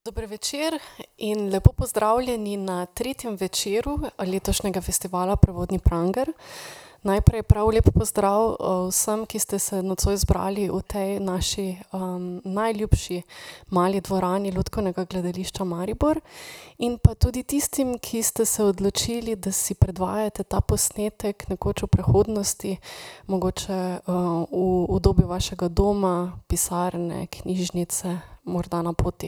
Dober večer in lepo pozdravljeni na tretjem večeru letošnjega festivala Prevodni pranger. Najprej prav lep pozdrav vsem, ki ste se nocoj zbrali v tej naši najljubši mali dvorani Lutkovnega gledališča Maribor. In pa tudi tistim, ki ste se odločili, da si predvajate ta posnetek nekoč v prihodnosti, mogoče v udobju vašega doma, pisarne, knjižnice, morda na poti.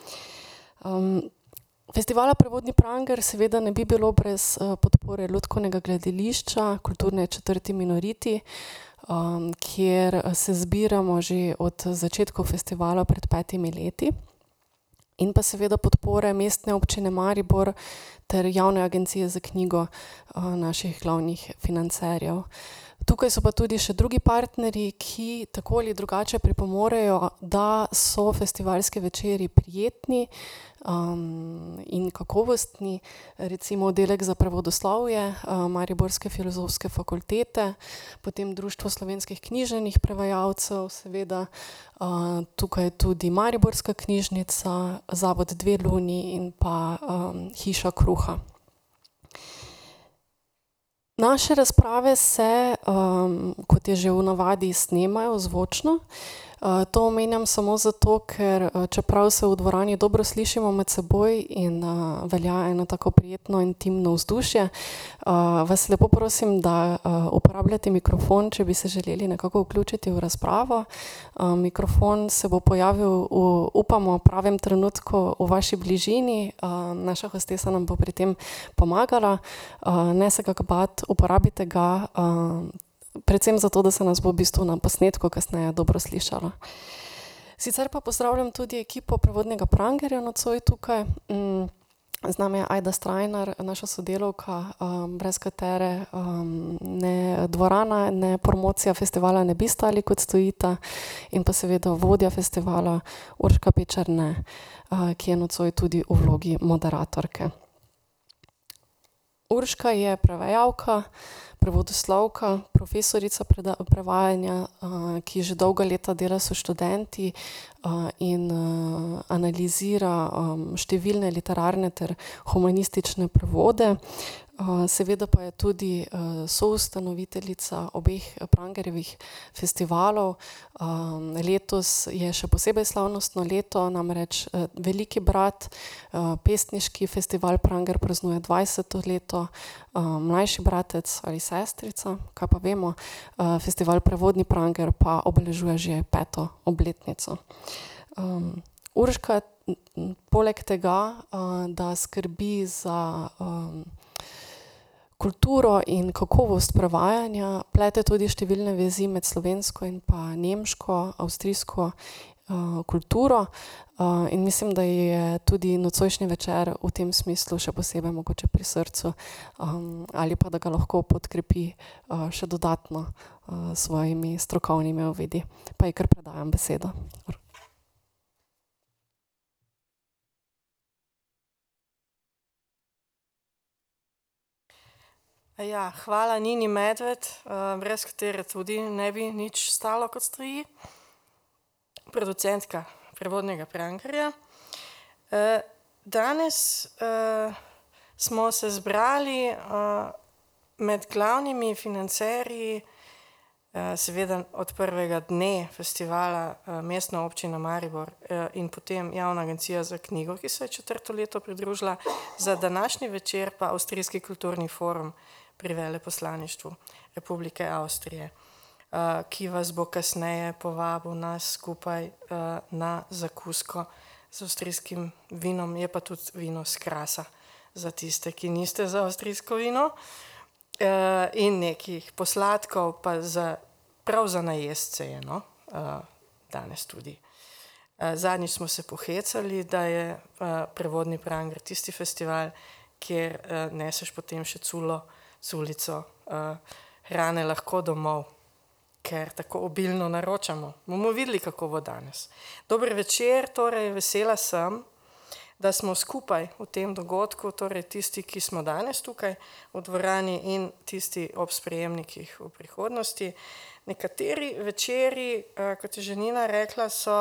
Festivala Prevodni pranger seveda ne bi bilo brez podpore Lutkovnega gledališča, kulturne četrti Minoriti, kjer se zbiramo že od začetkov festivala pred 5 leti. In pa seveda podpore Mestne občine Maribor ter Javne agencije za knjigo, naših glavnih financerjev. Tukaj so pa tudi še drugi partnerji, ki tako ali drugače pripomorejo, da so festivalski večeri prijetni in kakovostni. Recimo Oddelek za prevodoslovje Mariborske filozofske fakultete, potem Društvo slovenskih književnih prevajalcev, seveda tukaj tudi Mariborska knjižnica, Zavod Dve luni in pa Hiša kruha. Naše razprave se, kot je že v navadi, snemajo zvočno. To omenjam samo zato, ker čeprav se v dvorani dobro slišimo med seboj in velja eno tako prijetno intimno vzdušje, vas lepo prosim, da uporabljate mikrofon, če bi se želeli nekako vključiti v razpravo. Mikrofon se bo pojavil v, upamo, pravem trenutku v vaši bližini. Naša hostesa nam bo pri tem pomagala. Ne se ga bati, uporabite ga, predvsem zato, da se nas bo v bistvu na posnetku kasneje dobro slišalo. Sicer pa pozdravljam tudi ekipo Prevodnega prangerja nocoj tukaj. Z nami je Ajda Strajnar, naša sodelavka, brez katere ne dvorana, ne promocija festivala ne bi stali, kot stojita. In pa seveda vodja festivala Urška Pečerne, ki je nocoj tudi v vlogi moderatorke. Urška je prevajalka, prevodoslovka, profesorica prevajanja, ki že dolga leta dela s študenti in analizira številne literarne ter humanistične prevode. Seveda pa je tudi soustanoviteljica obeh Prangerjevih festivalov. Letos je še posebej slavnostno leto, namreč veliki brat, pesniški festival Pranger praznuje 20. leto, mlajši bratec ali sestrica, kaj pa vemo, festival Prevodni pranger pa obeležuje že 5. obletnico. Urška poleg tega, da skrbi za kulturo in kakovost prevajanja, plete tudi številne vezi med slovensko in pa nemško, avstrijsko kulturo. In mislim, da ji je tudi nocojšnji večer v tem smislu še posebej mogoče pri srcu, ali pa da ga lahko podkrepi še dodatno s svojimi strokovnimi uvidi. Pa ji kar predajam besedo. Ja, hvala Nini Medved, brez katere tudi ne bi nič stalo, kot stoji. Producentka Prevodnega prangerja. Danes smo se zbrali med glavnimi financerji, seveda od prvega dne festivala, Mestna občina Maribor in potem Javna agencija za knjigo, ki se je 4. leto pridružila, za današnji večer pa Avstrijski kulturni forum pri Veleposlaništvu Republike Avstrije, ki vas bo kasneje povabil nas skupaj na zakusko z avstrijskim vinom. Je pa tudi vino s Krasa za tiste, ki niste za avstrijsko vino. In nekih posladkov pa prav za najezdce je, no, danes tudi. Zadnjič smo se pohecali, da je Prevodni pranger tisti festival, kjer neseš potem še culico hrane lahko domov, ker tako obilno naročamo. Bomo videli, kako bo danes. Dober večer, torej vesela sem, da smo skupaj v tem dogodku, torej tisti, ki smo danes tukaj v dvorani in tisti ob sprejemnikih v prihodnosti. Nekateri večeri, kot je že Nina rekla, so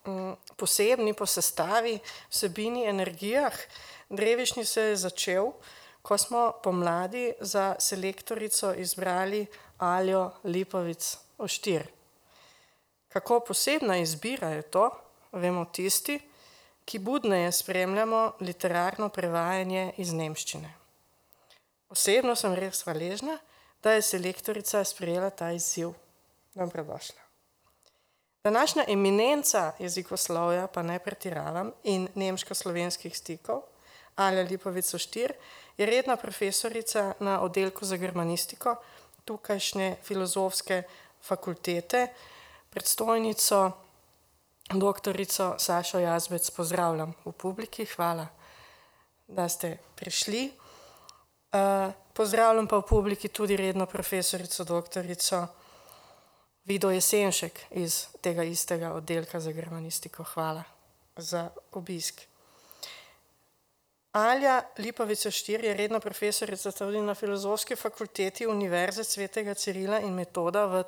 posebni po sestavi, vsebini, energijah. Drevišnji se je začel, ko smo pomladi za selektorico izbrali Aljo Lipovic Oštir. Kako posebna izbira je to, vemo tisti, ki budneje spremljamo literarno prevajanje iz nemščine. Osebno sem res hvaležna, da je selektorica sprejela ta izziv. Dobrodošla. Današnja eminenca jezikoslovja, pa ne pretiravam, in nemško-slovenskih stikov, Alja Lipovic Oštir, je redna profesorica na oddelku za germanistiko tukajšnje filozofske fakultete, predstojnico doktorico Sašo Jazbec pozdravljam v publiki, hvala, da ste prišli. Pozdravljam pa v publiki tudi redno profesorico doktorico Vido Jesenšek iz tega istega oddelka za germanistiko. Hvala za obisk. Alja Lipovic Oštir je redna profesorica tudi na filozofski fakulteti Univerze Svetega Cirila in Metoda v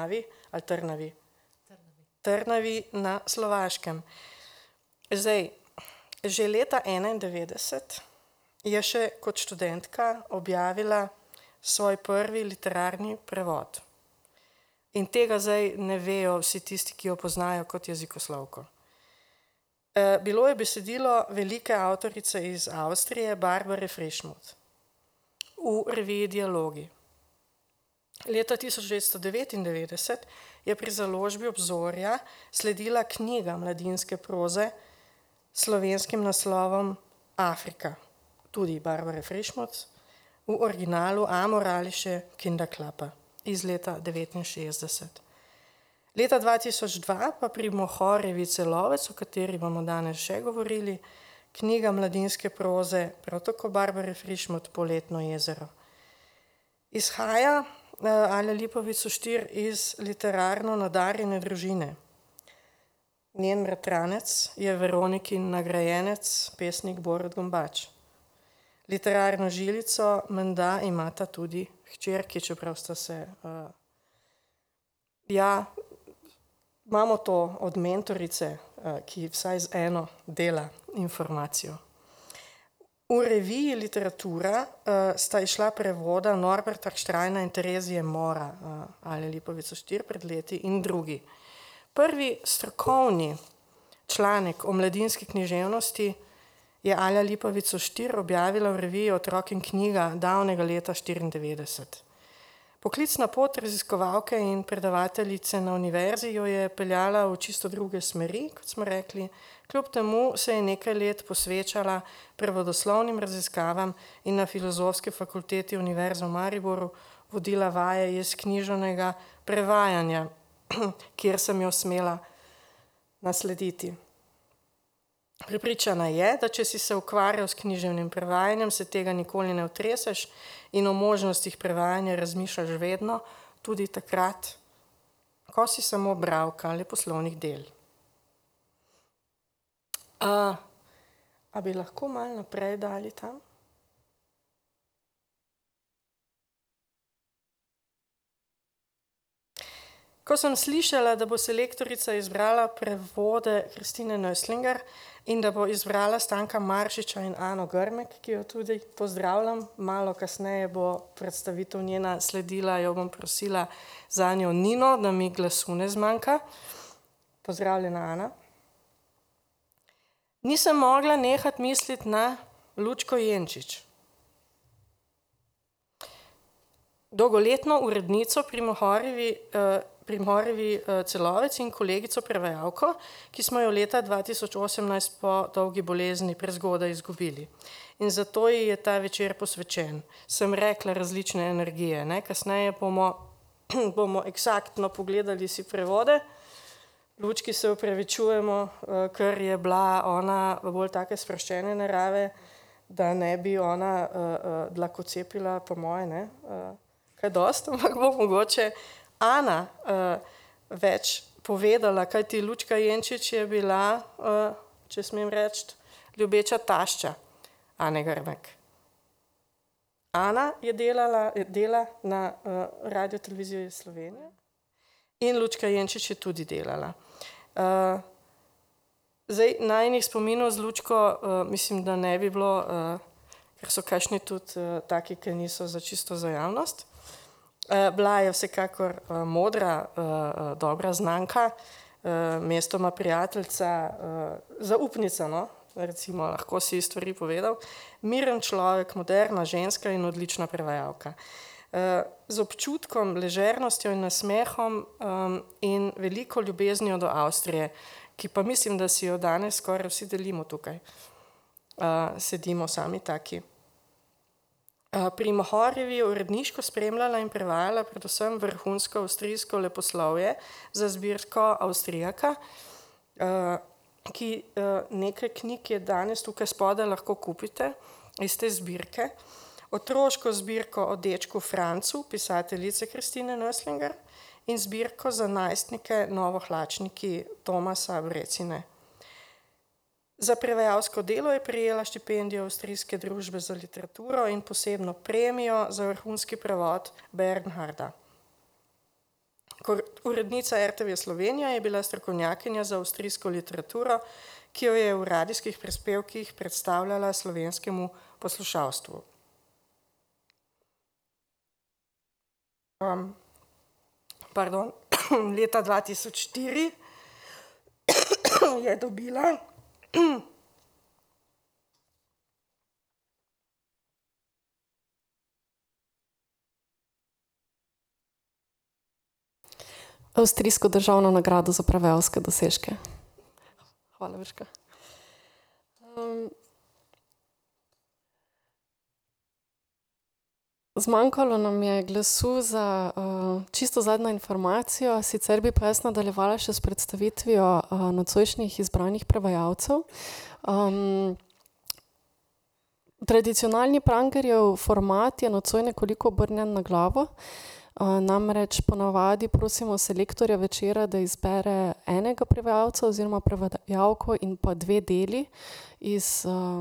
Trnavi na Slovaškem. Zdaj, že leta 1991 je še kot študentka objavila svoj prvi literarni prevod. In tega zdaj ne vejo vsi tisti, ki jo poznajo kot jezikoslovko. Bilo je besedilo velike avtorice iz Avstrije, Barbare Frišmuth, v reviji Dialogi. Leta 1999 je pri založbi Obzorja sledila knjiga mladinske proze s slovenskim naslovom Afrika, tudi Barbare Frišmuth, v originalu Amoralische Kinderklappe iz leta 1969. Leta 2002 pa pri Mohorjevi Celovec, o kateri bomo danes še govorili, knjiga mladinske proze, prav tako Barbare Frišmuth, Poletno jezero. Izhaja Alja Lipovic Oštir iz literarno nadarjene družine. Njen bratranec je Veronikin nagrajenec, pesnik Borut Gombač. Literarno žilico menda imata tudi hčerki, čeprav sta se... Imamo to od mentorice, ki vsaj z eno dela informacijo. V reviji Literatura sta išla prevoda Norberta Štrajna in Terezije Mora, Alja Lipovic Oštir pred leti in drugi. Prvi strokovni članek o mladinski književnosti je Alja Lipovic Oštir objavila v reviji Otrok in knjiga davnega leta 1994. Poklicna pot raziskovalke in predavateljice na univerzi jo je peljala v čisto druge smeri, kot smo rekli. Kljub temu se je nekaj let posvečala prevodoslovnim raziskavam in na Filozofski fakulteti Univerze v Mariboru vodila vaje iz književnega prevajanja, kjer sem jo smela naslediti. Prepričana je, da če si se ukvarjal s književnim prevajanjem, se tega nikoli ne otreseš in o možnostih prevajanja razmišljaš vedno, tudi takrat, ko si samo bralka ali poslovnih del. A bi lahko malo naprej dali tam? Ko sem slišala, da bo selektorica izbrala prevode Kristine Nöstlinger in da bo izbrala Stanka Maršiča in Ano Grmek, ki jo tudi pozdravljam, malo kasneje bo predstavitev njena sledila, jo bom prosila za njo Nino, da mi glasu ne zmanjka. Pozdravljena, Ana. Nisem mogla nehati misliti na Lučko Jenčič. Dolgoletno urednico pri Mohorjevi Celovec in kolegico prevajalko, ki smo jo leta 2018 po dolgi bolezni prezgodaj izgubili. In zato ji je ta večer posvečen. Sem rekla različne energije, ne? Kasneje bomo eksaktno pogledali si prevode. Lučki se opravičujemo, ker je bila ona bolj take sproščene narave, da ne bi ona dlakocepila po moje, ne? Kaj dosti, ampak bo mogoče Ana več povedala, kaj ti Lučka Jenčič je bila, če smem reči, ljubeča tašča Ane Grmek. Ana je dela na Radioteleviziji Slovenije in Lučka Jenčič je tudi delala. Zdaj, najnih spominov z Lučko, mislim, da ne bi bilo, ker so kakšni tudi taki, ki niso za čisto za javnost. Bila je vsekakor modra, dobra znanka, mestoma prijateljica, zaupnica, no, recimo, lahko si stvari povedal. Miren človek, moderna ženska in odlična prevajalka. Z občutkom, ležernostjo in nasmehom in veliko ljubeznijo do Avstrije, ki pa mislim, da si jo danes skoraj vsi delimo tukaj. Sedimo sami taki. Pri Mohorjevi je uredniško spremljala in prevajala predvsem vrhunsko avstrijsko leposlovje za zbirko Avstrijaka, ki nekaj knjig je danes tukaj spodaj lahko kupite iz te zbirke. Otroško zbirko o dečku Francu, pisateljice Kristine Nöstlinger, in zbirko za najstnike Novohlačniki Tomasa Brecine. Za prevajalsko delo je prejela štipendijo Avstrijske družbe za literaturo in posebno premijo za vrhunski prevod Bernharda. Urednica RTV Slovenija je bila strokovnjakinja za avstrijsko literaturo, ki jo je v radijskih prispevkih predstavljala slovenskemu poslušalstvu. Leta 2004 je dobila Avstrijsko državno nagrado za prevajalske dosežke. Hvala, Urška. Zmanjkalo nam je glasu za čisto zadnjo informacijo, sicer bi pa jaz nadaljevala še s predstavitvijo nocojšnjih izbranih prevajalcev. Tradicionalni Prangerjev format je nocoj nekoliko obrnjen na glavo. Namreč ponavadi prosimo selektorja večera, da izbere enega prevajalca oziroma prevajalko in pa dve deli iz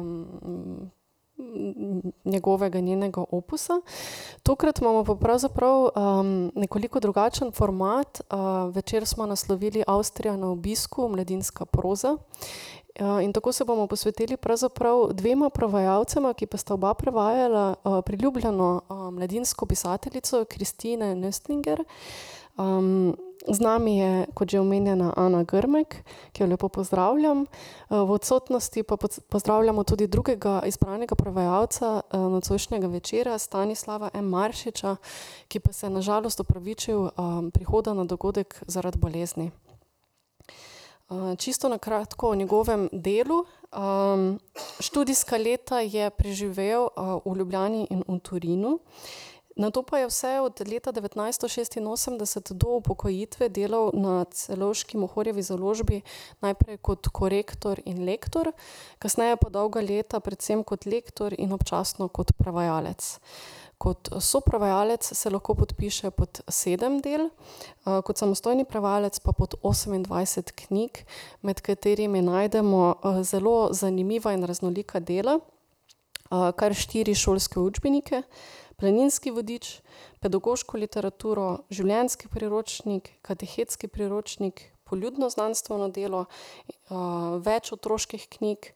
njenega opusa. Tokrat imamo pa pravzaprav nekoliko drugačen format. Večer smo naslovili Avstrija na obisku, mladinska proza. In tako se bomo posvetili pravzaprav dvema prevajalcema, ki pa sta oba prevajala priljubljeno mladinsko pisateljico Kristine Nöstlinger. Z nami je, kot že omenjena, Ana Grmek, ki jo lepo pozdravljam. V odsotnosti pa pozdravljamo tudi drugega izbranega prevajalca nocojšnjega večera, Stanislava M. Maršiča, ki pa se je na žalost opravičil prihoda na dogodek zaradi bolezni. Čisto na kratko o njegovem delu. Študijska leta je preživel v Ljubljani in v Torinu. Nato pa je vse od leta 1986 do upokojitve delal na celovški Mohorjevi založbi, najprej kot korektor in lektor, kasneje pa dolga leta predvsem kot lektor in občasno kot prevajalec. Kot soprevajalec se lahko podpiše pod 7 del, kot samostojni prevajalec pa pod 28 knjig, med katerimi najdemo zelo zanimiva in raznolika dela, kar 4 šolske učbenike, planinski vodič, pedagoško literaturo, življenjski priročnik, katehetski priročnik, poljudno znanstveno delo, več otroških knjig,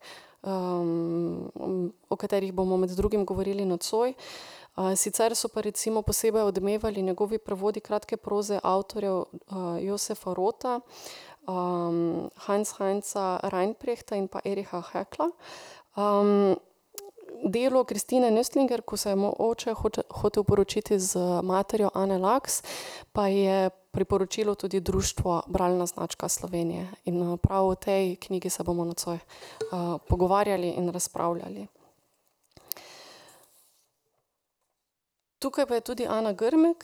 o katerih bomo med drugim govorili nocoj. Sicer so pa recimo posebej odmevali njegovi prevodi kratke proze avtorjev Josefa Rota, Heinza Reinprechta in pa Ericha Hekla. Delo Kristine Nöstlinger, ko se je oče hotel poročiti z materjo Anne Laks, pa je priporočilo tudi društvo Bralna značka Slovenije. In prav o tej knjigi se bomo nocoj pogovarjali in razpravljali. Tukaj pa je tudi Ana Grmek,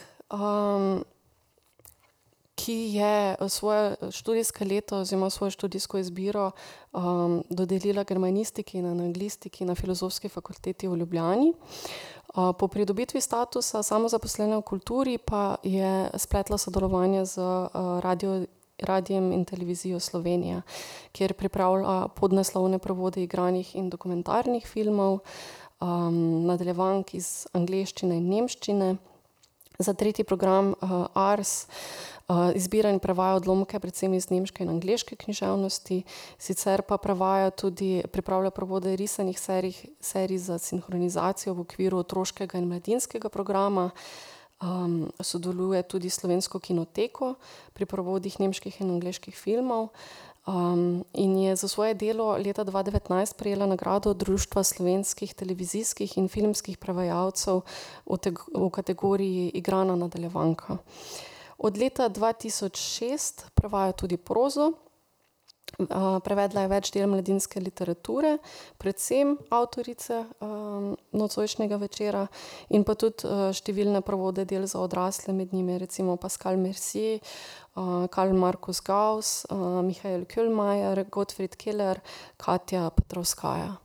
ki je svoje študijske leto oziroma svojo študijsko izbiro dodelila germanistiki in anglistiki na Filozofski fakulteti v Ljubljani. Po pridobitvi statusa samozaposlene v kulturi pa je spletla sodelovanje z Radijem in televizijo Slovenija, kjer pripravlja podnaslovne prevode igranih in dokumentarnih filmov, nadaljevank iz angleščine in nemščine, Za tretji program Ars izbira in prevaja odlomke predvsem iz nemške in angleške književnosti, sicer pa pripravlja prevode risanih serij za sinhronizacijo v okviru otroškega in mladinskega programa. Sodeluje tudi s Slovensko kinoteko pri prevodih nemških in angleških filmov. In je za svoje delo leta 2019 prejela nagrado Društva slovenskih televizijskih in filmskih prevajalcev v kategoriji igrana nadaljevanka. Od leta 2006 prevaja tudi prozo. Prevedla je več del mladinske literature, predvsem avtorice Nocojšnjega večera in pa tudi številne prevode del za odrasle, med njimi recimo Pascal Mercier, Karl Markus Gauss, Michael Köhlmeier, Gottfried Keller, Katja Petrovskaja.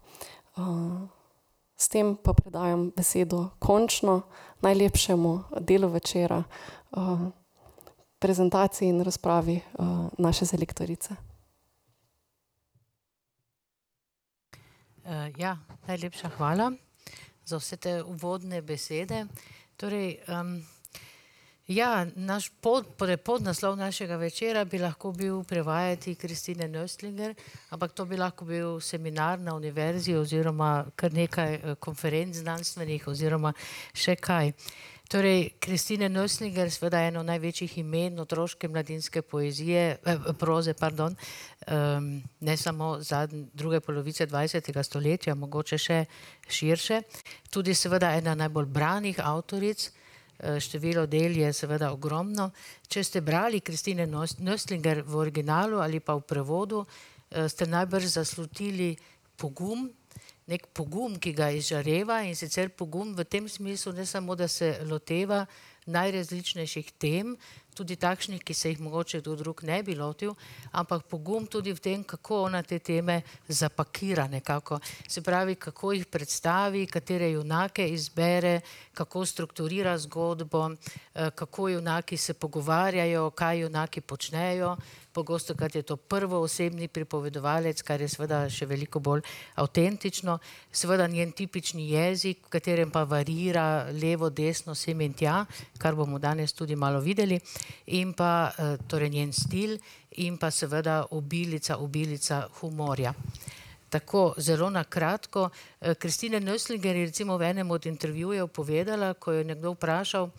S tem pa predajam besedo končno najlepšemu delu večera, prezentaciji in razpravi naše selektorice. Ja, najlepša hvala za vse te uvodne besede. Torej, ja, podnaslov našega večera bi lahko bil prevajati Christine Nöstlinger, ampak to bi lahko bil seminar na univerzi oziroma kar nekaj konferenc znanstvenih oziroma še kaj. Torej, Christine Nöstlinger, seveda eno največjih imen otroške mladinske proze, ne samo druge polovice 20. stoletja, mogoče še širše. Tudi seveda ena najbolj branih avtoric, število del je seveda ogromno. Če ste brali Christine Nöstlinger v originalu ali pa v prevodu, ste najbrž zaslutili pogum, nek pogum, ki ga izžareva, in sicer pogum v tem smislu, ne samo, da se loteva najrazličnejših tem, tudi takšnih, ki se jih mogoče kdo drug ne bi lotil, ampak pogum tudi v tem, kako ona te teme zapakira nekako. Se pravi, kako jih predstavi, katere junake izbere, kako strukturira zgodbo, kako junaki se pogovarjajo, kaj junaki počnejo. Pogosto, kad je to prvoosebni pripovedovalec, kar je seveda še veliko bolj avtentično. Seveda njen tipični jezik, v katerem pa varira levo, desno, sem in tja, kar bomo danes tudi malo videli. In pa torej njen stil in pa seveda obilica humorja. Tako, zelo na kratko. Christine Nöstlinger je recimo v enem od intervjujev povedala, ko je nekdo vprašal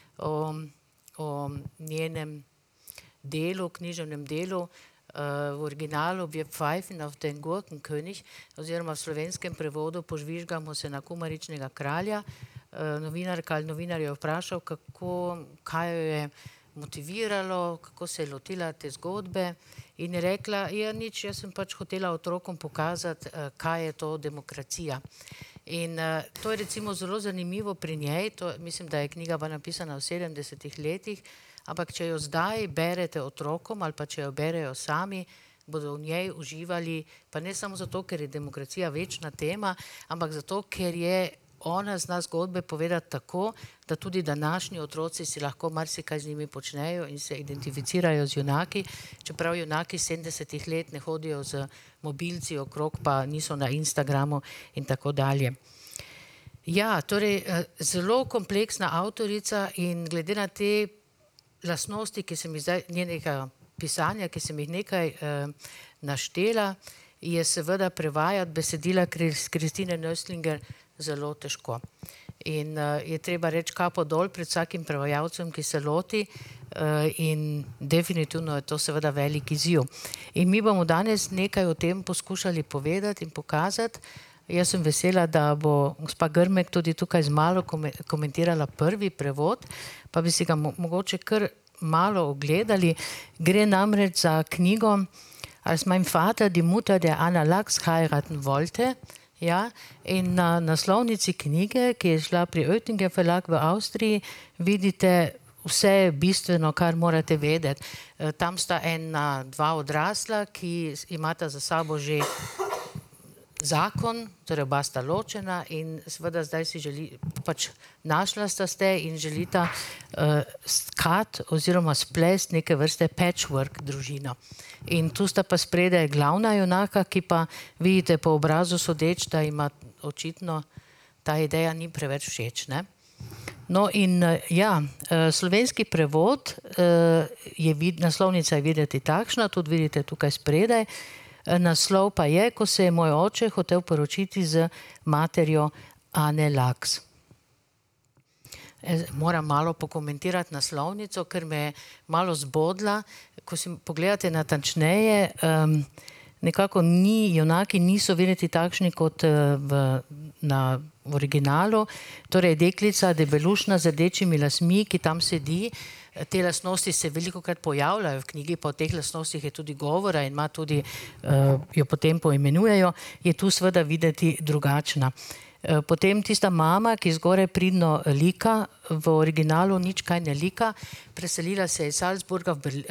o njenem delu, književnem delu, v originalu Wir pfeifen auf den Gurkenkönig, oziroma v slovenskem prevodu Požvižgamo se na kumaričnega kralja. Novinarka ali novinar je vprašal, kaj jo je motiviralo, kako se je lotila te zgodbe, in je rekla, ja nič, jaz sem pač hotela otrokom pokazati, kaj je to demokracija. In to je recimo zelo zanimivo pri njej, mislim, da je knjiga bila napisana v 70. letih, ampak če jo zdaj berete otrokom ali pa če jo berejo sami, bodo v njej uživali, pa ne samo zato, ker je demokracija večna tema, ampak zato, ker je ona zna zgodbe povedati tako, da tudi današnji otroci si lahko marsikaj z njimi počnejo in se identificirajo z junaki, čeprav junaki 70 let ne hodijo z mobilci okrog, pa niso na Instagramu in tako dalje. Ja, torej, zelo kompleksna avtorica in glede na te lastnosti, ki sem jih zdaj, njenega pisanja, ki sem jih nekaj naštela, je seveda prevajati besedila Christine Nöstlinger zelo težko. In je treba reči kapo dol pred vsakim prevajalcem, ki se loti, in definitivno je to seveda velik izziv. In mi bomo danes nekaj o tem poskušali povedati in pokazati. Jaz sem vesela, da bo gospa Grmek tudi tukaj z malo komentirala prvi prevod, pa bi si ga mogoče kar malo ogledali. Gre namreč za knjigo Als mein Vater die Mutter der Anna Lachs heiraten wollte. Ja, in na naslovnici knjige, ki je šla pri Oettinger Verlag v Avstriji, vidite vse bistveno, kar morate vedeti. Tam sta dva odrasla, ki imata za sabo že zakon, torej oba sta ločena in seveda zdaj si pač našla sta ste in želita skat oziroma splest neke vrste patchwork družino. In tu sta pa spredaj glavna junaka, ki pa vidite po obrazu sodeč, da ima očitno ta ideja ni preveč všeč, ne? No in ja, slovenski prevod, naslovnica je videti takšna, tudi vidite tukaj spredaj, naslov pa je, ko se je moj oče hotel poročiti z materjo Ane Laks. Moram malo pokomentirati naslovnico, ker me je malo zbodla. Ko si pogledate natančneje, nekako junaki niso videti takšni kot na originalu. Torej deklica, debelušna z rdečimi lasmi, ki tam sedi. Te lastnosti se velikokrat pojavljajo v knjigi, pa o teh lastnostih je tudi govora in ima tudi, jo potem poimenujejo, je tu seveda videti drugačna. Potem tista mama, ki zgoraj pridno lika, v originalu nič kaj ne lika, preselila se je iz Salzburga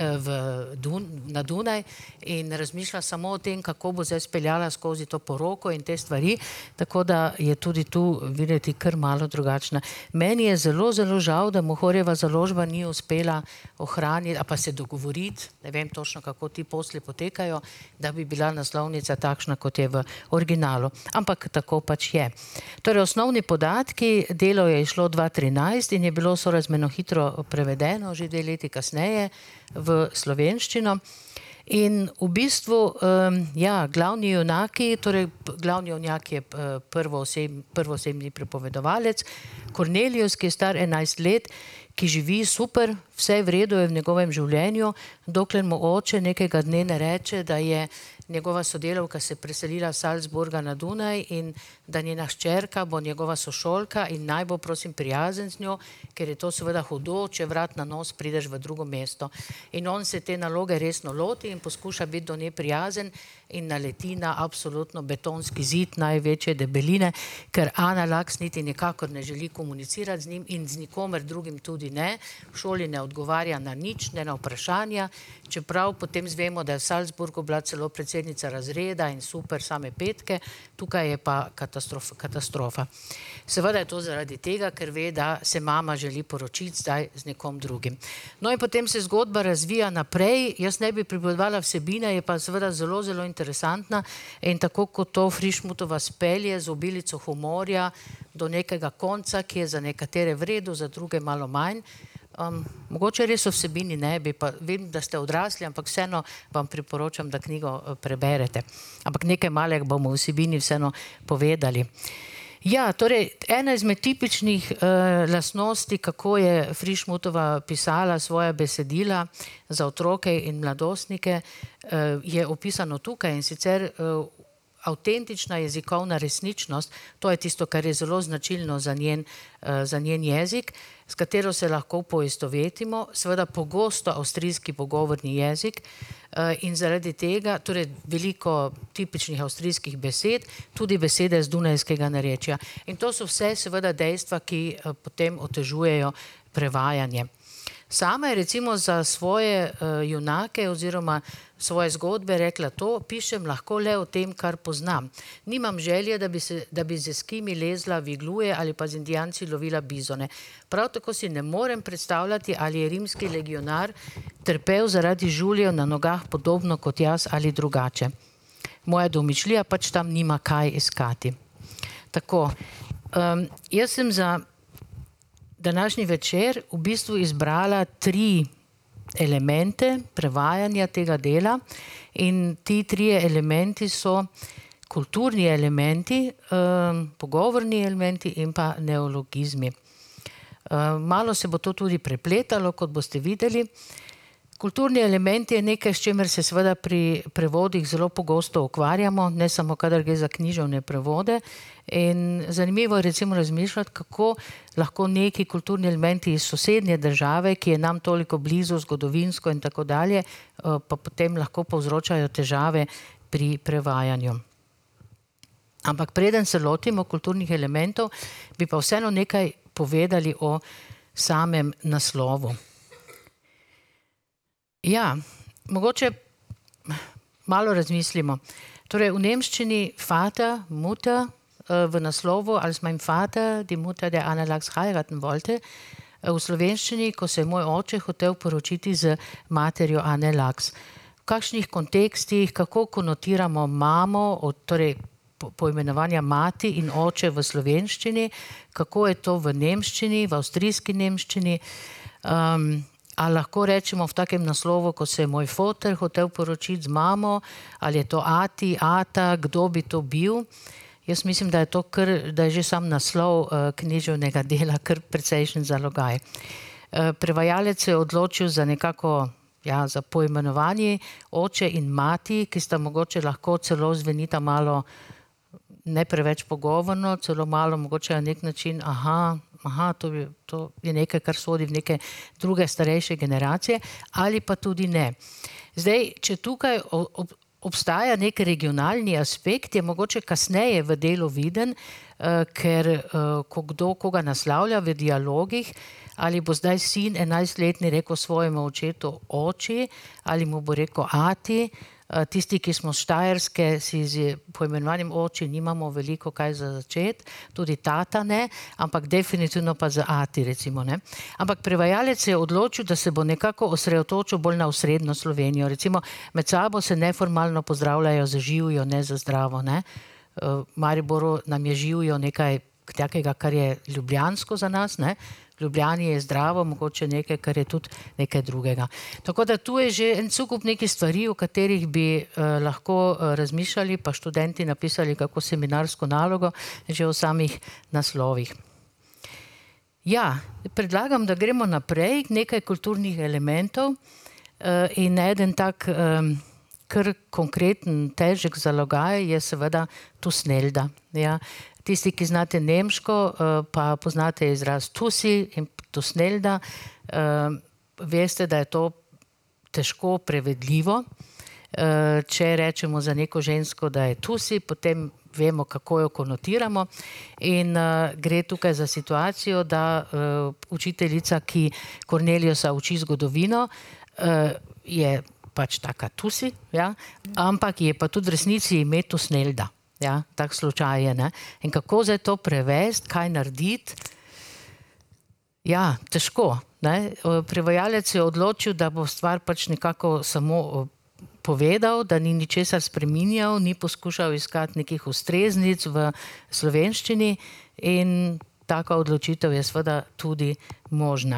na Dunaj in razmišlja samo o tem, kako bo zdaj speljala skozi to poroko in te stvari, tako da je tudi tu videti kar malo drugačna. Meni je zelo, zelo žal, da Mohorjeva založba ni uspela ohraniti, a pa se dogovoriti, ne vem točno, kako ti posli potekajo, da bi bila naslovnica takšna, kot je v originalu. Ampak tako pač je. Torej, osnovni podatki, delo je išlo 2013 in je bilo sorazmerno hitro prevedeno, že 2 leti kasneje v slovenščino. In v bistvu, ja, glavni junaki, torej glavni junak je prvoosebni pripovedovalec, Kornelius, ki je star 11 let, ki živi super, vse v redu je v njegovem življenju, dokler mu oče nekega dne ne reče, da je njegova sodelavka se preselila iz Salzburga na Dunaj in da njena hčerka bo njegova sošolka in naj bo, prosim, prijazen z njo, ker je to seveda hudo, če vrat na nos prideš v drugo mesto. In on se te naloge resno loti in poskuša biti do nje prijazen in naleti na absolutno betonski zid največje debeline, ker Ana Laks niti nikakor ne želi komunicirati z njim in z nikomer drugim tudi ne. V šoli ne odgovarja na nič, ne na vprašanja, čeprav potem zvemo, da je v Salzburgu bila celo predsednica razreda in super same petke, tukaj je pa katastrofa. Seveda je to zaradi tega, ker ve, da se mama želi poročiti zdaj z nekom drugim. No in potem se zgodba razvija naprej, jaz ne bi pripovedovala vsebine, je pa seveda zelo, zelo interesantna in tako kot to Frišmutova spelje z obilico humorja do nekega konca, ki je za nekatere v redu, za druge malo manj. Mogoče res o vsebini ne bi, pa vem, da ste odrasli, ampak vseeno vam priporočam, da knjigo preberete. Ampak nekaj malega bomo v vsebini vseeno povedali. Ja, torej, ena izmed tipičnih lastnosti, kako je Frišmutova pisala svoja besedila za otroke in mladostnike, je opisano tukaj in sicer avtentična jezikovna resničnost, to je tisto, kar je zelo značilno za njen jezik, s katero se lahko poistovetimo, seveda pogosto avstrijski pogovorni jezik in zaradi tega, torej veliko tipičnih avstrijskih besed, tudi besede z dunajskega narečja. In to so vse seveda dejstva, ki potem otežujejo prevajanje. Sama je recimo za svoje junake oziroma svoje zgodbe rekla to, pišem lahko le o tem, kar poznam. Nimam želje, da bi z eskimi lezla v igluje ali pa z indijanci lovila bizone. Prav tako si ne morem predstavljati, ali je rimski legionar trpel zaradi žuljev na nogah podobno kot jaz ali drugače. Moja domišljija pač tam nima kaj iskati. Tako, jaz sem za današnji večer v bistvu izbrala 3 elemente prevajanja tega dela in ti 3 elementi so kulturni elementi, pogovorni elementi in pa neologizmi. Malo se bo to tudi prepletalo, kot boste videli. Kulturni element je nekaj, s čimer se seveda pri prevodih zelo pogosto ukvarjamo, ne samo kadar gre za književne prevode. In zanimivo je recimo razmišljati, kako lahko neki kulturni elementi iz sosednje države, ki je nam toliko blizu, zgodovinsko in tako dalje, pa potem lahko povzročajo težave pri prevajanju. Ampak preden se lotimo kulturnih elementov, bi pa vseeno nekaj povedali o samem naslovu. Ja, mogoče malo razmislimo. Torej, v nemščini Vater, Mutter, v naslovu Als mein Vater die Mutter der Anna Laks heiraten wollte, v slovenščini, ko se je moj oče hotel poročiti z materjo Ane Laks. V kakšnih kontekstih, kako konotiramo mamo, torej poimenovanja mati in oče v slovenščini, kako je to v nemščini, v avstrijski nemščini. Ali lahko rečemo v takem naslovu, ko se je moj foter hotel poročiti z mamo, ali je to ati, ata, kdo bi to bil. Jaz mislim, da je to da je že sam naslov književnega dela kar precejšen zalogaj. Prevajalec se je odločil za nekako, za poimenovanje oče in mati, ki sta mogoče lahko celo zvenita malo ne preveč pogovorno, celo malo mogoče na nek način, to je nekaj, kar sodi v neke druge starejše generacije, ali pa tudi ne. Zdaj, če tukaj obstaja nek regionalni aspekt, je mogoče kasneje v delu viden, ker ko kdo koga naslavlja v dialogih, ali bo zdaj sin 11-letni rekel svojemu očetu oči, ali mu bo rekel ati. Tisti, ki smo Štajerske, si z poimenovanjem oči nimamo veliko kaj za začeti, tudi tata ne, ampak definitivno pa za ati, recimo, ne. Ampak prevajalec se je odločil, da se bo nekako osredotočil bolj na osrednjo Slovenijo. Recimo, med sabo se neformalno pozdravljajo za živjo, ne za zdravo, ne. V Mariboru nam je živjo nekaj takega, kar je ljubljansko za nas, ne. V Ljubljani je zdravo, mogoče nekaj, kar je tudi nekaj drugega. Tako da tu je že en cukup nekih stvari, o katerih bi lahko razmišljali, pa študenti napisali kako seminarsko nalogo, že o samih naslovih. Predlagam, da gremo naprej k nekaj kulturnih elementov in eden tak kar konkreten, težek zalogaj je seveda Tusnelda. Tisti, ki znate nemško, pa poznate izraz Tusi in Tusnelda, veste, da je to težko prevedljivo. Če rečemo za neko žensko, da je Tusi, potem vemo, kako jo konotiramo. In gre tukaj za situacijo, da učiteljica, ki Korneliusa uči zgodovino, je pač taka Tusi, ampak je pa tudi v resnici ime Tusnelda. Tak slučaj je, ne. In kako zdaj to prevesti, kaj narediti? Težko, ne. Prevajalec je odločil, da bo stvar pač nekako samo povedal, da ni ničesar spreminjal, ni poskušal iskati nekih ustreznic v slovenščini in taka odločitev je seveda tudi možna.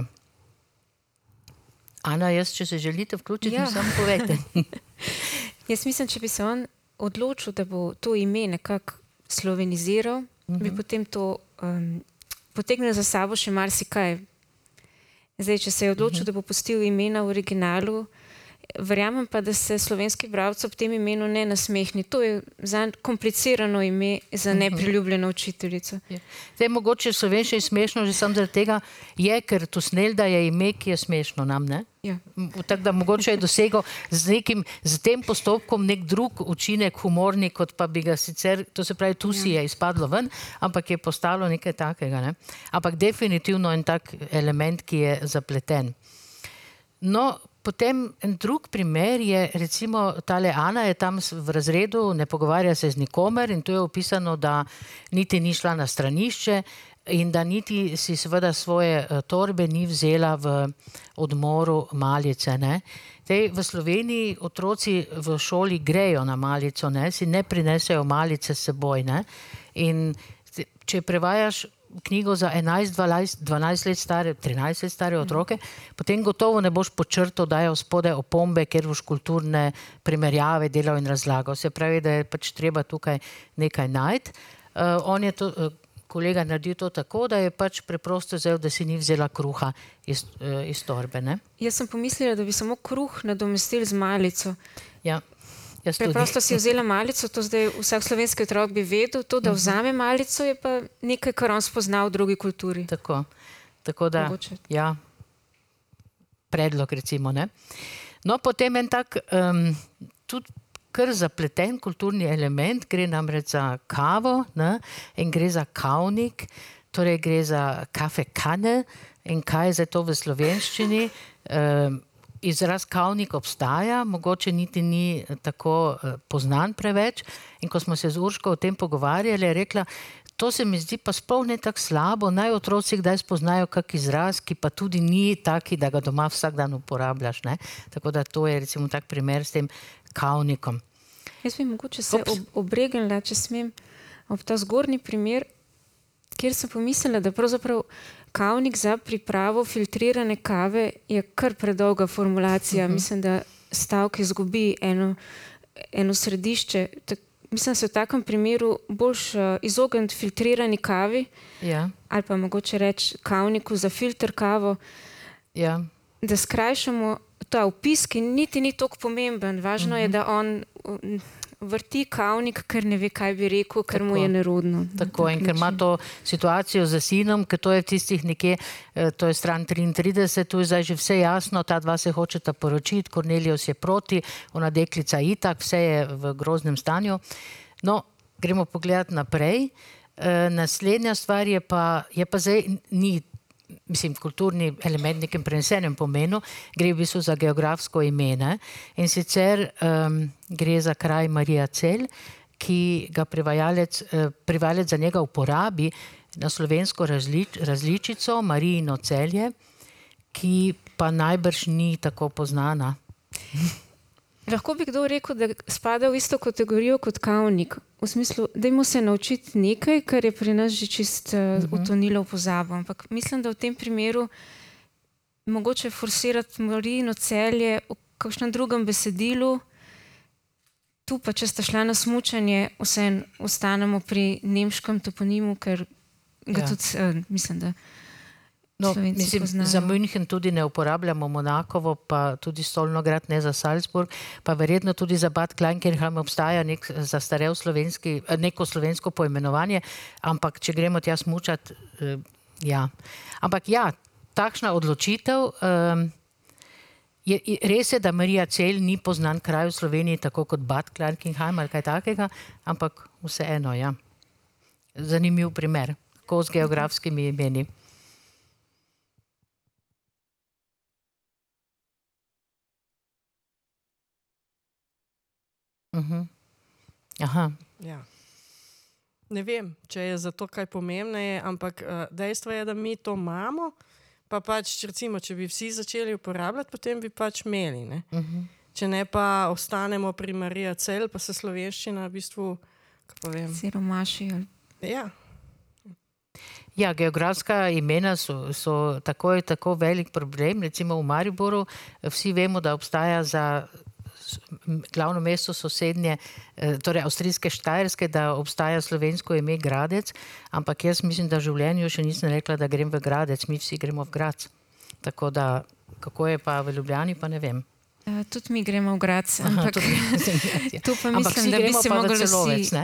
Ana, če se želite vključiti, samo povejte. Jaz mislim, če bi se on odločil, da bo to ime nekako sloveniziral, bi potem to potegnil za sabo še marsikaj. Zdaj, če se je odločil, da bo pustil imena v originalu, verjamem pa, da se slovenski bralci ob tem imenu ne nasmehni. To je zanj komplicirano ime za nepriljubljeno učiteljico. Zdaj, mogoče slovenščini smešno že samo zaradi tega je, ker Tusnelda je ime, ki je smešno nam, ne? Tako da mogoče je dosegel z tem postopkom nek drug učinek humorni, kot pa bi ga sicer, to se pravi, Tusi je izpadlo ven, ampak je postalo nekaj takega, ne? Ampak definitivno en tak element, ki je zapleten. No, potem en drug primer je, recimo, tale Ana je tam v razredu, ne pogovarja se z nikomer in to je opisano, da niti ni šla na stranišče in da niti si seveda svoje torbe ni vzela v odmoru malice, ne. V Sloveniji otroci v šoli grejo na malico, ne, si ne prinesejo malice s seboj, ne. In če prevajaš knjigo za 11, 12 let stare, 13 let stare otroke, potem gotovo ne boš počrtal, dajal spodaj opombe, ker boš kulturne primerjave delal in razlagal. Se pravi, da je pač treba tukaj nekaj najti. On je to, kolega naredil to tako, da je pač preprosto vzel, da si ni vzela kruha iz torbe, ne. Jaz sem pomislila, da bi samo kruh nadomestili z malico. Preprosto si vzela malico, to zdaj vsak slovenski otrok bi vedel, to, da vzame malico, je pa nekaj, kar on spozna v drugi kulturi. Tako da, predlog recimo, ne. No, potem en tak tudi kar zapleten kulturni element, gre namreč za kavo, ne, in gre za kavnik, torej gre za kafekane in kaj je zdaj to v slovenščini. Izraz kavnik obstaja, mogoče niti ni tako poznan preveč in ko smo se z Urško o tem pogovarjali, je rekla, to se mi zdi pa sploh ne tako slabo, naj otroci kdaj spoznajo kak izraz, ki pa tudi ni taki, da ga doma vsak dan uporabljaš, ne. Tako da to je recimo tak primer s tem kavnikom. Jaz bi mogoče se obregnila, če smem, ob ta zgornji primer, kjer sem pomislila, da pravzaprav kavnik za pripravo filtrirane kave je kar predolga formulacija. Mislim, da stavek izgubi eno središče. Mislim, se v takem primeru boljš izogniti filtrirani kavi, ali pa mogoče reči kavniku za filter kavo, da skrajšamo ta opis, ki niti ni toliko pomemben. Važno je, da on vrti kavnik, ker ne ve, kaj bi rekel, ker mu je nerodno. Tako, in ker ima to situacijo z sinom, ker to je v tistih nekje, to je stran 33, tu je zdaj že vse jasno, ta dva se hočeta poročiti, Kornelijus je proti, ona deklica itak, vse je v groznem stanju. No, gremo pogledati naprej. Naslednja stvar je pa zdaj ni, mislim, kulturni element v nekem prenesenem pomenu, gre v bistvu za geografsko ime. In sicer gre za kraj Marija Celj, ki ga prevajalec za njega uporabi na slovensko različico Marijino Celje, ki pa najbrž ni tako poznana. Lahko bi kdo rekel, da spada v isto kategorijo kot kavnik. V smislu, dajmo se naučiti nekaj, kar je pri nas že čist utonilo v pozabo. Ampak mislim, da v tem primeru mogoče forsirati Marijino Celje v kakšnem drugem besedilu. Tu pa, če sta šla na smučanje, vseeno ostanemo pri nemškem toponimu, ker ga tudi, mislim, da mislim, za München tudi ne uporabljamo Monakovo, pa tudi Stolnograd, ne za Salzburg, pa verjetno tudi za Bad Kleinkirchheim obstaja zastarel neko slovensko poimenovanje, ampak če gremo tja smučati, Ampak takšna odločitev, res je, da Marija Celj ni poznan kraj v Sloveniji, tako kot Bad Kleinkirchheim ali kaj takega, ampak vseeno, Zanimiv primer, kako z geografskimi imeni. Aha. Ne vem, če je za to kaj pomembneje, ampak dejstvo je, da mi to imamo, pa pač recimo, če bi vsi začeli uporabljati, potem bi pač imeli, ne? Če ne pa ostanemo pri Marija Celj, pa se slovenščina v bistvu, kako povem. Siromaši. Geografska imena so tako velik problem, recimo v Mariboru, vsi vemo, da obstaja za glavno mesto sosednje, torej avstrijske Štajerske, da obstaja slovensko ime Gradec, ampak jaz mislim, da v življenju še nisem rekla, da grem v Gradec, mi vsi gremo v Graz. Tako da, kako je pa v Ljubljani, pa ne vem. Tudi mi gremo v Graz, ampak tu pa mislim, da bi se mogli vsi...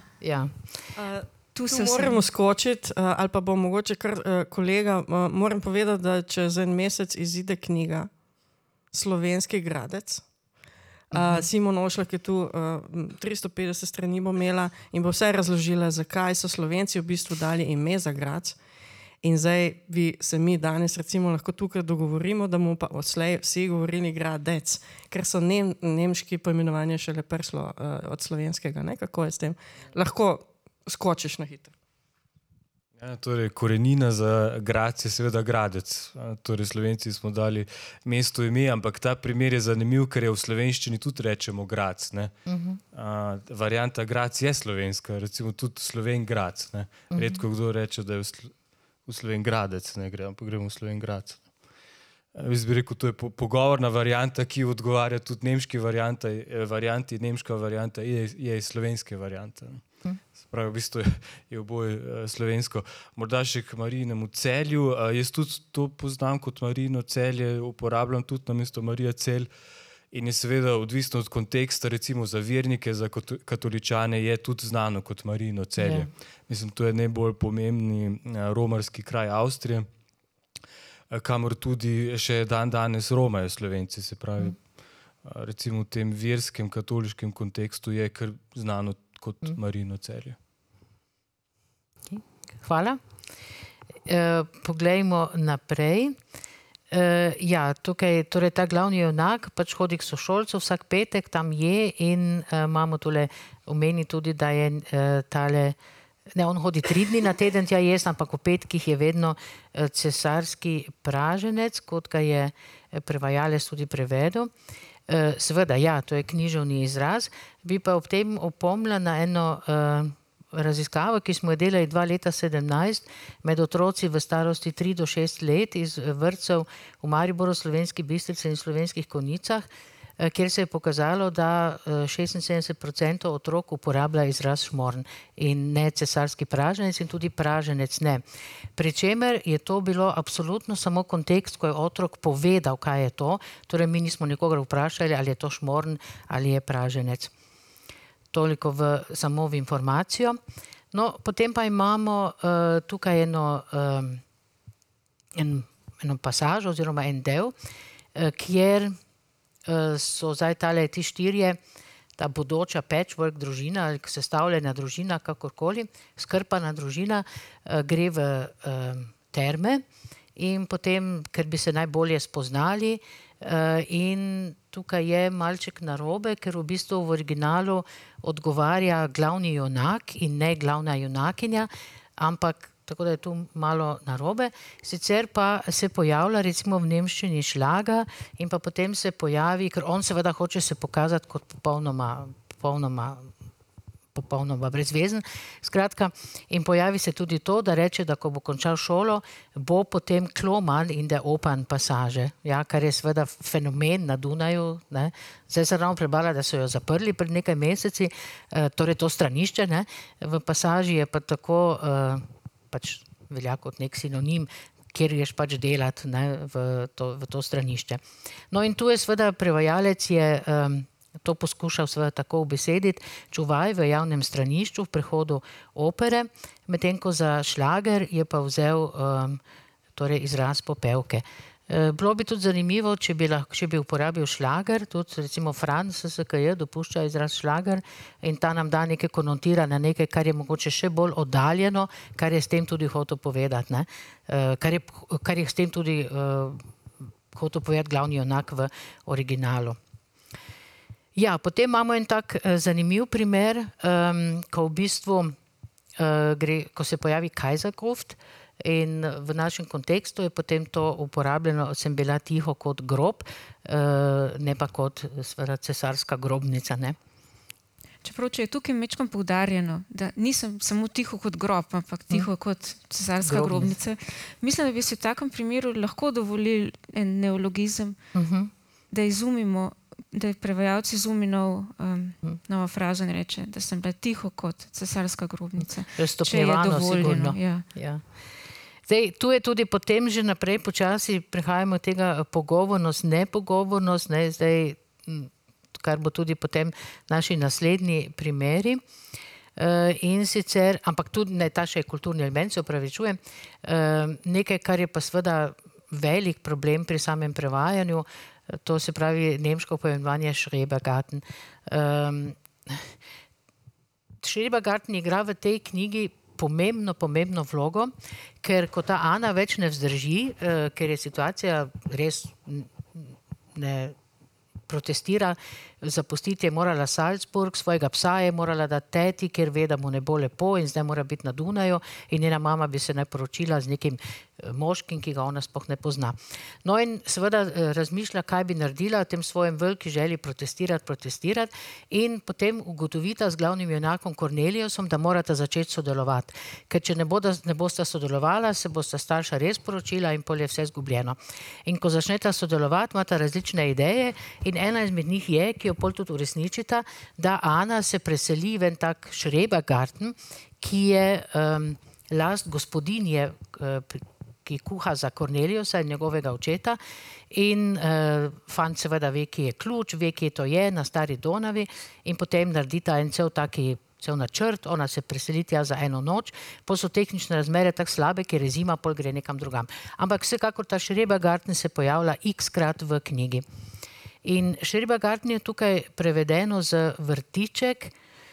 Tu moramo skočiti, ali pa bo mogoče kar kolega, moram povedati, da čez en mesec izide knjiga Slovenski Gradec. Simon Ošlak je tu 350 strani bo imela in bo vse razložila, zakaj so Slovenci v bistvu dali ime za Graz. In zdaj bi se mi danes recimo lahko tukaj dogovorimo, da bomo pa odslej vsi govorili Gradec, ker so nemški poimenovanja šele prišlo od slovenskega. Ne? Kako je s tem? Lahko skočiš na hitro. Torej, korenina za Graz je seveda Gradec. Torej, Slovenci smo dali mesto ime, ampak ta primer je zanimiv, ker je v slovenščini tudi rečemo Graz. Varianta Graz je slovenska, recimo tudi Sloven Graz. Redko kdo reče, da je v Sloven Gradec, ampak gremo v Sloven Graz. Jaz bi rekel, to je pogovorna varianta, ki odgovarja tudi nemški varianti, nemška varianta je slovenske variante. Pravi, v bistvu je oboje slovensko. Morda še k Marijinemu Celju. Jaz tudi to poznam kot Marijino Celje, uporabljam tudi namesto Marija Celj in je seveda odvisno od konteksta, recimo za vernike, za katoličane je tudi znano kot Marijino Celje. Mislim, to je najbolj pomembni romarski kraj Avstrije, kamor tudi še danes romajo Slovenci, se pravi, recimo v tem verskem katoliškem kontekstu je kar znano kot Marijino Celje. Hvala. Poglejmo naprej. Tukaj, torej ta glavni junak pač hodi k sošolcu vsak petek, tam je in imamo tule omeni tudi, da je tale Ne, on hodi 3 dni na teden tja jesti, ampak v petkih je vedno cesarski praženec, kot ga je prevajalec tudi prevedel. Seveda, ja, to je književni izraz. Bi pa ob tem opomnila na eno raziskavo, ki smo jo delali 2017 med otroci v starosti 3 do 6 let iz vrtcev v Mariboru, Slovenski Bistrici in Slovenskih Konjicah, kjer se je pokazalo, da 76% otrok uporablja izraz šmorn in ne cesarski praženec in tudi praženec ne. Pričemer je to bilo absolutno samo kontekst, ko je otrok povedal, kaj je to, torej mi nismo nikogar vprašali, ali je to šmorn ali je praženec. Toliko samo v informacijo. No, potem pa imamo tukaj eno pasažo oziroma en del, kjer so zdaj ti 4, ta bodoča patchwork družina ali sestavljena družina, kakorkoli, skrpana družina, gre v terme in potem, ker bi se najbolje spoznali, in tukaj je malček narobe, ker v bistvu v originalu odgovarja glavni junak in ne glavna junakinja, ampak tako da je tu malo narobe. Sicer pa se pojavlja recimo v nemščini šlaga in pa potem se pojavi, ker on seveda hoče se pokazati kot popolnoma brezvezen. Skratka, in pojavi se tudi to, da reče, da ko bo končal šolo, bo potem kloman in da opan pasaže, ja, kar je seveda fenomen na Dunaju, ne. Zdaj sem ravno prebrala, da so jo zaprli pred nekaj meseci, torej to stranišče, ne. V pasaži je pa tako, pač velja kot nek sinonim, kjer greš pač delati, ne, v to stranišče. No in tu je seveda prevajalec je to poskušal seveda tako ubesediti, čuvaj v javnem stranišču v prehodu opere, medtem ko za šlager je pa vzel torej izraz popevke. Bilo bi tudi zanimivo, če bi uporabil šlager, tudi recimo Franc SSKJ dopušča izraz šlager in ta nam da nekaj konotira na nekaj, kar je mogoče še bolj oddaljeno, kar je s tem tudi hotel povedati, ne? Kar je s tem tudi hotel povedati glavni junak v originalu. Ja, potem imamo en tak zanimiv primer, ko v bistvu ko se pojavi Kaisergruft in v našem kontekstu je potem to uporabljeno, sem bila tiho kot grob, ne pa kot seveda cesarska grobnica, ne. Čeprav, če je tukaj mečkam poudarjeno, da nisem samo tiho kot grob, ampak tiho kot cesarska grobnica, mislim, da bi se v takem primeru lahko dovolili en neologizem, da izumimo, da je prevajalci izumi nova fraza in reče, da sem bila tiho kot cesarska grobnica. Če je dovoljeno. Ja. Zdaj, tu je tudi potem že naprej počasi prehajamo od tega pogovornost, nepogovornost, ne, zdaj, kar bo tudi potem naši naslednji primeri. In sicer, ampak tudi ne, ta še je kulturni element, se opravičujem, nekaj, kar je pa seveda velik problem pri samem prevajanju, to se pravi nemško poimenovanje Schrebergarten. Schrebergarten igra v tej knjigi pomembno vlogo, ker ko ta Ana več ne vzdrži, ker je situacija res ne protestira, zapustiti je morala Salzburg, svojega psa je morala dati teti, ker ve, da mu ne bo lepo in zdaj mora biti na Dunaju in njena mama bi se naj poročila z nekim moškim, ki ga ona sploh ne pozna. No in seveda razmišlja, kaj bi naredila v tem svojem veliki želji protestirati in potem ugotovita z glavnim junakom Korneliusom, da morata začeti sodelovati. Ker če ne bosta sodelovala, se bosta starša res poročila in pol je vse izgubljeno. In ko začneta sodelovati, imata različne ideje in ena izmed njih je, ki jo pol tudi uresničita, da Ana se preseli v en tak Schrebergarten, ki je last gospodinje, ki kuha za Korneliusa in njegovega očeta in fant seveda ve, ki je ključ, ve, ki to je na Stari Donavi in potem naredita en cel načrt, ona se preseli tja za eno noč, pol so tehnične razmere tako slabe, ker je zima, pol gre nekam drugam. Ampak vsekakor ta Schrebergarten se pojavlja x-krat v knjigi. In Schrebergarten je tukaj prevedeno z vrtiček,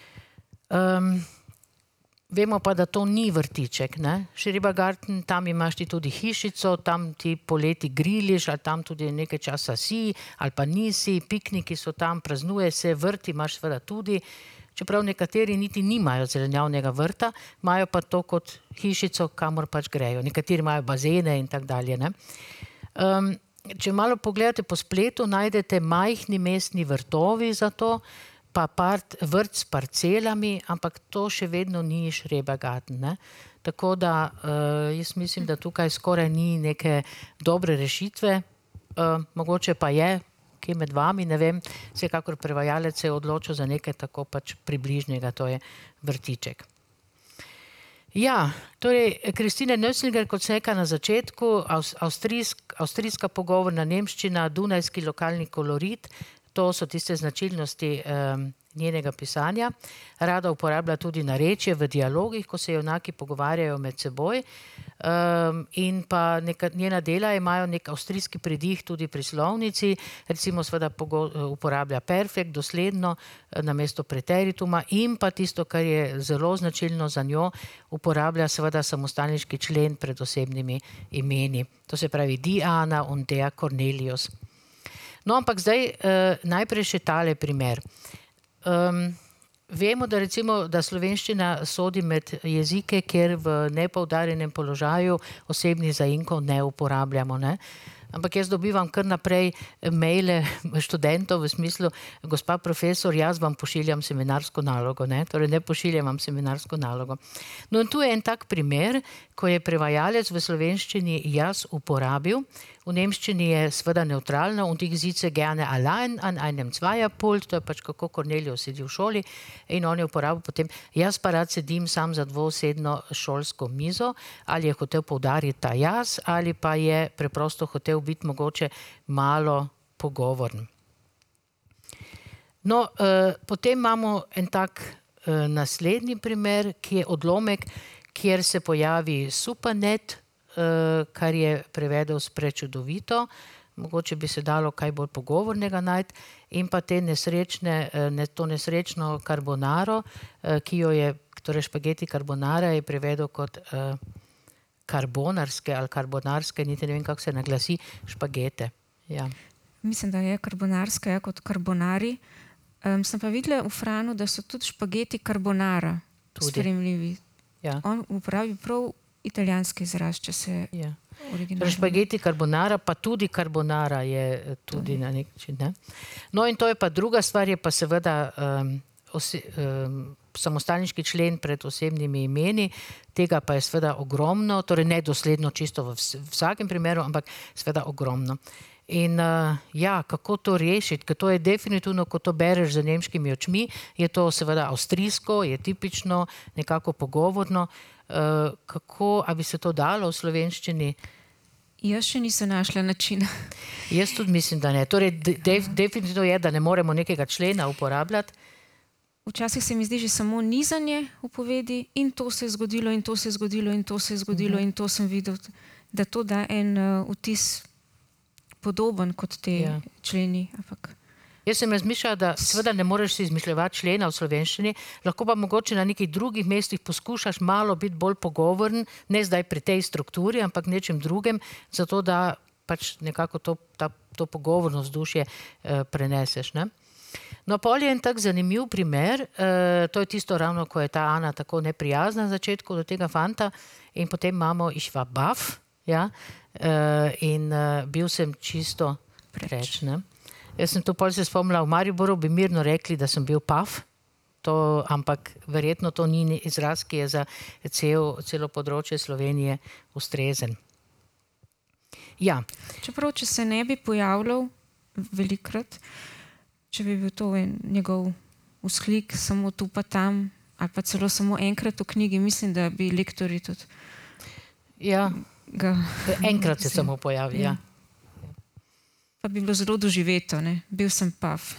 vemo pa, da to ni vrtiček, ne. Schrebergarten, tam imaš ti tudi hišico, tam ti poleti griliš, ali tam tudi nekaj časa si, ali pa nisi, pikniki so tam, praznuje se, vrt imaš seveda tudi, čeprav nekateri niti nimajo zelenjavnega vrta, imajo pa to kot hišico, kamor pač grejo. Nekateri imajo bazene in tako dalje, ne. Če malo pogledate po spletu, najdete majhni mestni vrtovi za to, pa vrt s parcelami, ampak to še vedno ni Schrebergarten, ne. Tako da jaz mislim, da tukaj skoraj ni neke dobre rešitve, mogoče pa je, kje med vami, ne vem, vsekakor prevajalec se je odločil za nekaj tako pač približnega, to je vrtiček. Ja, torej, Christine Nösslinger, kot sem rekla na začetku, avstrijska pogovorna nemščina, dunajski lokalni kolorit, to so tiste značilnosti njenega pisanja. Rada uporablja tudi narečje v dialogih, ko se junaki pogovarjajo med seboj. In pa njena dela imajo nek avstrijski pridih tudi pri slovnici, recimo seveda uporablja perfekt, dosledno, namesto preterituma in pa tisto, kar je zelo značilno za njo, uporablja seveda samostalniški člen pred osebnimi imeni. To se pravi Diana und der Cornelius. No, ampak zdaj najprej še tale primer. Vemo, da recimo, da slovenščina sodi med jezike, kjer v nepoudarjenem položaju osebnih zaimkov ne uporabljamo, ne. Ampak jaz dobivam kar naprej maile študentov v smislu, gospa profesor, jaz vam pošiljam seminarsko nalogo, ne. Torej ne pošiljam vam seminarsko nalogo. No, in tu je en tak primer, ko je prevajalec v slovenščini jaz uporabil. V nemščini je seveda neutralna und ich sitze gerne allein an einem Zweierpult, to je pač kako Cornelius sedi v šoli in on je uporabil potem, jaz pa rad sedim sam za dvosedno šolsko mizo, ali je hotel poudariti ta jaz, ali pa je preprosto hotel biti mogoče malo pogovoren. No, potem imamo en tak naslednji primer, ki je odlomek, kjer se pojavi supernet, kar je prevedel s prečudovito, mogoče bi se dalo kaj bolj pogovornega najti, in pa to nesrečno carbonaro, ki jo je, torej špageti carbonara je prevedel kot karbonarske ali karbonarske, niti ne vem, kako se naglasi, špagete. Ja. Mislim, da je karbonarska, kot karbonari. Sem pa videla v Franu, da so tudi špageti carbonara sprejemljivi. Ja. On uporabi prav italijanski izraz, če se originalno. Špageti carbonara, pa tudi carbonara je tudi na nek način, ne. No, in to je pa druga stvar, je pa seveda samostalniški člen pred osebnimi imeni, tega pa je seveda ogromno, torej ne dosledno čisto v vsakem primeru, ampak seveda ogromno. In ja, kako to rešiti, ker to je definitivno, ko to bereš z nemškimi očmi, je to seveda avstrijsko, je tipično, nekako pogovorno. Kako, a bi se to dalo v slovenščini? Jaz še nisem našla načina. Jaz tudi mislim, da ne. Torej, definitivno je, da ne moremo nekega člena uporabljati. Včasih se mi zdi že samo nizanje v povedi in to se je zgodilo in to se je zgodilo in to se je zgodilo in to sem videl, da to da en vtis podoben kot te členi, ampak... Jaz sem razmišljala, da seveda ne moreš si izmišljevati člena v slovenščini, lahko pa mogoče na nekih drugih mestih poskušaš malo biti bolj pogovoren, ne zdaj pri tej strukturi, ampak nečem drugem, zato da pač nekako to pogovorno vzdušje preneseš, ne. No, pol je en tak zanimiv primer, to je tisto ravno, ko je ta Ana tako neprijazna na začetku do tega fanta in potem imamo ich war baff, ja, in bil sem čisto preč, ne. Jaz sem to pol se spomnila, v Mariboru bi mirno rekli, da sem bil paf, ampak verjetno to ni izraz, ki je za celo področje Slovenije ustrezen. Ja. Čeprav, če se ne bi pojavljal velikrat, če bi bil to njegov vzklik samo tu pa tam, ali pa celo samo enkrat v knjigi, mislim, da bi lektorji tudi... Ja, enkrat se samo pojavi, ja. Pa bi bilo zelo doživeto, ne? Bil sem paf.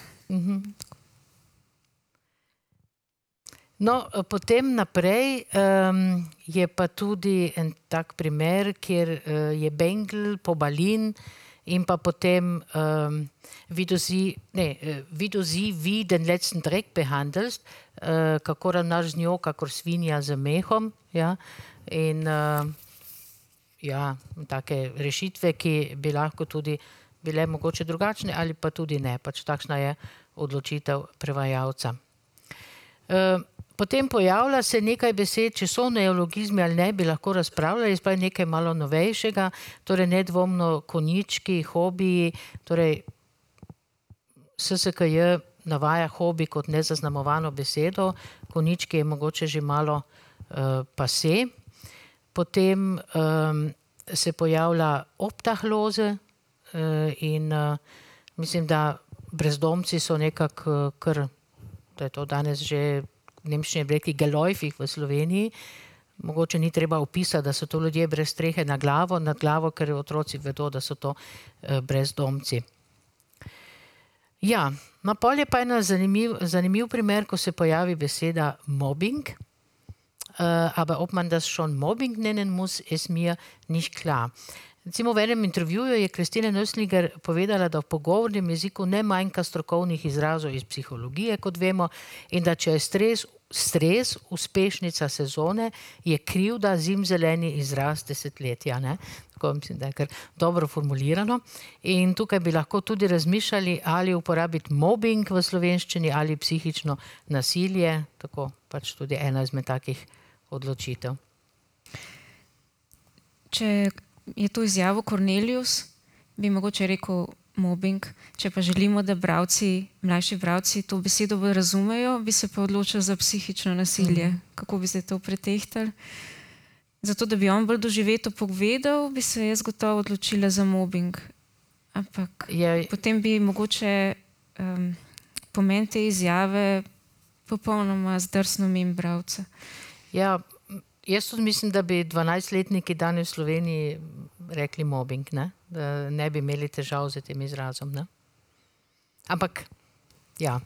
No, potem naprej je pa tudi en tak primer, kjer je Bengel, Pobalin in pa potem wie du sie wie den letzten Dreck behandelst, kako ravnaš z njo, kakor svinja z mehom, ja, in ja, take rešitve, ki bi lahko tudi bile mogoče drugačne ali pa tudi ne, pač takšna je odločitev prevajalca. Potem pojavlja se nekaj besed, če so neologizmi ali ne, bi lahko razpravljali, sploh nekaj malo novejšega, torej nedvomno konjički, hobiji, torej SSKJ navaja hobi kot nezaznamovano besedo, konjički je mogoče že malo pase. Potem se pojavlja obdachloze in mislim, da brezdomci so nekako kar, da je to danes že v nemščini bi rekli geläufig v Sloveniji. Mogoče ni treba opisati, da so to ljudje brez strehe nad glavo, ker otroci vedo, da so to brezdomci. Ja, na pol je pa ena zanimiv primer, ko se pojavi beseda mobbing. Aber ob man das schon Mobbing nennen muss, ist mir nicht klar. Recimo v enem intervjuju je Christine Nösslinger povedala, da v pogovornem jeziku ne manjka strokovnih izrazov iz psihologije, kot vemo, in da če je stres uspešnica sezone, je krivda zimzeleni izraz desetletja. Ne? Tako mislim, da je kar dobro formulirano. In tukaj bi lahko tudi razmišljali, ali uporabiti mobbing v slovenščini ali psihično nasilje, tako pač tudi ena izmed takih odločitev. Če je to izjavo Cornelius, bi mogoče rekel mobbing. Če pa želimo, da mlajši bralci to besedo bolj razumejo, bi se pa odločili za psihično nasilje. Kako bi se to pretehtali? Zato, da bi on bolj doživeto povedal, bi se jaz gotovo odločila za mobbing. Ampak potem bi mogoče pomen te izjave popolnoma zdrsnil mimo bralca. Ja, jaz tudi mislim, da bi 12-letniki danes v Sloveniji rekli mobbing, ne? Da ne bi imeli težav z tem izrazom. Ne? Ampak, ja.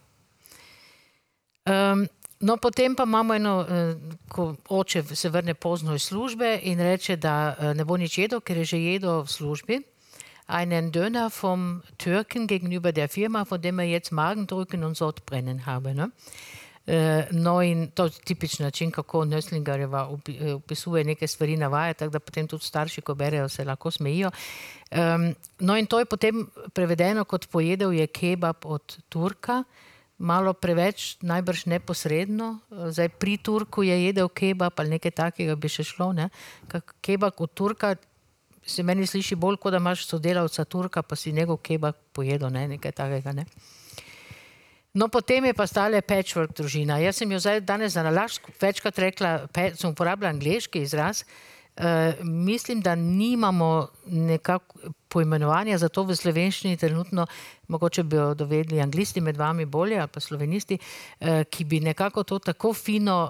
No, potem pa imamo eno, ko oče se vrne pozno iz službe in reče, da ne bo nič jedel, ker je že jedel v službi. Einen Döner vom Türken gegenüber der Firma, von dem er jetzt Magendrücken und Sodbrennen habe. Ne? No in to je tipični način, kako Nösslingerjeva opisuje neke stvari, navaja, tako da potem tudi starši, ko berejo, se lahko smejijo. No in to je potem prevedeno kot pojedel je kebab od Turka, malo preveč, najbrž neposredno. Zdaj pri Turku je jedel kebab ali nekaj takega bi še šlo. Ne? Kebab od Turka se meni sliši bolj, kot da imaš sodelavca Turka, pa si njegov kebab pojedel, ne? Nekaj takega. Ne? No, potem je pa stale patchwork družina. Jaz sem jo zdaj danes za nalašč večkrat rekla, sem uporabila angleški izraz. Mislim, da nimamo nekako poimenovanja za to v slovenščini trenutno, mogoče bi jo dovedli anglisti med vami bolje, ali pa slovenisti, ki bi nekako to tako fino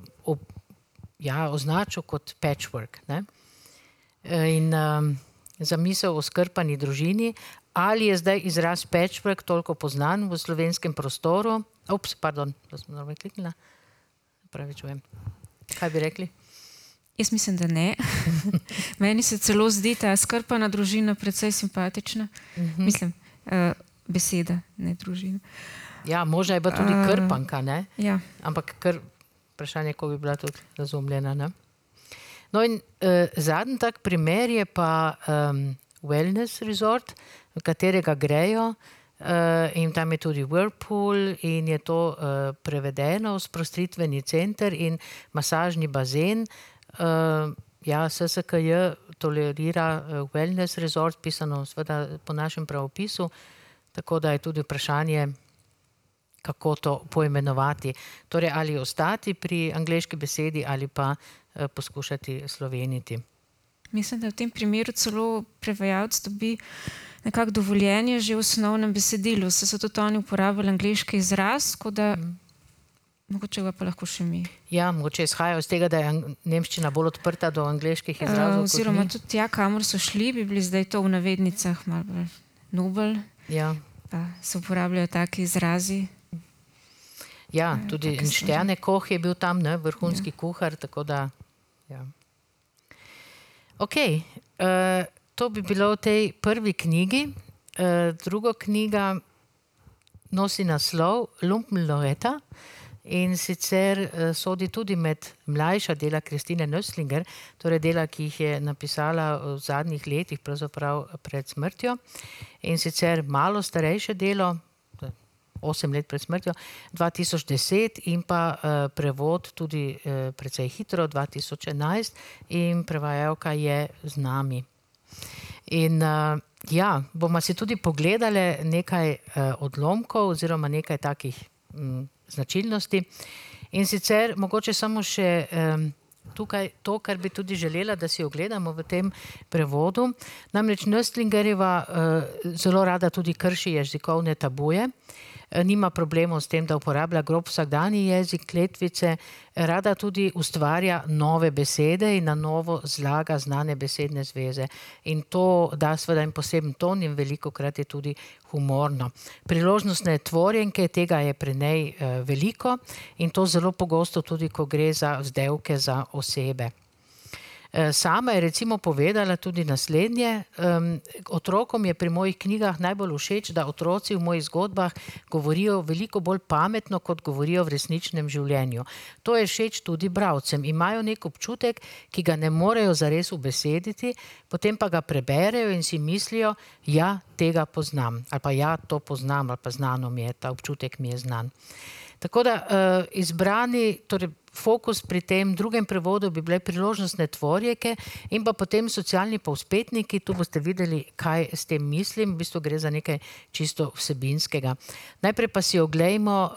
označil kot patchwork. Ne? In zamisel o skrpani družini. Ali je zdaj izraz patchwork toliko poznan v slovenskem prostoru? Pardon, da sem dobro kliknila. Pravi čujem. Kaj bi rekli? Jaz mislim, da ne. Meni se celo zdi ta skrpana družina precej simpatična. Mislim, beseda, ne družina. Ja, možno je pa tudi krpanka, ne? Ja. Ampak vprašanje, ko bi bila tudi razumljena, ne? No in zadnji tak primer je pa wellness resort, v katerega grejo in tam je tudi whirlpool in je to prevedeno, sprostitveni center in masažni bazen. Ja, SSKJ tolerira wellness resort, pisano seveda po našem pravopisu, tako da je tudi vprašanje, kako to poimenovati. Torej, ali ostati pri angleški besedi ali pa poskušati sloveniti. Mislim, da v tem primeru celo prevajalec dobi nekako dovoljenje že v osnovnem besedilu. So tudi oni uporabljali angleški izraz, tako da mogoče ga pa lahko še mi. Ja, mogoče izhajajo iz tega, da je nemščina bolj odprta do angleških izrazov. Oziroma tudi kamor so šli, bi bili zdaj to v navednicah malo bolj nobel. Ja. Pa se uporabljajo taki izrazi. Ja, tudi Sternekoh je bil tam, ne, vrhunski kuhar, tako da, ja. Ok, to bi bilo v tej prvi knjigi. Druga knjiga nosi naslov Lumpenloretta in sicer sodi tudi med mlajša dela Christine Nösslinger, torej dela, ki jih je napisala v zadnjih letih, pravzaprav pred smrtjo. In sicer malo starejše delo, 8 let pred smrtjo, 2010 in pa prevod tudi precej hitro, 2011 in prevajalka je z nami. In bomo si tudi pogledali nekaj odlomkov oziroma nekaj takih značilnosti. In sicer mogoče samo še tukaj to, kar bi tudi želela, da si ogledamo v tem prevodu. Namreč Nöstlingerjeva zelo rada tudi krši jezikovne tabuje. Nima problemov s tem, da uporablja grob vsakdanji jezik, kletvice, rada tudi ustvarja nove besede in na novo zlaga znane besedne zveze. In to da seveda en poseben ton in velikokrat je tudi humorno. Priložnostne tvorjenke, tega je pri njej veliko in to zelo pogosto tudi, ko gre za vzdevke za osebe. Sama je recimo povedala tudi naslednje: otrokom je pri mojih knjigah najbolj všeč, da otroci v mojih zgodbah govorijo veliko bolj pametno, kot govorijo v resničnem življenju. To je všeč tudi bralcem. Imajo nek občutek, ki ga ne morejo zares ubesediti, potem pa ga preberejo in si mislijo, ja, tega poznam, ali pa ja, to poznam, ali pa znano mi je, ta občutek mi je znan. Tako da izbrani, torej fokus pri tem drugem prevodu bi bile priložnostne tvorjeke in pa potem socialni povzpetniki. Tu boste videli, kaj s tem mislim. V bistvu gre za nekaj čisto vsebinskega. Najprej pa si oglejmo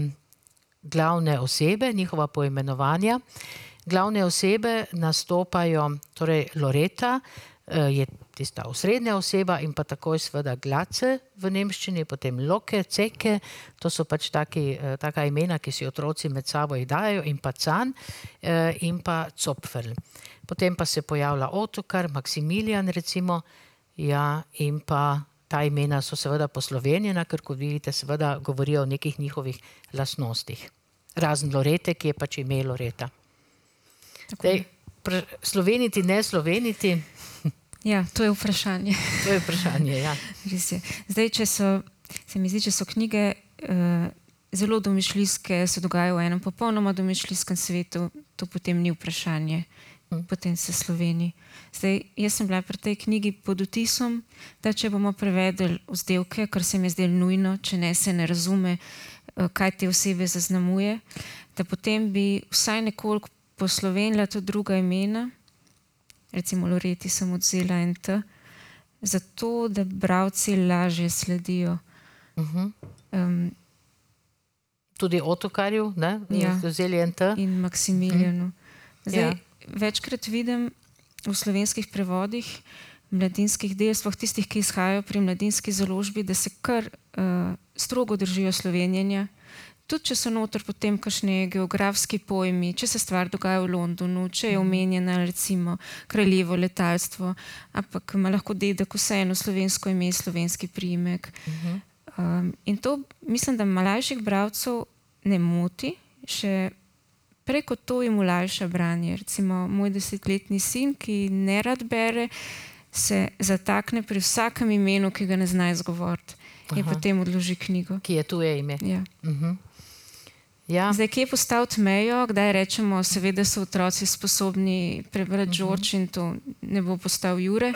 glavne osebe, njihova poimenovanja. Glavne osebe nastopajo, torej Loreta je tista osrednja oseba in pa takoj seveda Glatze v nemščini, potem Loke, Ceke, to so pač taka imena, ki si otroci med sabo jih dajo, in pa Can in pa Zopferl. Potem pa se pojavlja Ottokar, Maksimilijan recimo, in pa ta imena so seveda poslovenjena, ker kot vidite seveda govorijo o nekih njihovih lastnostih. Razen Lorete, ki je pač ime Loreta. Zdaj, sloveniti, ne sloveniti. Ja, to je vprašanje. To je vprašanje, ja. Res je. Zdaj, se mi zdi, če so knjige zelo domišljijske, se dogajajo v enem popolnoma domišljijskem svetu, to potem ni vprašanje. Potem se Sloveni. Zdaj, jaz sem bila pri tej knjigi pod vtisom, da če bomo prevedli vzdevke, kar se mi je zdelo nujno, če ne se ne razume, kaj te osebe zaznamuje, da potem bi vsaj nekoliko poslovenila tudi druga imena, recimo Loreti sem odzela en T, zato da bralci lažje sledijo. Tudi Ottokarju, ne? Ja. Vzeli en T. In Maksimilijanu. Zdaj, večkrat vidim v slovenskih prevodih mladinskih del, sploh tistih, ki izhajajo pri Mladinski založbi, da se kar strogo držijo slovenjenja. Tudi če so noter potem kakšni geografski pojmi, če se stvar dogaja v Londonu, če je omenjena recimo kraljevo letalstvo, ampak ima lahko dedek vseeno slovensko ime, slovenski priimek. In to mislim, da mlajših bralcev ne moti, še preko to jim olajša branje. Recimo moj 10-letni sin, ki ne rad bere, se zatakne pri vsakem imenu, ki ga ne zna izgovoriti. In potem odloži knjigo. Ki je tuje ime. Ja. Ja. Zdaj, kje postaviti mejo, kdaj rečemo, seveda so otroci sposobni prebrati George in to ne bo postal Jure.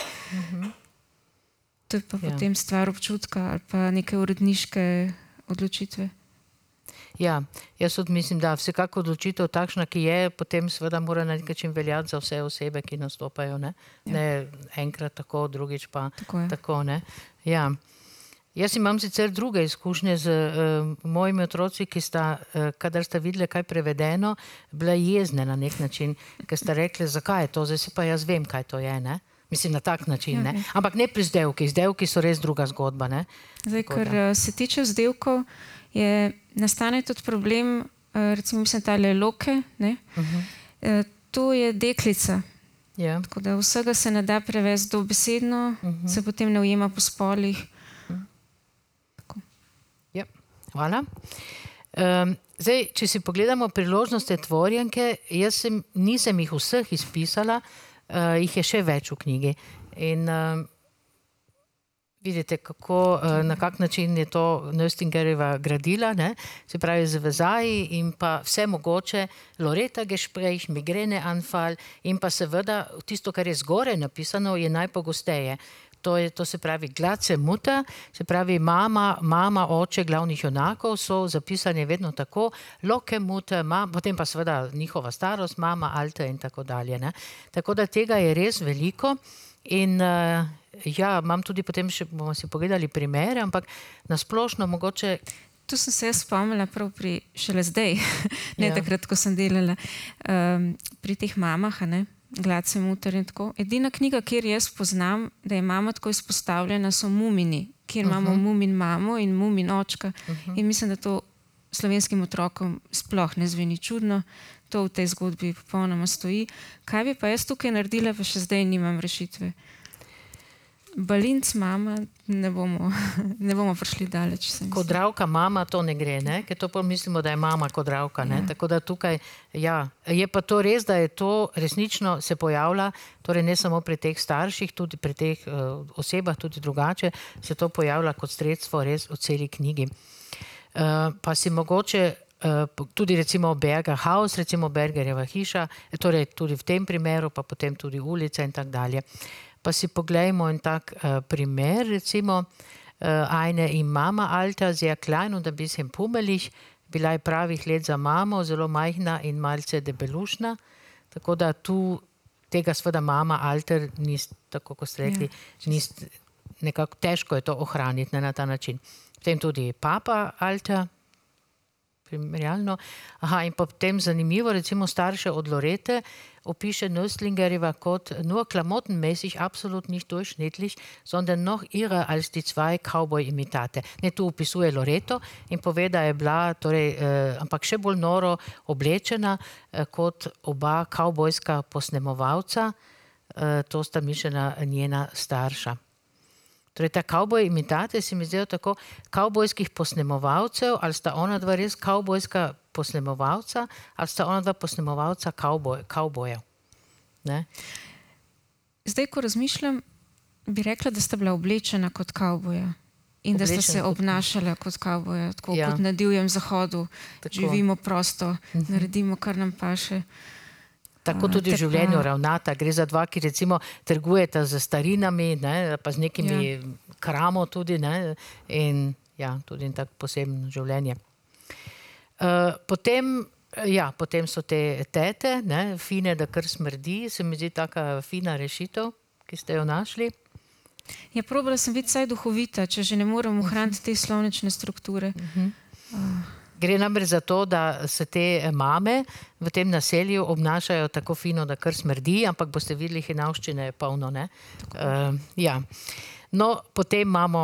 To je pa potem stvar občutka ali pa neke uredniške odločitve. Ja, jaz tudi mislim, da vsekako odločitev takšna, ki je, potem seveda mora na nek način veljati za vse osebe, ki nastopajo. Ne enkrat tako, drugič pa tako. Ne? Ja. Jaz imam sicer druge izkušnje z mojimi otroci, ki sta, kadar sta videli kaj prevedeno, bile jezne na nek način, ker sta rekli, zakaj je to, zdaj si pa jaz vem, kaj to je. Ne? Mislim, na tak način. Ne? Ampak ne pri vzdevki. Vzdevki so res druga zgodba. Ne? Zdaj, ker se tiče vzdevkov, nastane tudi problem, recimo mislim tale Loke, ne? To je deklica. Ja. Tako da vsega se ne da prevesti dobesedno, se potem ne ujema po spolih. Hvala. Zdaj, če si pogledamo priložnostne tvorjenke, jaz nisem jih vseh izpisala, jih je še več v knjigi. In vidite, na kak način je to Nöstlingerjeva gradila, ne? Se pravi z vezaji in pa vse mogoče, Loreta Gespräch, Migräneanfall in pa seveda tisto, kar je zgoraj napisano, je najpogosteje. to se pravi Glatze Mutter, se pravi mama, oče glavnih junakov so zapisani vedno tako, Locke Mutter, potem pa seveda njihova starost, mama, Alter in tako dalje. Ne? Tako da tega je res veliko in ja, imam tudi potem še, bomo si pogledali primere, ampak nasplošno mogoče. Tu sem se spomnila prav šele zdaj, ne takrat, ko sem delala pri teh mamah, ne, Glatze Mutter in tako. Edina knjiga, kjer jaz poznam, da je mama tako izpostavljena, so Mumini, kjer imamo Mumin mamo in Mumin očka. In mislim, da to slovenskim otrokom sploh ne zveni čudno, to v tej zgodbi popolnoma stoji. Kaj bi pa jaz tukaj naredila, pa še zdaj nimam rešitve. Balinc mama, ne bomo prišli daleč. Kodravka mama, to ne gre, ne? Ker to mislimo, da je mama kodravka. Ne? Ja. Tako da tukaj, ja, je pa to res, da je to resnično se pojavlja, torej ne samo pri teh starših, tudi pri teh osebah, tudi drugače, se to pojavlja kot sredstvo res v celi knjigi. Pa si mogoče tudi recimo Berger Haus, recimo Bergerjeva hiša, torej tudi v tem primeru, pa potem tudi ulica in tako dalje. Pa si poglejmo en tak primer, recimo eine in Mama Alter, sehr klein und ein bisschen pummelig, bila je pravih let za mamo, zelo majhna in malce debelušna, tako da tu tega seveda Mama Alter nist, tako kot ste rekli, nist, nekako težko je to ohraniti na ta način. Potem tudi Papa Alter, primerjalno. Aha, in potem zanimivo, recimo starše od Lorete opiše Nöstlingerjeva kot nur klamottenmäßig absolut nicht durchschnittlich, sondern noch irrer als die zwei Cowboy-imitate. Ne, tu opisuje Loreto in pove, da je bila torej, ampak še bolj noro oblečena kot oba kavbojska posnemovalca, to sta mišljena njena starša. Torej, ta kavboj imitate se mi zdijo tako kavbojskih posnemovalcev, ali sta ona dva res kavbojska posnemovalca, ali sta ona dva posnemovalca kavbojev. Zdaj, ko razmišljam, bi rekla, da sta bila oblečena kot kavboja in da sta se obnašala kot kavboja, tako kot na divjem zahodu, živimo prosto, naredimo, kar nam paše. Tako tudi v življenju ravnata. Gre za dva, ki recimo trgujeta z starinami, ne, pa z nekimi kramo tudi, ne, in ja, tudi tako posebno življenje. Potem so te tete, ne, fine, da kar smrdi, se mi zdi taka fina rešitev, ki ste jo našli. Ja, probala sem biti vsaj duhovita, če že ne morem ohraniti te slovnične strukture. Gre namreč za to, da se te mame v tem naselju obnašajo tako fino, da kar smrdi, ampak boste videli, hinavščine je polno, ne? Ja. No, potem imamo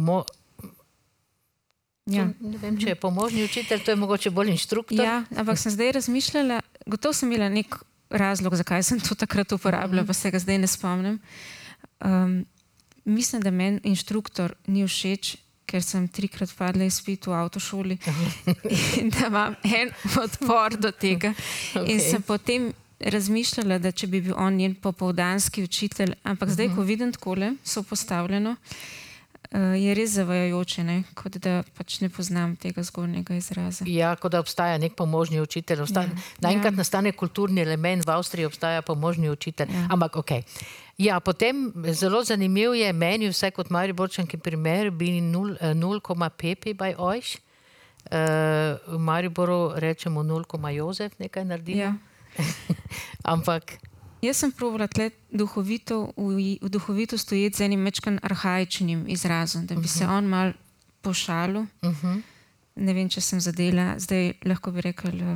ne vem, če je pomožni učitelj, to je mogoče bolj inštruktor. Ja, ampak sem zdaj razmišljala, gotovo sem imela nek razlog, zakaj sem to takrat uporabljala, pa se ga zdaj ne spomnim. Mislim, da meni inštruktor ni všeč, ker sem 3-krat padla izpit v avtošoli in da imam en odpor do tega. In sem potem razmišljala, da če bi bil on njen popoldanski učitelj, ampak zdaj, ko vidim takole, so postavljeno, je res zavajajoče, ne? Kot da pač ne poznam tega zgornjega izraza. Ja, kot da obstaja nek pomožni učitelj. Naenkrat nastane kulturni element, v Avstriji obstaja pomožni učitelj, ampak okej. Ja, potem zelo zanimiv je meni, vsaj kot Mariborčanki primer, bi 0,Pepi bei euch. V Mariboru rečemo 0,Jozef nekaj naredimo. Ampak jaz sem probala tle v duhovito stojeti z enim mečkan arhaičnim izrazom, da bi se on mal pošalil. Ne vem, če sem zadela, zdaj lahko bi rekla,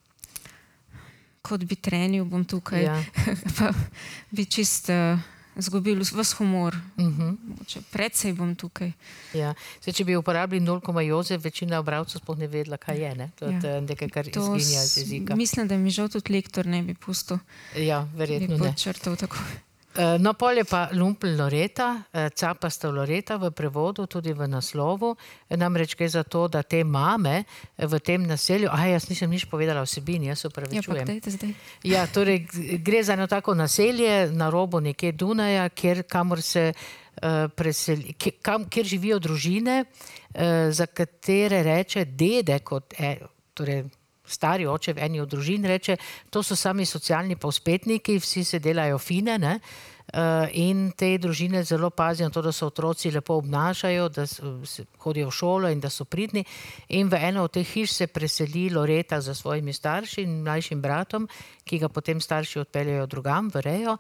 kot bi trenil, bom tukaj, pa bi čist zgubil vas humor. Precej bom tukaj. Ja, če bi uporabili 0,Jozef, večina bralcev sploh ne vedela, kaj je, ne? To je nekaj, kar izginja iz jezika. Mislim, da mi žal tudi lektor ne bi pustil. Ja, verjetno ne. Bi podčrtal tako. No, pol je pa Lumpel Loreta, Capasta Loreta v prevodu, tudi v naslovu. Namreč gre za to, da te mame v tem naselju, jaz nisem nič povedala o vsebini, jaz se opravičujem. Ja, pa dajte zdaj. Ja, torej gre za eno tako naselje na robu nekje Dunaja, kamor se kjer živijo družine, za katere reče dede, kot torej stari oče v eni od družin reče, to so sami socialni povzpetniki, vsi se delajo fine, ne? in te družine zelo pazijo na to, da se otroci lepo obnašajo, da hodijo v šolo in da so pridni. In v eno od teh hiš se preseli Loreta za svojimi starši in mlajšim bratom, ki ga potem starši odpeljajo drugam v rejo.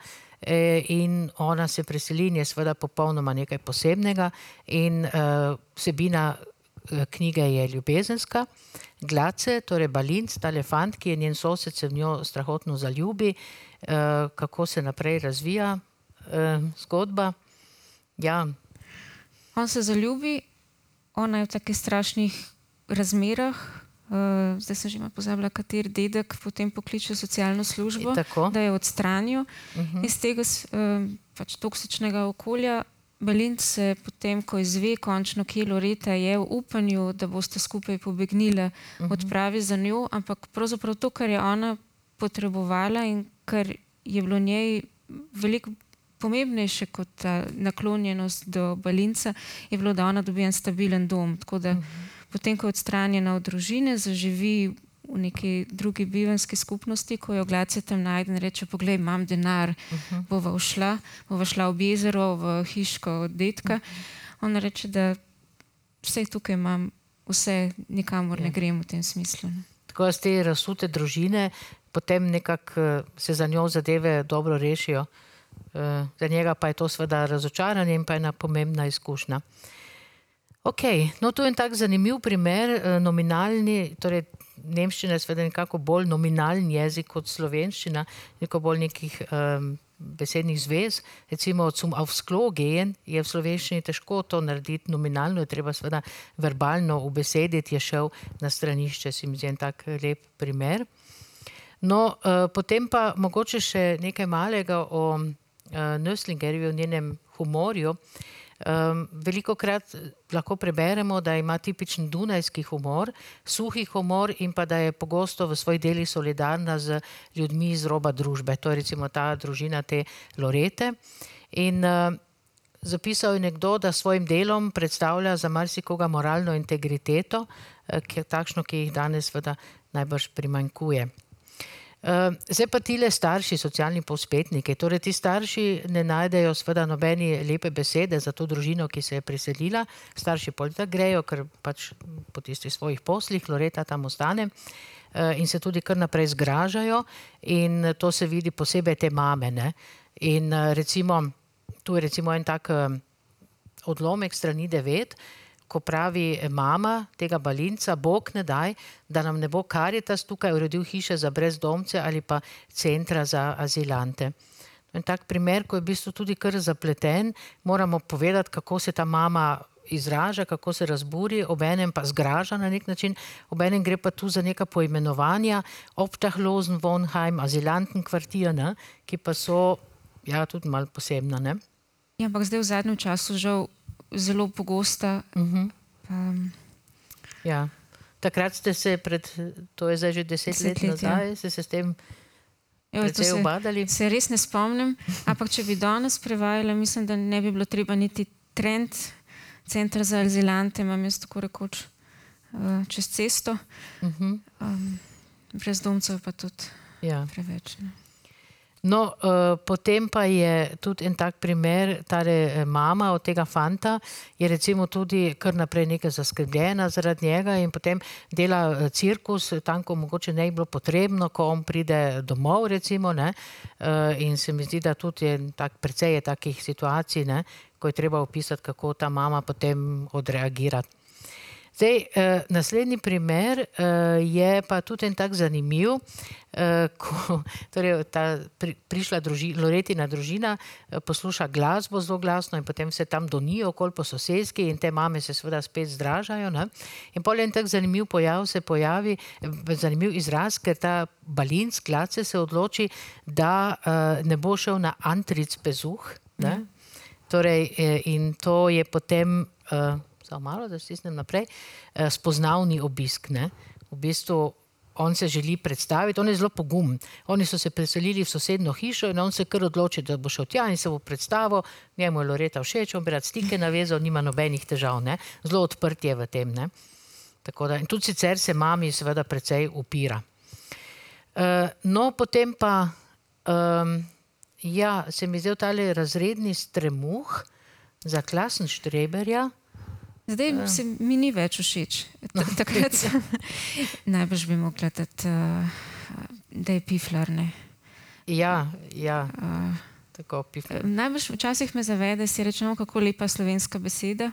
In ona se preseli in je seveda popolnoma nekaj posebnega in vsebina knjige je ljubezenska. Glace, torej Balinc, ta elefant, ki je njen sosed, se v njo strahotno zaljubi, kako se naprej razvija zgodba. Ja. On se zaljubi, ona je v takih strašnih razmerah, zdaj sem že pozabila, kateri dedek potem pokliče socialno službo, da jo odstranijo iz tega pač toksičnega okolja. Balinc se potem, ko izve končno, kje Loreta je, v upanju, da boste skupaj pobegnile, odpravi za njo, ampak pravzaprav to, kar je ona potrebovala in kar je bilo njej veliko pomembnejše kot ta naklonjenost do Balinca, je bilo, da ona dobi en stabilen dom. Tako da potem, ko je odstranjena od družine, zaživi v neki drugi bivanjski skupnosti, ko jo Glace tam najde in reče, poglej, imam denar, bova šla ob jezero, v hiško od dedka. Ona reče, da vse tukaj imam, vse nikamor ne grem v tem smislu. Tako da z te razsute družine potem nekako se za njo zadeve dobro rešijo. Za njega pa je to seveda razočaranje in pa ena pomembna izkušnja. Ok, no to je en tak zanimiv primer, nominalni, torej nemščina je seveda nekako bolj nominalni jezik kot slovenščina, neko bolj nekih besednih zvez. Recimo zum aufs Klo gehen je v slovenščini težko to narediti nominalno, je treba seveda verbalno ubesediti, je šel na stranišče, si mi zdi en tak lep primer. No, potem pa mogoče še nekaj malega o Nöstlingerju, o njenem humorju. Velikokrat lahko preberemo, da ima tipičen dunajski humor, suhi humor in pa da je pogosto v svojih delih solidarna z ljudmi iz roba družbe. To je recimo ta družina te Lorete. In zapisal je nekdo, da svojim delom predstavlja za marsikoga moralno integriteto, ki je takšno, ki jih danes seveda najbrž primanjkuje. Zdaj pa tile starši, socialni povzpetniki, torej ti starši ne najdejo seveda nobeni lepe besede za to družino, ki se je preselila. Starši polita grejo, ker pač po tistih svojih poslih, Loreta tam ostane in se tudi kar naprej zgražajo in to se vidi posebej te mame, ne. In recimo, tu je recimo en tak odlomek strani 9, ko pravi mama tega Balinca, Bog ne daj, da nam ne bo Karitas tukaj uredil hiše za brezdomce ali pa centra za azilante. In tak primer, ko je v bistvu tudi kar zapleten, moramo povedati, kako se ta mama izraža, kako se razburi, obenem pa zgraža na nek način, obenem gre pa tu za neka poimenovanja, Obdachlosen Wohnheim, Azilantenkvartier, ne, ki pa so ja tudi malo posebna, ne. Ja, ampak zdaj v zadnjem času žal zelo pogosta. Ja. Takrat ste se to je zdaj že 10 let nazaj, ste se s tem precej ubadali? Se res ne spomnim, ampak če bi danes prevajala, mislim, da ne bi bilo treba niti trend centra za azilante, imam jaz tako rekoč čez cesto. Brezdomcev pa tudi preveč. No, potem pa je tudi en tak primer, tale mama od tega fanta je recimo tudi kar naprej nekaj zaskrbljena zaradi njega in potem dela cirkus, tam, ko mogoče ne bi bilo potrebno, ko on pride domov recimo, ne, in se mi zdi, da tudi je tak, precej je takih situacij, ne, ko je treba opisati, kako ta mama potem odreagira. Zdaj, naslednji primer je pa tudi en tak zanimiv, ko torej ta prišla Loretina družina, posluša glasbo zelo glasno in potem se tam donijo okoli po soseski in te mame se seveda spet zdražajo, ne. In pol en tak zanimiv zanimiv izraz, ker ta Balinc, Glace se odloči, da ne bo šel na Antrittsbesuch, ne. Torej, in to je potem samo malo, da stisnem naprej, spoznavni obisk, ne. V bistvu on se želi predstaviti, on je zelo pogumen. Oni so se preselili v sosednjo hišo in on se kar odloči, da bo šel tja in se bo predstavil, njemu je Loreta všeč, on bi rad stike navezal, nima nobenih težav, ne. Zelo odprt je v tem, ne. Tako da, in tudi sicer se mami seveda precej upira. No, potem pa Ja, se mi zdel tale razredni stremuh za Klassenstreberja. Zdaj se mi ni več všeč. Takrat sem najbrž bi mogla dati, da je piflar, ne. Ja, tako piflar. Najbrž včasih me zavede, si rečemo, kako lepa slovenska beseda.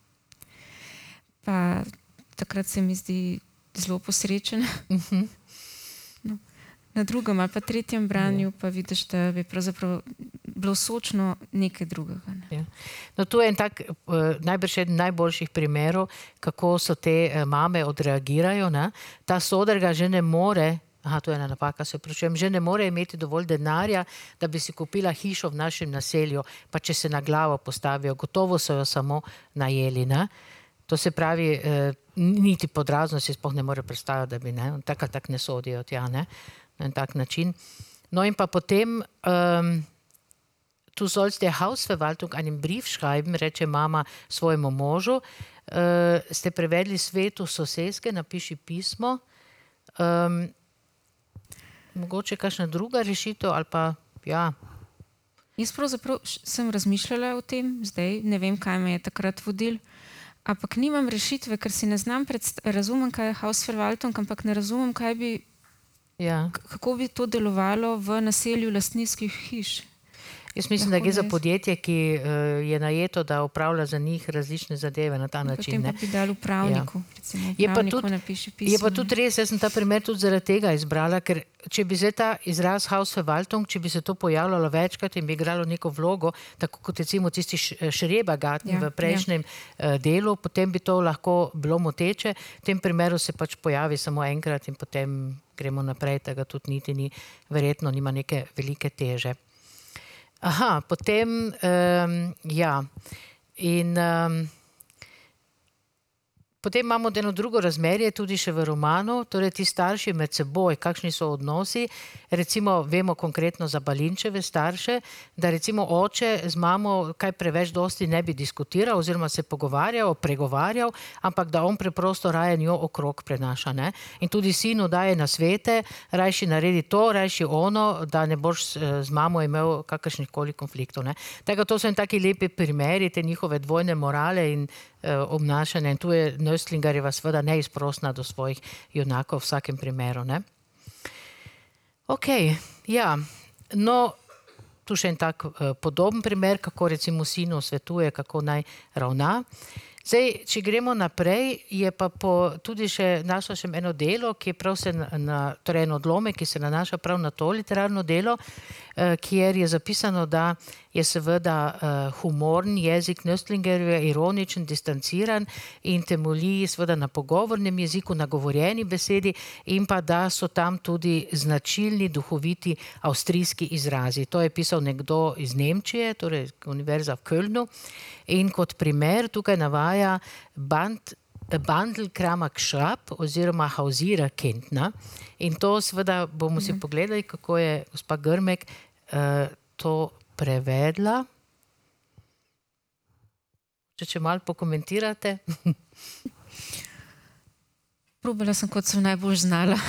Pa takrat se mi zdi zelo posrečen. No. Na drugem ali pa tretjem branju pa vidiš, da bi pravzaprav bilo sočno nekaj drugega. Ne? Ja. No, tu je en tak, najbrž eden najboljših primerov, kako so te mame odreagirajo. Ne? Ta soderga že ne more, to je ena napaka, se vprašujem, že ne more imeti dovolj denarja, da bi si kupila hišo v našem naselju, pa če se na glavo postavijo, gotovo so jo samo najeli. Ne? To se pravi, niti podrazno si sploh ne more predstavljati, da bi tak ne sodijo tja, ne? Na en tak način. No in pa potem, tu sollst der Hausverwaltung einen Brief schreiben, reče mama svojemu možu, ste prevedli svetu soseske, napiši pismo. Mogoče kakšna druga rešitev ali pa, ja. Jaz pravzaprav sem razmišljala o tem, zdaj ne vem, kaj me je takrat vodil, ampak nimam rešitve, ker si ne znam razumem, kaj je Hausverwaltung, ampak ne razumem, kako bi to delovalo v naselju lastninskih hiš. Jaz mislim, da gre za podjetje, ki je najeto, da upravlja za njih različne zadeve na ta način. Potem pa bi dal upravniku. Je pa tudi res, jaz sem ta primer tudi zaradi tega izbrala, ker če bi zdaj ta izraz Hausverwaltung, če bi se to pojavljalo večkrat in bi igralo neko vlogo, tako kot recimo tisti Schrebergarten v prejšnjem delu, potem bi to lahko bilo moteče. V tem primeru se pač pojavi samo enkrat in potem gremo naprej, tega tudi niti ni, verjetno nima neke velike teže. Potem, in potem imamo eno drugo razmerje, tudi še v romanu, torej ti starši med seboj, kakšni so odnosi, recimo vemo konkretno za Balinčeve starše, da recimo oče z mamo kaj preveč dosti ne bi diskutiral oziroma se pogovarjal, pregovarjal, ampak da on preprosto raje njo okrog prenaša, ne. In tudi sinu daje nasvete, rajši naredi to, rajši ono, da ne boš z mamo imel kakršnihkoli konfliktov, ne. Tako to so taki lepi primeri, te njihove dvojne morale in obnašanja in tu je Nöstlingerjeva seveda neizprosna do svojih junakov v vsakem primeru, ne. No, tu še en tak podoben primer, kako recimo sinu svetuje, kako naj ravna. Zdaj, če gremo naprej, je pa tudi še našla še eno delo, ki je prav torej en odlomek, ki se nanaša prav na to literarno delo, kjer je zapisano, da je seveda humorn jezik Nöstlingerjeve ironičen, distanciran in temelji seveda na pogovornem jeziku, na govorjeni besedi in pa da so tam tudi značilni, duhoviti avstrijski izrazi. To je pisal nekdo iz Nemčije, torej Univerza v Kölnu. In kot primer tukaj navaja Bandelkramer-Schrapp oziroma Hausiererkind. In to seveda bomo si pogledali, kako je gospa Grmek to prevedla. Če malo pokomentirate. Probala sem, kot sem najbolj znala.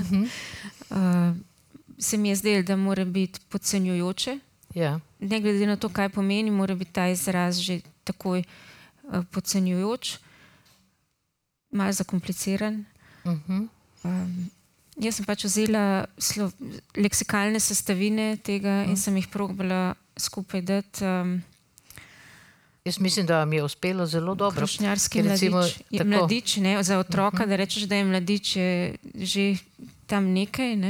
Se mi je zdelo, da mora biti podcenjujoče. Ne glede na to, kaj pomeni, mora biti ta izraz že takoj podcenjujoč, malo zakompliciran. Jaz sem pač vzela leksikalne sestavine tega in sem jih probala skupaj dati. Jaz mislim, da mi je uspelo zelo dobro. Krošnjarski mladič, ne, za otroka, da rečeš, da je mladič, je že tam nekaj, ne.